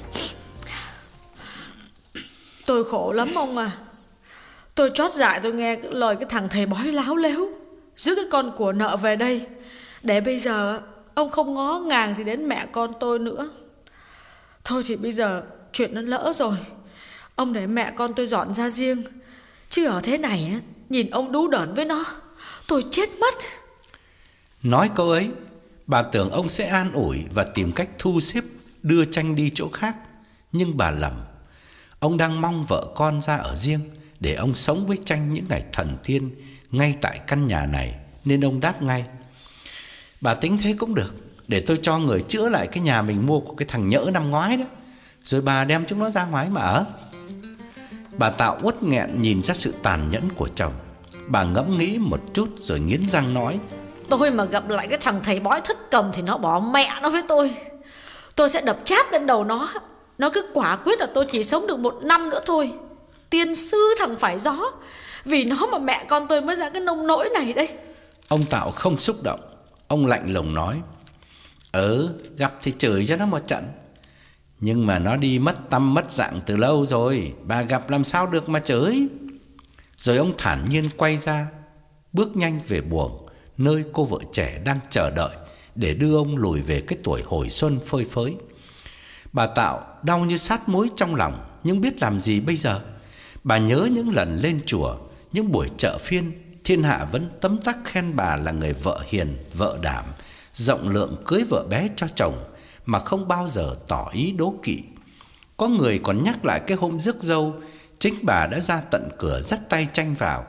Tôi khổ lắm ông à. Tôi trót dại tôi nghe cái lời cái thằng thầy bói láo lếu giữ cái con của nợ về đây, để bây giờ ông không ngó ngàng gì đến mẹ con tôi nữa. Thôi thì bây giờ chuyện nó lỡ rồi, ông để mẹ con tôi dọn ra riêng. Chứ ở thế này nhìn ông đú đởn với nó, tôi chết mất. Nói câu ấy, bà tưởng ông sẽ an ủi và tìm cách thu xếp đưa Chanh đi chỗ khác. Nhưng bà lầm. Ông đang mong vợ con ra ở riêng để ông sống với Chanh những ngày thần tiên ngay tại căn nhà này, nên ông đáp ngay: Bà tính thế cũng được, để tôi cho người chữa lại cái nhà mình mua của cái thằng nhỡ năm ngoái đó, rồi bà đem chúng nó ra ngoài mà ở. Bà Tạo uất nghẹn nhìn ra sự tàn nhẫn của chồng. Bà ngẫm nghĩ một chút rồi nghiến răng nói: Tôi mà gặp lại cái thằng thầy bói Thất Cầm thì nó bỏ mẹ nó với tôi. Tôi sẽ đập cháp lên đầu nó. Nó cứ quả quyết là tôi chỉ sống được một năm nữa thôi. Tiên sư thằng phải gió, vì nó mà mẹ con tôi mới ra cái nông nỗi này đây. Ông Tạo không xúc động. Ông lạnh lùng nói: Ừ, gặp thì chửi cho nó một trận, nhưng mà nó đi mất tâm mất dạng từ lâu rồi, bà gặp làm sao được mà chửi. Rồi ông thản nhiên quay ra, bước nhanh về buồng, nơi cô vợ trẻ đang chờ đợi để đưa ông lùi về cái tuổi hồi xuân phơi phới. Bà Tạo đau như sát muối trong lòng, nhưng biết làm gì bây giờ. Bà nhớ những lần lên chùa, những buổi chợ phiên, thiên hạ vẫn tấm tắc khen bà là người vợ hiền, vợ đảm, rộng lượng cưới vợ bé cho chồng mà không bao giờ tỏ ý đố kỵ. Có người còn nhắc lại cái hôm rước dâu, chính bà đã ra tận cửa dắt tay Chanh vào,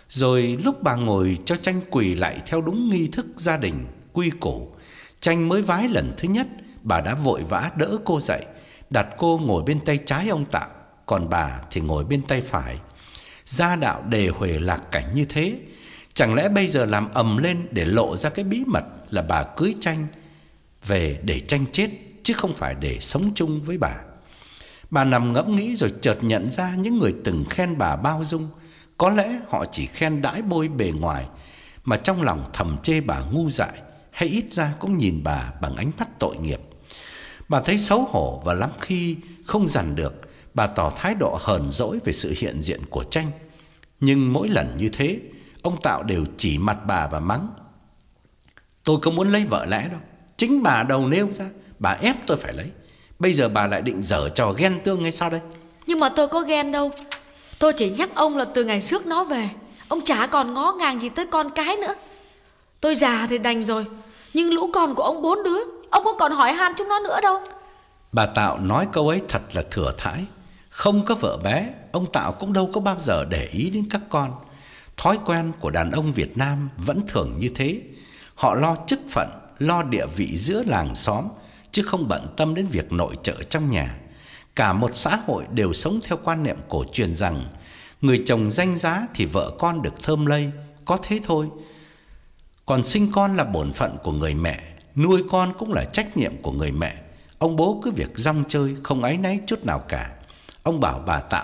Rồi lúc bà ngồi cho Tranh quỳ lại theo đúng nghi thức gia đình quy củ, Tranh mới vái lần thứ nhất, bà đã vội vã đỡ cô dậy, đặt cô ngồi bên tay trái ông Tạo, còn bà thì ngồi bên tay phải. Gia đạo đề huề lạc cảnh như thế, chẳng lẽ bây giờ làm ầm lên để lộ ra cái bí mật là bà cưới Tranh về để Tranh chết, chứ không phải để sống chung với bà. Bà nằm ngẫm nghĩ rồi chợt nhận ra những người từng khen bà bao dung, có lẽ họ chỉ khen đãi bôi bề ngoài, mà trong lòng thầm chê bà ngu dại, hay ít ra cũng nhìn bà bằng ánh mắt tội nghiệp. Bà thấy xấu hổ và lắm khi không dằn được, bà tỏ thái độ hờn dỗi về sự hiện diện của Tranh. Nhưng mỗi lần như thế, ông Tạo đều chỉ mặt bà và mắng: "Tôi có muốn lấy vợ lẽ đâu, chính bà đầu nêu ra, bà ép tôi phải lấy. Bây giờ bà lại định giở trò ghen tương hay sao đây?" Nhưng mà tôi có ghen đâu. Tôi chỉ nhắc ông là từ ngày trước nó về, ông chả còn ngó ngàng gì tới con cái nữa. Tôi già thì đành rồi, nhưng lũ con của ông bốn đứa, ông có còn hỏi han chúng nó nữa đâu. Bà Tạo nói câu ấy thật là thừa thãi. Không có vợ bé, ông Tạo cũng đâu có bao giờ để ý đến các con. Thói quen của đàn ông Việt Nam vẫn thường như thế. Họ lo chức phận, lo địa vị giữa làng xóm, chứ không bận tâm đến việc nội trợ trong nhà. Cả một xã hội đều sống theo quan niệm cổ truyền rằng người chồng danh giá thì vợ con được thơm lây, có thế thôi. Còn sinh con là bổn phận của người mẹ, nuôi con cũng là trách nhiệm của người mẹ. Ông bố cứ việc rong chơi, không áy náy chút nào cả. Ông bảo bà Tạo: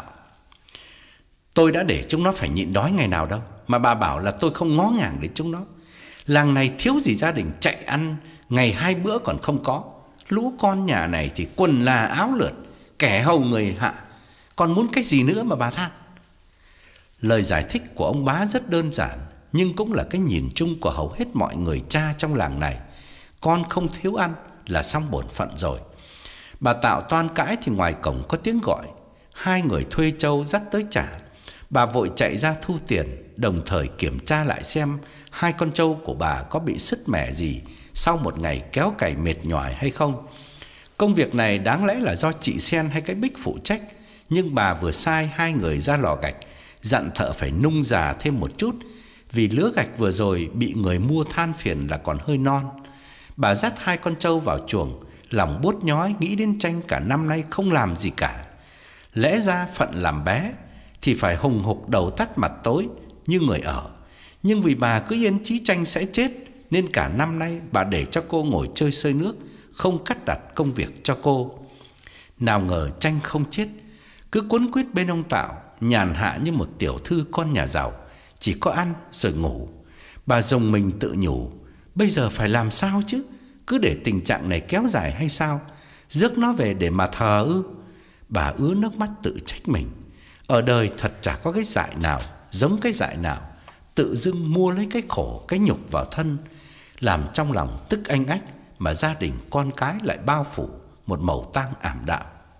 "Tôi đã để chúng nó phải nhịn đói ngày nào đâu, mà bà bảo là tôi không ngó ngàng đến chúng nó. Làng này thiếu gì gia đình chạy ăn ngày hai bữa còn không có. Lũ con nhà này thì quần là áo lượt, kẻ hầu người hạ, còn muốn cái gì nữa mà bà than?" Lời giải thích của ông bá rất đơn giản, nhưng cũng là cái nhìn chung của hầu hết mọi người cha trong làng này. Con không thiếu ăn là xong bổn phận rồi. Bà Tạo toan cãi thì ngoài cổng có tiếng gọi. Hai người thuê trâu dắt tới trả. Bà vội chạy ra thu tiền, đồng thời kiểm tra lại xem hai con trâu của bà có bị sứt mẻ gì sau một ngày kéo cày mệt nhoài hay không. Công việc này đáng lẽ là do chị Sen hay cái Bích phụ trách, nhưng bà vừa sai hai người ra lò gạch, dặn thợ phải nung già thêm một chút, vì lứa gạch vừa rồi bị người mua than phiền là còn hơi non. Bà dắt hai con trâu vào chuồng, lòng buốt nhói nghĩ đến Tranh cả năm nay không làm gì cả. Lẽ ra phận làm bé thì phải hùng hục đầu tắt mặt tối như người ở, nhưng vì bà cứ yên chí Tranh sẽ chết nên cả năm nay bà để cho cô ngồi chơi sơi nước, không cắt đặt công việc cho cô. Nào ngờ Tranh không chết, cứ quấn quýt bên ông Tạo, nhàn hạ như một tiểu thư con nhà giàu, chỉ có ăn rồi ngủ. Bà dùng mình tự nhủ, bây giờ phải làm sao chứ? Cứ để tình trạng này kéo dài hay sao? Rước nó về để mà thờ ư? Bà ứa nước mắt tự trách mình. Ở đời thật chả có cái dại nào giống cái dại nào, tự dưng mua lấy cái khổ, cái nhục vào thân, làm trong lòng tức anh ách, mà gia đình con cái lại bao phủ một màu tang ảm đạm.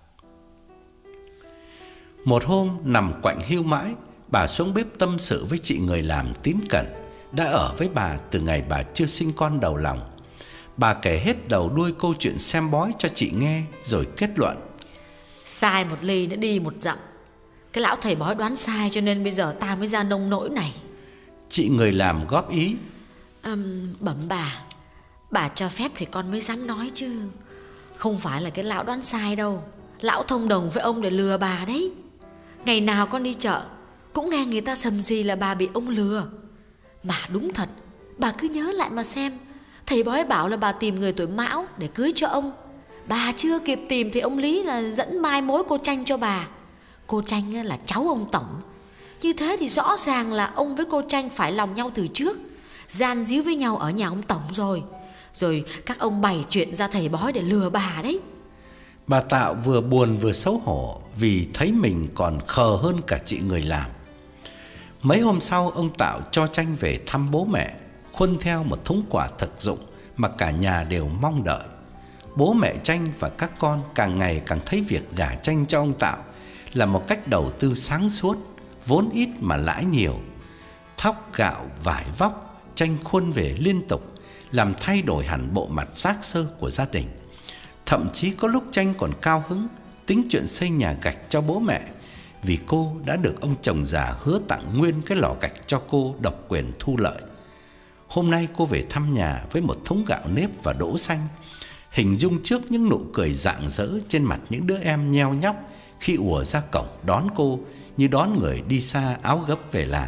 Một hôm nằm quạnh hiu mãi, bà xuống bếp tâm sự với chị người làm tín cẩn, đã ở với bà từ ngày bà chưa sinh con đầu lòng. Bà kể hết đầu đuôi câu chuyện xem bói cho chị nghe, rồi kết luận: Sai một ly đã đi một dặm. Cái lão thầy bói đoán sai, cho nên bây giờ ta mới ra nông nỗi này. Chị người làm góp ý: à, Bẩm bà, bà cho phép thì con mới dám nói chứ. Không phải là cái lão đoán sai đâu. Lão thông đồng với ông để lừa bà đấy. Ngày nào con đi chợ cũng nghe người ta sầm gì là bà bị ông lừa. Mà đúng thật, bà cứ nhớ lại mà xem. Thầy bói bảo là bà tìm người tuổi Mão để cưới cho ông. Bà chưa kịp tìm thì ông Lý là dẫn mai mối cô Tranh cho bà. Cô Tranh là cháu ông Tổng. Như thế thì rõ ràng là ông với cô Tranh phải lòng nhau từ trước, gian díu với nhau ở nhà ông Tổng rồi. Rồi các ông bày chuyện ra thầy bói để lừa bà đấy. Bà Tạo vừa buồn vừa xấu hổ vì thấy mình còn khờ hơn cả chị người làm. Mấy hôm sau, ông Tạo cho Tranh về thăm bố mẹ, khuân theo một thúng quà thực dụng mà cả nhà đều mong đợi. Bố mẹ Tranh và các con càng ngày càng thấy việc gả Tranh cho ông Tạo là một cách đầu tư sáng suốt, vốn ít mà lãi nhiều. Thóc gạo, vải vóc, Tranh khuân về liên tục, làm thay đổi hẳn bộ mặt xác sơ của gia đình. Thậm chí có lúc Tranh còn cao hứng tính chuyện xây nhà gạch cho bố mẹ, vì cô đã được ông chồng già hứa tặng nguyên cái lò gạch cho cô độc quyền thu lợi. Hôm nay cô về thăm nhà với một thúng gạo nếp và đỗ xanh, hình dung trước những nụ cười rạng rỡ trên mặt những đứa em nheo nhóc khi ùa ra cổng đón cô như đón người đi xa áo gấp về làng.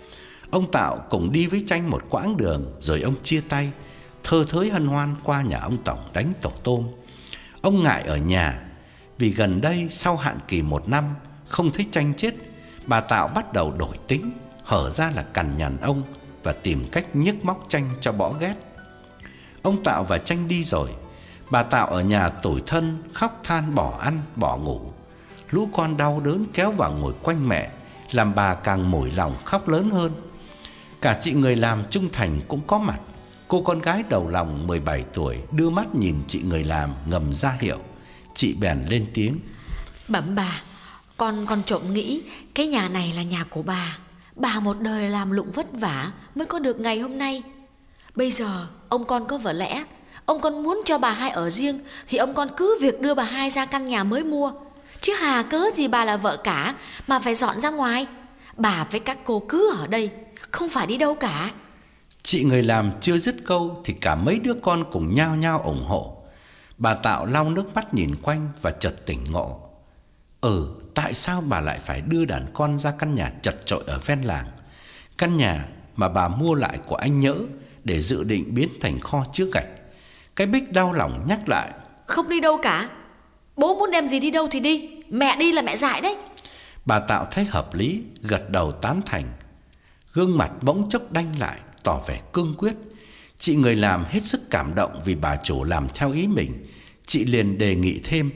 Ông Tạo cùng đi với Tranh một quãng đường rồi ông chia tay, thơ thới hân hoan qua nhà ông Tổng đánh tổ tôm. Ông ngại ở nhà vì gần đây sau hạn kỳ một năm không thấy Tranh chết, bà Tạo bắt đầu đổi tính, hở ra là cằn nhằn ông và tìm cách nhiếc móc Tranh cho bỏ ghét. Ông Tạo và Tranh đi rồi, bà Tạo ở nhà tủi thân, khóc than bỏ ăn bỏ ngủ. Lũ con đau đớn kéo vào ngồi quanh mẹ, làm bà càng mỏi lòng khóc lớn hơn. Cả chị người làm trung thành cũng có mặt. Cô con gái đầu lòng mười bảy tuổi đưa mắt nhìn chị người làm ngầm ra hiệu. Chị bèn lên tiếng: Bẩm bà, con con trộm nghĩ cái nhà này là nhà của bà. Bà một đời làm lụng vất vả mới có được ngày hôm nay. Bây giờ ông con có vợ lẽ, ông con muốn cho bà hai ở riêng thì ông con cứ việc đưa bà hai ra căn nhà mới mua. Chứ hà cớ gì bà là vợ cả mà phải dọn ra ngoài. Bà với các cô cứ ở đây, không phải đi đâu cả. Chị người làm chưa dứt câu thì cả mấy đứa con cùng nhao nhao ủng hộ. Bà Tạo lau nước mắt nhìn quanh và chợt tỉnh ngộ. Ừ, tại sao bà lại phải đưa đàn con ra căn nhà chật chội ở ven làng, căn nhà mà bà mua lại của anh Nhỡ để dự định biến thành kho chứa gạch. Cái Bích đau lòng nhắc lại: Không đi đâu cả. Bố muốn đem gì đi đâu thì đi, mẹ đi là mẹ dại đấy. Bà Tạo thấy hợp lý, gật đầu tán thành. Gương mặt bỗng chốc đanh lại, tỏ vẻ cương quyết. Chị người làm hết sức cảm động vì bà chủ làm theo ý mình. Chị liền đề nghị thêm: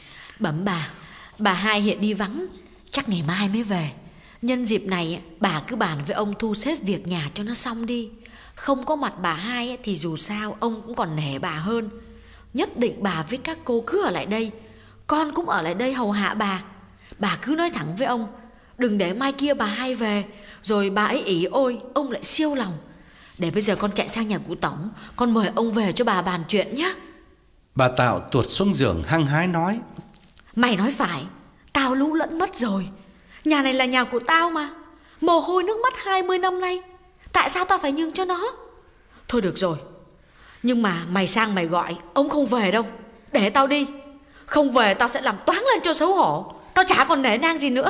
Bẩm bà, bà hai hiện đi vắng, chắc ngày mai mới về. Nhân dịp này bà cứ bàn với ông thu xếp việc nhà cho nó xong đi. Không có mặt bà hai thì dù sao ông cũng còn nể bà hơn. Nhất định bà với các cô cứ ở lại đây, con cũng ở lại đây hầu hạ bà. Bà cứ nói thẳng với ông, đừng để mai kia bà hai về rồi bà ấy ỷ ôi ông lại siêu lòng. Để bây giờ con chạy sang nhà cụ Tổng, con mời ông về cho bà bàn chuyện nhé. Bà Tạo tuột xuống giường hăng hái nói: Mày nói phải, tao lú lẫn mất rồi. Nhà này là nhà của tao mà, mồ hôi nước mắt hai mươi năm nay, tại sao tao phải nhường cho nó? Thôi được rồi, nhưng mà mày sang mày gọi ông không về đâu, để tao đi. Không về tao sẽ làm toáng lên cho xấu hổ, tao chả còn nể nang gì nữa.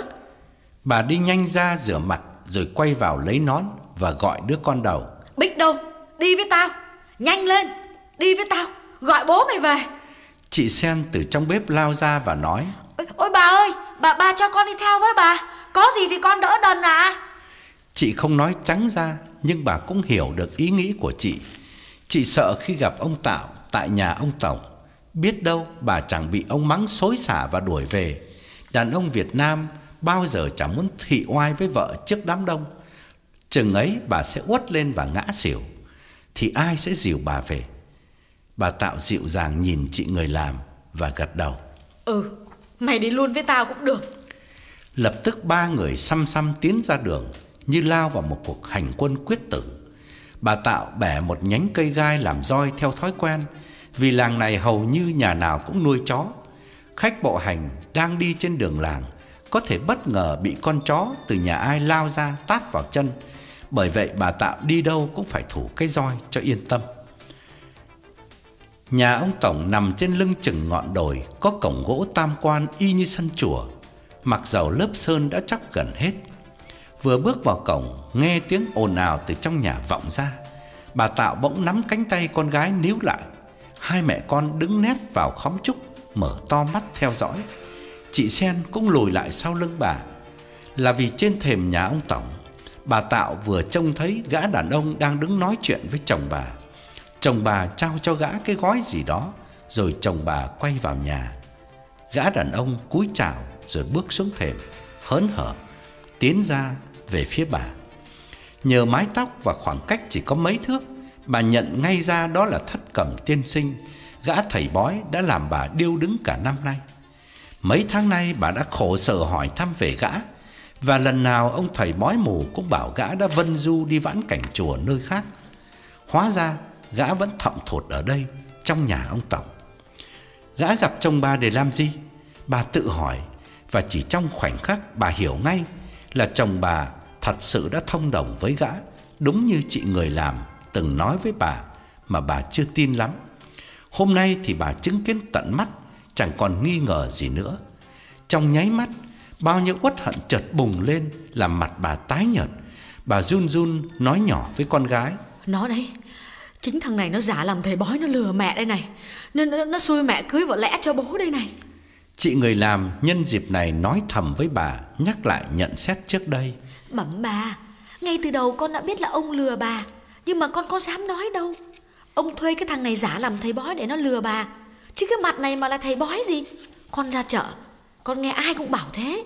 Bà đi nhanh ra rửa mặt rồi quay vào lấy nón và gọi đứa con đầu: Bích đâu? Đi với tao, nhanh lên, đi với tao, gọi bố mày về. Chị Sen từ trong bếp lao ra và nói: Ôi, ôi bà ơi, bà bà cho con đi theo với bà, có gì thì con đỡ đần à. Chị không nói trắng ra, nhưng bà cũng hiểu được ý nghĩ của chị. Chị sợ khi gặp ông Tạo tại nhà ông Tổng, biết đâu bà chẳng bị ông mắng xối xả và đuổi về. Đàn ông Việt Nam bao giờ chẳng muốn thị oai với vợ trước đám đông. Chừng ấy bà sẽ uất lên và ngã xỉu, thì ai sẽ dìu bà về? Bà Tạo dịu dàng nhìn chị người làm và gật đầu: Ừ, mày đi luôn với tao cũng được. Lập tức ba người xăm xăm tiến ra đường như lao vào một cuộc hành quân quyết tử. Bà Tạo bẻ một nhánh cây gai làm roi theo thói quen, vì làng này hầu như nhà nào cũng nuôi chó. Khách bộ hành đang đi trên đường làng có thể bất ngờ bị con chó từ nhà ai lao ra táp vào chân. Bởi vậy bà Tạo đi đâu cũng phải thủ cái roi cho yên tâm. Nhà ông Tổng nằm trên lưng chừng ngọn đồi, có cổng gỗ tam quan y như sân chùa, mặc dầu lớp sơn đã chóc gần hết. Vừa bước vào cổng, nghe tiếng ồn ào từ trong nhà vọng ra. Bà Tạo bỗng nắm cánh tay con gái níu lại. Hai mẹ con đứng nép vào khóm trúc, mở to mắt theo dõi. Chị Sen cũng lùi lại sau lưng bà. Là vì trên thềm nhà ông Tổng, bà Tạo vừa trông thấy gã đàn ông đang đứng nói chuyện với chồng bà. Chồng bà trao cho gã cái gói gì đó, rồi chồng bà quay vào nhà. Gã đàn ông cúi chào rồi bước xuống thềm, hớn hở tiến ra về phía bà. Nhờ mái tóc và khoảng cách chỉ có mấy thước, bà nhận ngay ra đó là Thất Cẩm tiên sinh, gã thầy bói đã làm bà điêu đứng cả năm nay. Mấy tháng nay bà đã khổ sở hỏi thăm về gã, và lần nào ông thầy bói mù cũng bảo gã đã vân du đi vãn cảnh chùa nơi khác. Hóa ra gã vẫn thậm thụt ở đây, trong nhà ông Tổng. Gã gặp chồng bà để làm gì? Bà tự hỏi, và chỉ trong khoảnh khắc bà hiểu ngay là chồng bà thật sự đã thông đồng với gã, đúng như chị người làm từng nói với bà mà bà chưa tin lắm. Hôm nay thì bà chứng kiến tận mắt, chẳng còn nghi ngờ gì nữa. Trong nháy mắt, bao nhiêu uất hận chợt bùng lên, làm mặt bà tái nhợt. Bà run run nói nhỏ với con gái: Nó đấy, chính thằng này nó giả làm thầy bói, nó lừa mẹ đây này. Nên nó, nó xui mẹ cưới vợ lẽ cho bố đây này. Chị người làm nhân dịp này nói thầm với bà, nhắc lại nhận xét trước đây. Bẩm bà, ngay từ đầu con đã biết là ông lừa bà, nhưng mà con có dám nói đâu. Ông thuê cái thằng này giả làm thầy bói để nó lừa bà, chứ cái mặt này mà là thầy bói gì. Con ra chợ, con nghe ai cũng bảo thế.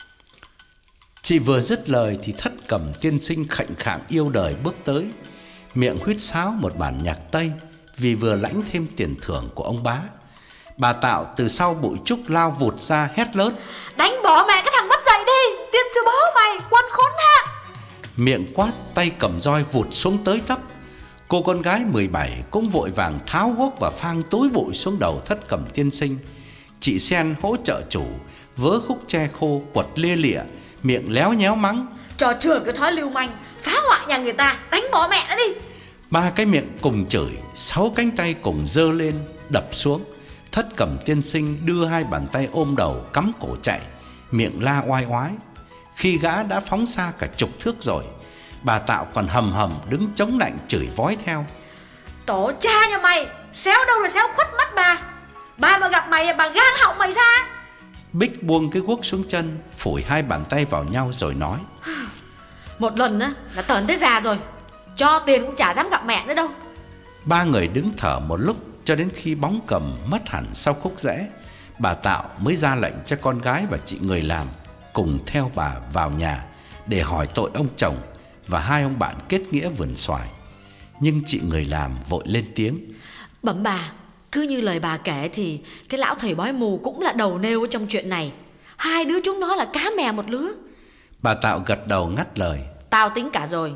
Chị vừa dứt lời thì Thất Cẩm tiên sinh khệnh khạng yêu đời bước tới, miệng huýt sáo một bản nhạc Tây vì vừa lãnh thêm tiền thưởng của ông bá. Bà Tạo từ sau bụi trúc lao vụt ra hét lớn: Đánh bỏ mẹ cái thằng mất dạy đi, tiên sư bố mày, quân khốn ha! Miệng quát, tay cầm roi vụt xuống tới tấp. Cô con gái mười bảy cũng vội vàng tháo guốc và phang túi bụi xuống đầu Thất Cẩm tiên sinh. Chị Sen hỗ trợ chủ vớ khúc tre khô quật lia lịa, miệng léo nhéo mắng: Trò chừa cái thói lưu manh, phá hoại nhà người ta, đánh bỏ mẹ nó đi. Ba cái miệng cùng chửi, sáu cánh tay cùng giơ lên đập xuống. Thất Cẩm tiên sinh đưa hai bàn tay ôm đầu cắm cổ chạy, miệng la oai oái. Khi gã đã phóng xa cả chục thước rồi, bà Tạo còn hầm hầm đứng chống nạnh chửi vói theo: Tổ cha nhà mày, xéo đâu là xéo khuất mắt bà. Bà mà gặp mày, bà gan họng mày ra. Bích buông cái guốc xuống chân, phủi hai bàn tay vào nhau rồi nói: Một lần á là tởn tới già rồi, cho tiền cũng chả dám gặp mẹ nữa đâu. Ba người đứng thở một lúc, cho đến khi bóng cầm mất hẳn sau khúc rẽ, bà Tạo mới ra lệnh cho con gái và chị người làm cùng theo bà vào nhà để hỏi tội ông chồng và hai ông bạn kết nghĩa vườn xoài. Nhưng chị người làm vội lên tiếng: Bẩm bà, cứ như lời bà kể thì cái lão thầy bói mù cũng là đầu nêu ở trong chuyện này. Hai đứa chúng nó là cá mè một lứa. Bà Tạo gật đầu ngắt lời: Tao tính cả rồi.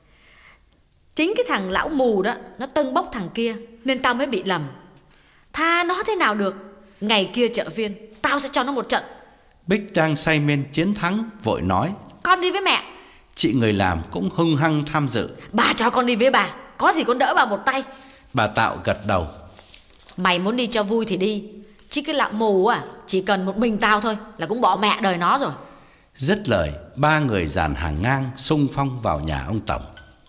Chính cái thằng lão mù đó, nó tâng bốc thằng kia, nên tao mới bị lầm. Tha nó thế nào được. Ngày kia chợ phiên, tao sẽ cho nó một trận. Bích đang say men chiến thắng vội nói: Con đi với mẹ. Chị người làm cũng hung hăng tham dự: Bà cho con đi với bà, có gì con đỡ bà một tay. Bà Tạo gật đầu: Mày muốn đi cho vui thì đi, chứ cái lão mù à, chỉ cần một mình tao thôi là cũng bỏ mẹ đời nó rồi. Dứt lời, ba người dàn hàng ngang xung phong vào nhà ông Tổng.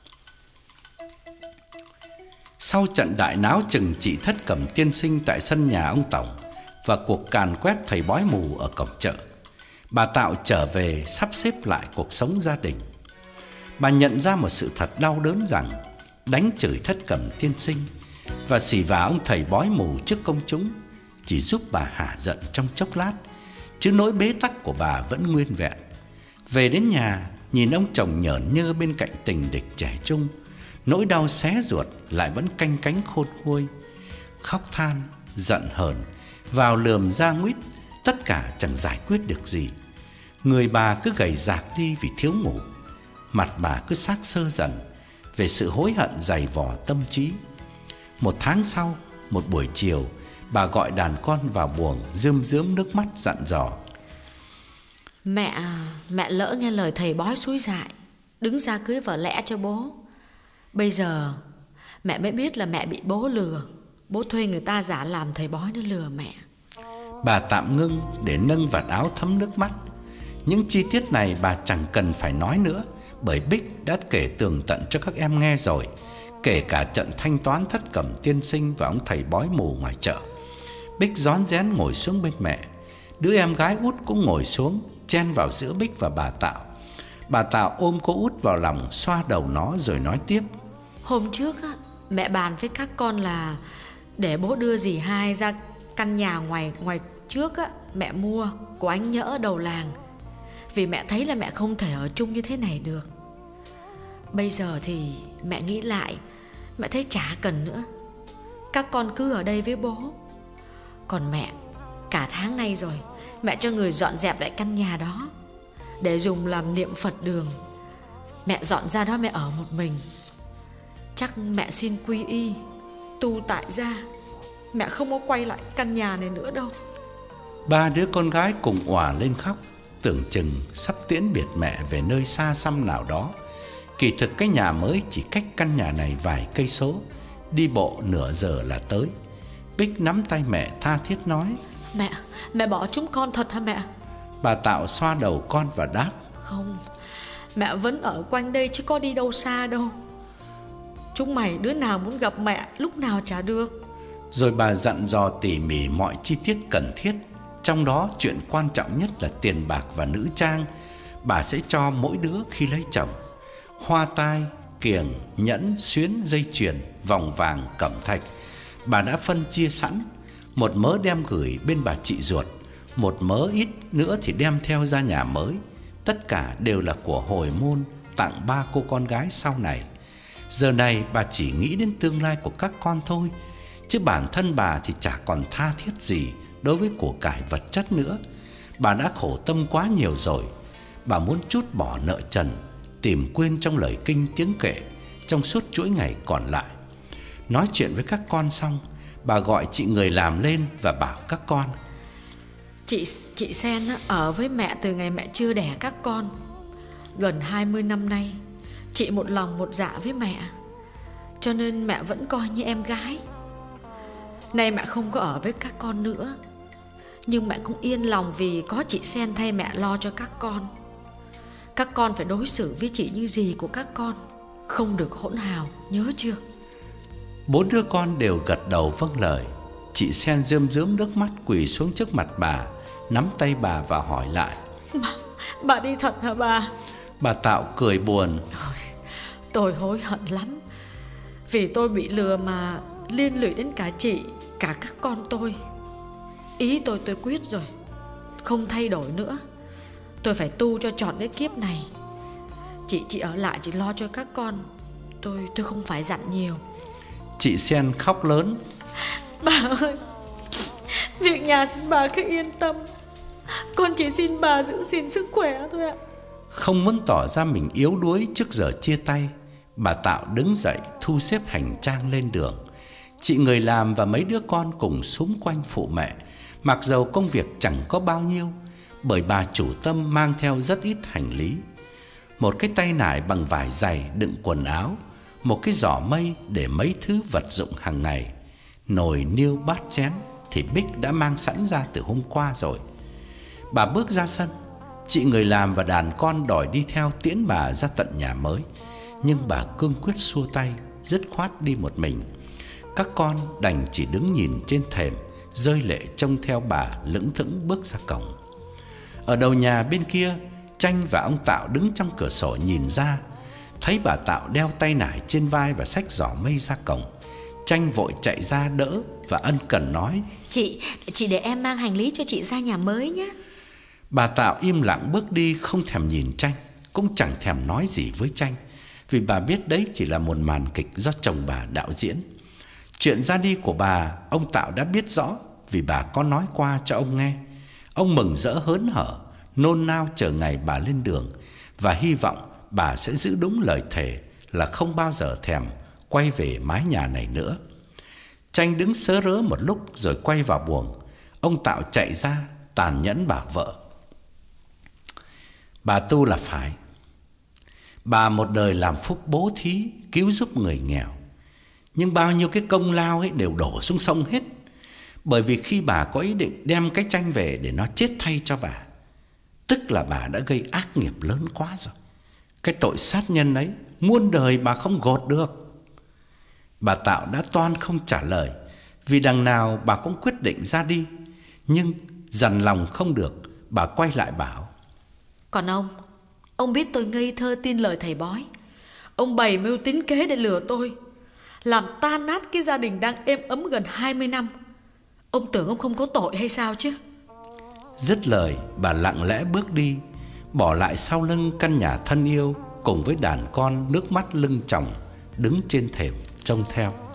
Sau trận đại náo chừng trị Thất Cẩm tiên sinh tại sân nhà ông Tổng và cuộc càn quét thầy bói mù ở cổng chợ, bà Tạo trở về sắp xếp lại cuộc sống gia đình. Bà nhận ra một sự thật đau đớn rằng đánh chửi Thất Cẩm tiên sinh và xỉ vả ông thầy bói mù trước công chúng chỉ giúp bà hả giận trong chốc lát, chứ nỗi bế tắc của bà vẫn nguyên vẹn. Về đến nhà, nhìn ông chồng nhởn nhơ bên cạnh tình địch trẻ trung, nỗi đau xé ruột lại vẫn canh cánh khôn nguôi. Khóc than, giận hờn, vào lườm ra nguýt, tất cả chẳng giải quyết được gì. Người bà cứ gầy rạc đi vì thiếu ngủ, mặt bà cứ xác sơ dần về sự hối hận dày vò tâm trí. Một tháng sau, một buổi chiều, bà gọi đàn con vào buồng, rơm rớm nước mắt dặn dò: Mẹ, mẹ lỡ nghe lời thầy bói xúi dại, đứng ra cưới vợ lẽ cho bố. Bây giờ mẹ mới biết là mẹ bị bố lừa. Bố thuê người ta giả làm thầy bói nó lừa mẹ. Bà tạm ngưng để nâng vạt áo thấm nước mắt. Những chi tiết này bà chẳng cần phải nói nữa, bởi Bích đã kể tường tận cho các em nghe rồi, kể cả trận thanh toán Thất Cẩm tiên sinh và ông thầy bói mù ngoài chợ. Bích rón rén ngồi xuống bên mẹ. Đứa em gái út cũng ngồi xuống, chen vào giữa Bích và bà Tạo. Bà Tạo ôm cô út vào lòng, xoa đầu nó rồi nói tiếp: Hôm trước á, mẹ bàn với các con là để bố đưa dì hai ra căn nhà ngoài ngoài trước á, mẹ mua của anh Nhỡ đầu làng. Vì mẹ thấy là mẹ không thể ở chung như thế này được. Bây giờ thì mẹ nghĩ lại, mẹ thấy chả cần nữa. Các con cứ ở đây với bố. Còn mẹ, cả tháng nay rồi mẹ cho người dọn dẹp lại căn nhà đó để dùng làm niệm Phật đường. Mẹ dọn ra đó mẹ ở một mình. Chắc mẹ xin quy y, tu tại gia. Mẹ không có quay lại căn nhà này nữa đâu. Ba đứa con gái cùng òa lên khóc, tưởng chừng sắp tiễn biệt mẹ về nơi xa xăm nào đó. Kỳ thực cái nhà mới chỉ cách căn nhà này vài cây số, đi bộ nửa giờ là tới. Bích nắm tay mẹ tha thiết nói: Mẹ, mẹ bỏ chúng con thật hả mẹ? Bà Tạo xoa đầu con và đáp: Không, mẹ vẫn ở quanh đây chứ có đi đâu xa đâu. Chúng mày đứa nào muốn gặp mẹ lúc nào chả được. Rồi bà dặn dò tỉ mỉ mọi chi tiết cần thiết, trong đó chuyện quan trọng nhất là tiền bạc và nữ trang bà sẽ cho mỗi đứa khi lấy chồng. Hoa tai, kiềng, nhẫn, xuyến, dây chuyền, vòng vàng, cẩm thạch bà đã phân chia sẵn. Một mớ đem gửi bên bà chị ruột, một mớ ít nữa thì đem theo ra nhà mới. Tất cả đều là của hồi môn tặng ba cô con gái sau này. Giờ này bà chỉ nghĩ đến tương lai của các con thôi, chứ bản thân bà thì chả còn tha thiết gì đối với của cải vật chất nữa. Bà đã khổ tâm quá nhiều rồi. Bà muốn trút bỏ nợ trần, tìm quên trong lời kinh tiếng kệ trong suốt chuỗi ngày còn lại. Nói chuyện với các con xong, bà gọi chị người làm lên và bảo các con: Chị chị Sen ở với mẹ từ ngày mẹ chưa đẻ các con. Gần hai mươi năm nay, chị một lòng một dạ với mẹ, cho nên mẹ vẫn coi như em gái. Nay mẹ không có ở với các con nữa, nhưng mẹ cũng yên lòng vì có chị Sen thay mẹ lo cho các con. Các con phải đối xử với chị như dì của các con, không được hỗn hào, nhớ chưa? Bốn đứa con đều gật đầu vâng lời. Chị Sen rơm rớm nước mắt quỳ xuống trước mặt bà, nắm tay bà và hỏi lại: Bà, bà đi thật hả bà? Bà Tạo cười buồn: Thôi, tôi hối hận lắm, vì tôi bị lừa mà liên lụy đến cả chị, cả các con tôi. Ý tôi tôi quyết rồi, không thay đổi nữa. Tôi phải tu cho trọn cái kiếp này. Chị chị ở lại chỉ lo cho các con. Tôi tôi không phải dặn nhiều. Chị Sen khóc lớn: Bà ơi, việc nhà xin bà cứ yên tâm. Con chỉ xin bà giữ gìn sức khỏe thôi ạ. Không muốn tỏ ra mình yếu đuối trước giờ chia tay, bà Tạo đứng dậy thu xếp hành trang lên đường. Chị người làm và mấy đứa con cùng xúm quanh phụ mẹ, mặc dầu công việc chẳng có bao nhiêu, bởi bà chủ tâm mang theo rất ít hành lý. Một cái tay nải bằng vải dày đựng quần áo, một cái giỏ mây để mấy thứ vật dụng hàng ngày, nồi niêu bát chén thì Bích đã mang sẵn ra từ hôm qua rồi. Bà bước ra sân, chị người làm và đàn con đòi đi theo tiễn bà ra tận nhà mới, nhưng bà cương quyết xua tay, dứt khoát đi một mình. Các con đành chỉ đứng nhìn trên thềm, rơi lệ trông theo bà lững thững bước ra cổng. Ở đầu nhà bên kia, Tranh và ông Tạo đứng trong cửa sổ nhìn ra, thấy bà Tạo đeo tay nải trên vai và xách giỏ mây ra cổng. Tranh vội chạy ra đỡ và ân cần nói: Chị, chị để em mang hành lý cho chị ra nhà mới nhé. Bà Tạo im lặng bước đi, không thèm nhìn Tranh, cũng chẳng thèm nói gì với Tranh, vì bà biết đấy chỉ là một màn kịch do chồng bà đạo diễn. Chuyện ra đi của bà, ông Tạo đã biết rõ vì bà có nói qua cho ông nghe. Ông mừng rỡ hớn hở, nôn nao chờ ngày bà lên đường, và hy vọng bà sẽ giữ đúng lời thề là không bao giờ thèm quay về mái nhà này nữa. Tranh đứng sớ rớ một lúc rồi quay vào buồng. Ông Tạo chạy ra tàn nhẫn bảo vợ: Bà tu là phải. Bà một đời làm phúc bố thí, cứu giúp người nghèo, nhưng bao nhiêu cái công lao ấy đều đổ xuống sông hết. Bởi vì khi bà có ý định đem cái Tranh về để nó chết thay cho bà, tức là bà đã gây ác nghiệp lớn quá rồi. Cái tội sát nhân ấy muôn đời bà không gột được. Bà Tạo đã toan không trả lời, vì đằng nào bà cũng quyết định ra đi. Nhưng dằn lòng không được, bà quay lại bảo: Còn ông, ông biết tôi ngây thơ tin lời thầy bói. Ông bày mưu tính kế để lừa tôi, làm tan nát cái gia đình đang êm ấm gần hai mươi năm. Ông tưởng ông không có tội hay sao chứ? Dứt lời, bà lặng lẽ bước đi, bỏ lại sau lưng căn nhà thân yêu cùng với đàn con nước mắt lưng tròng đứng trên thềm trông theo.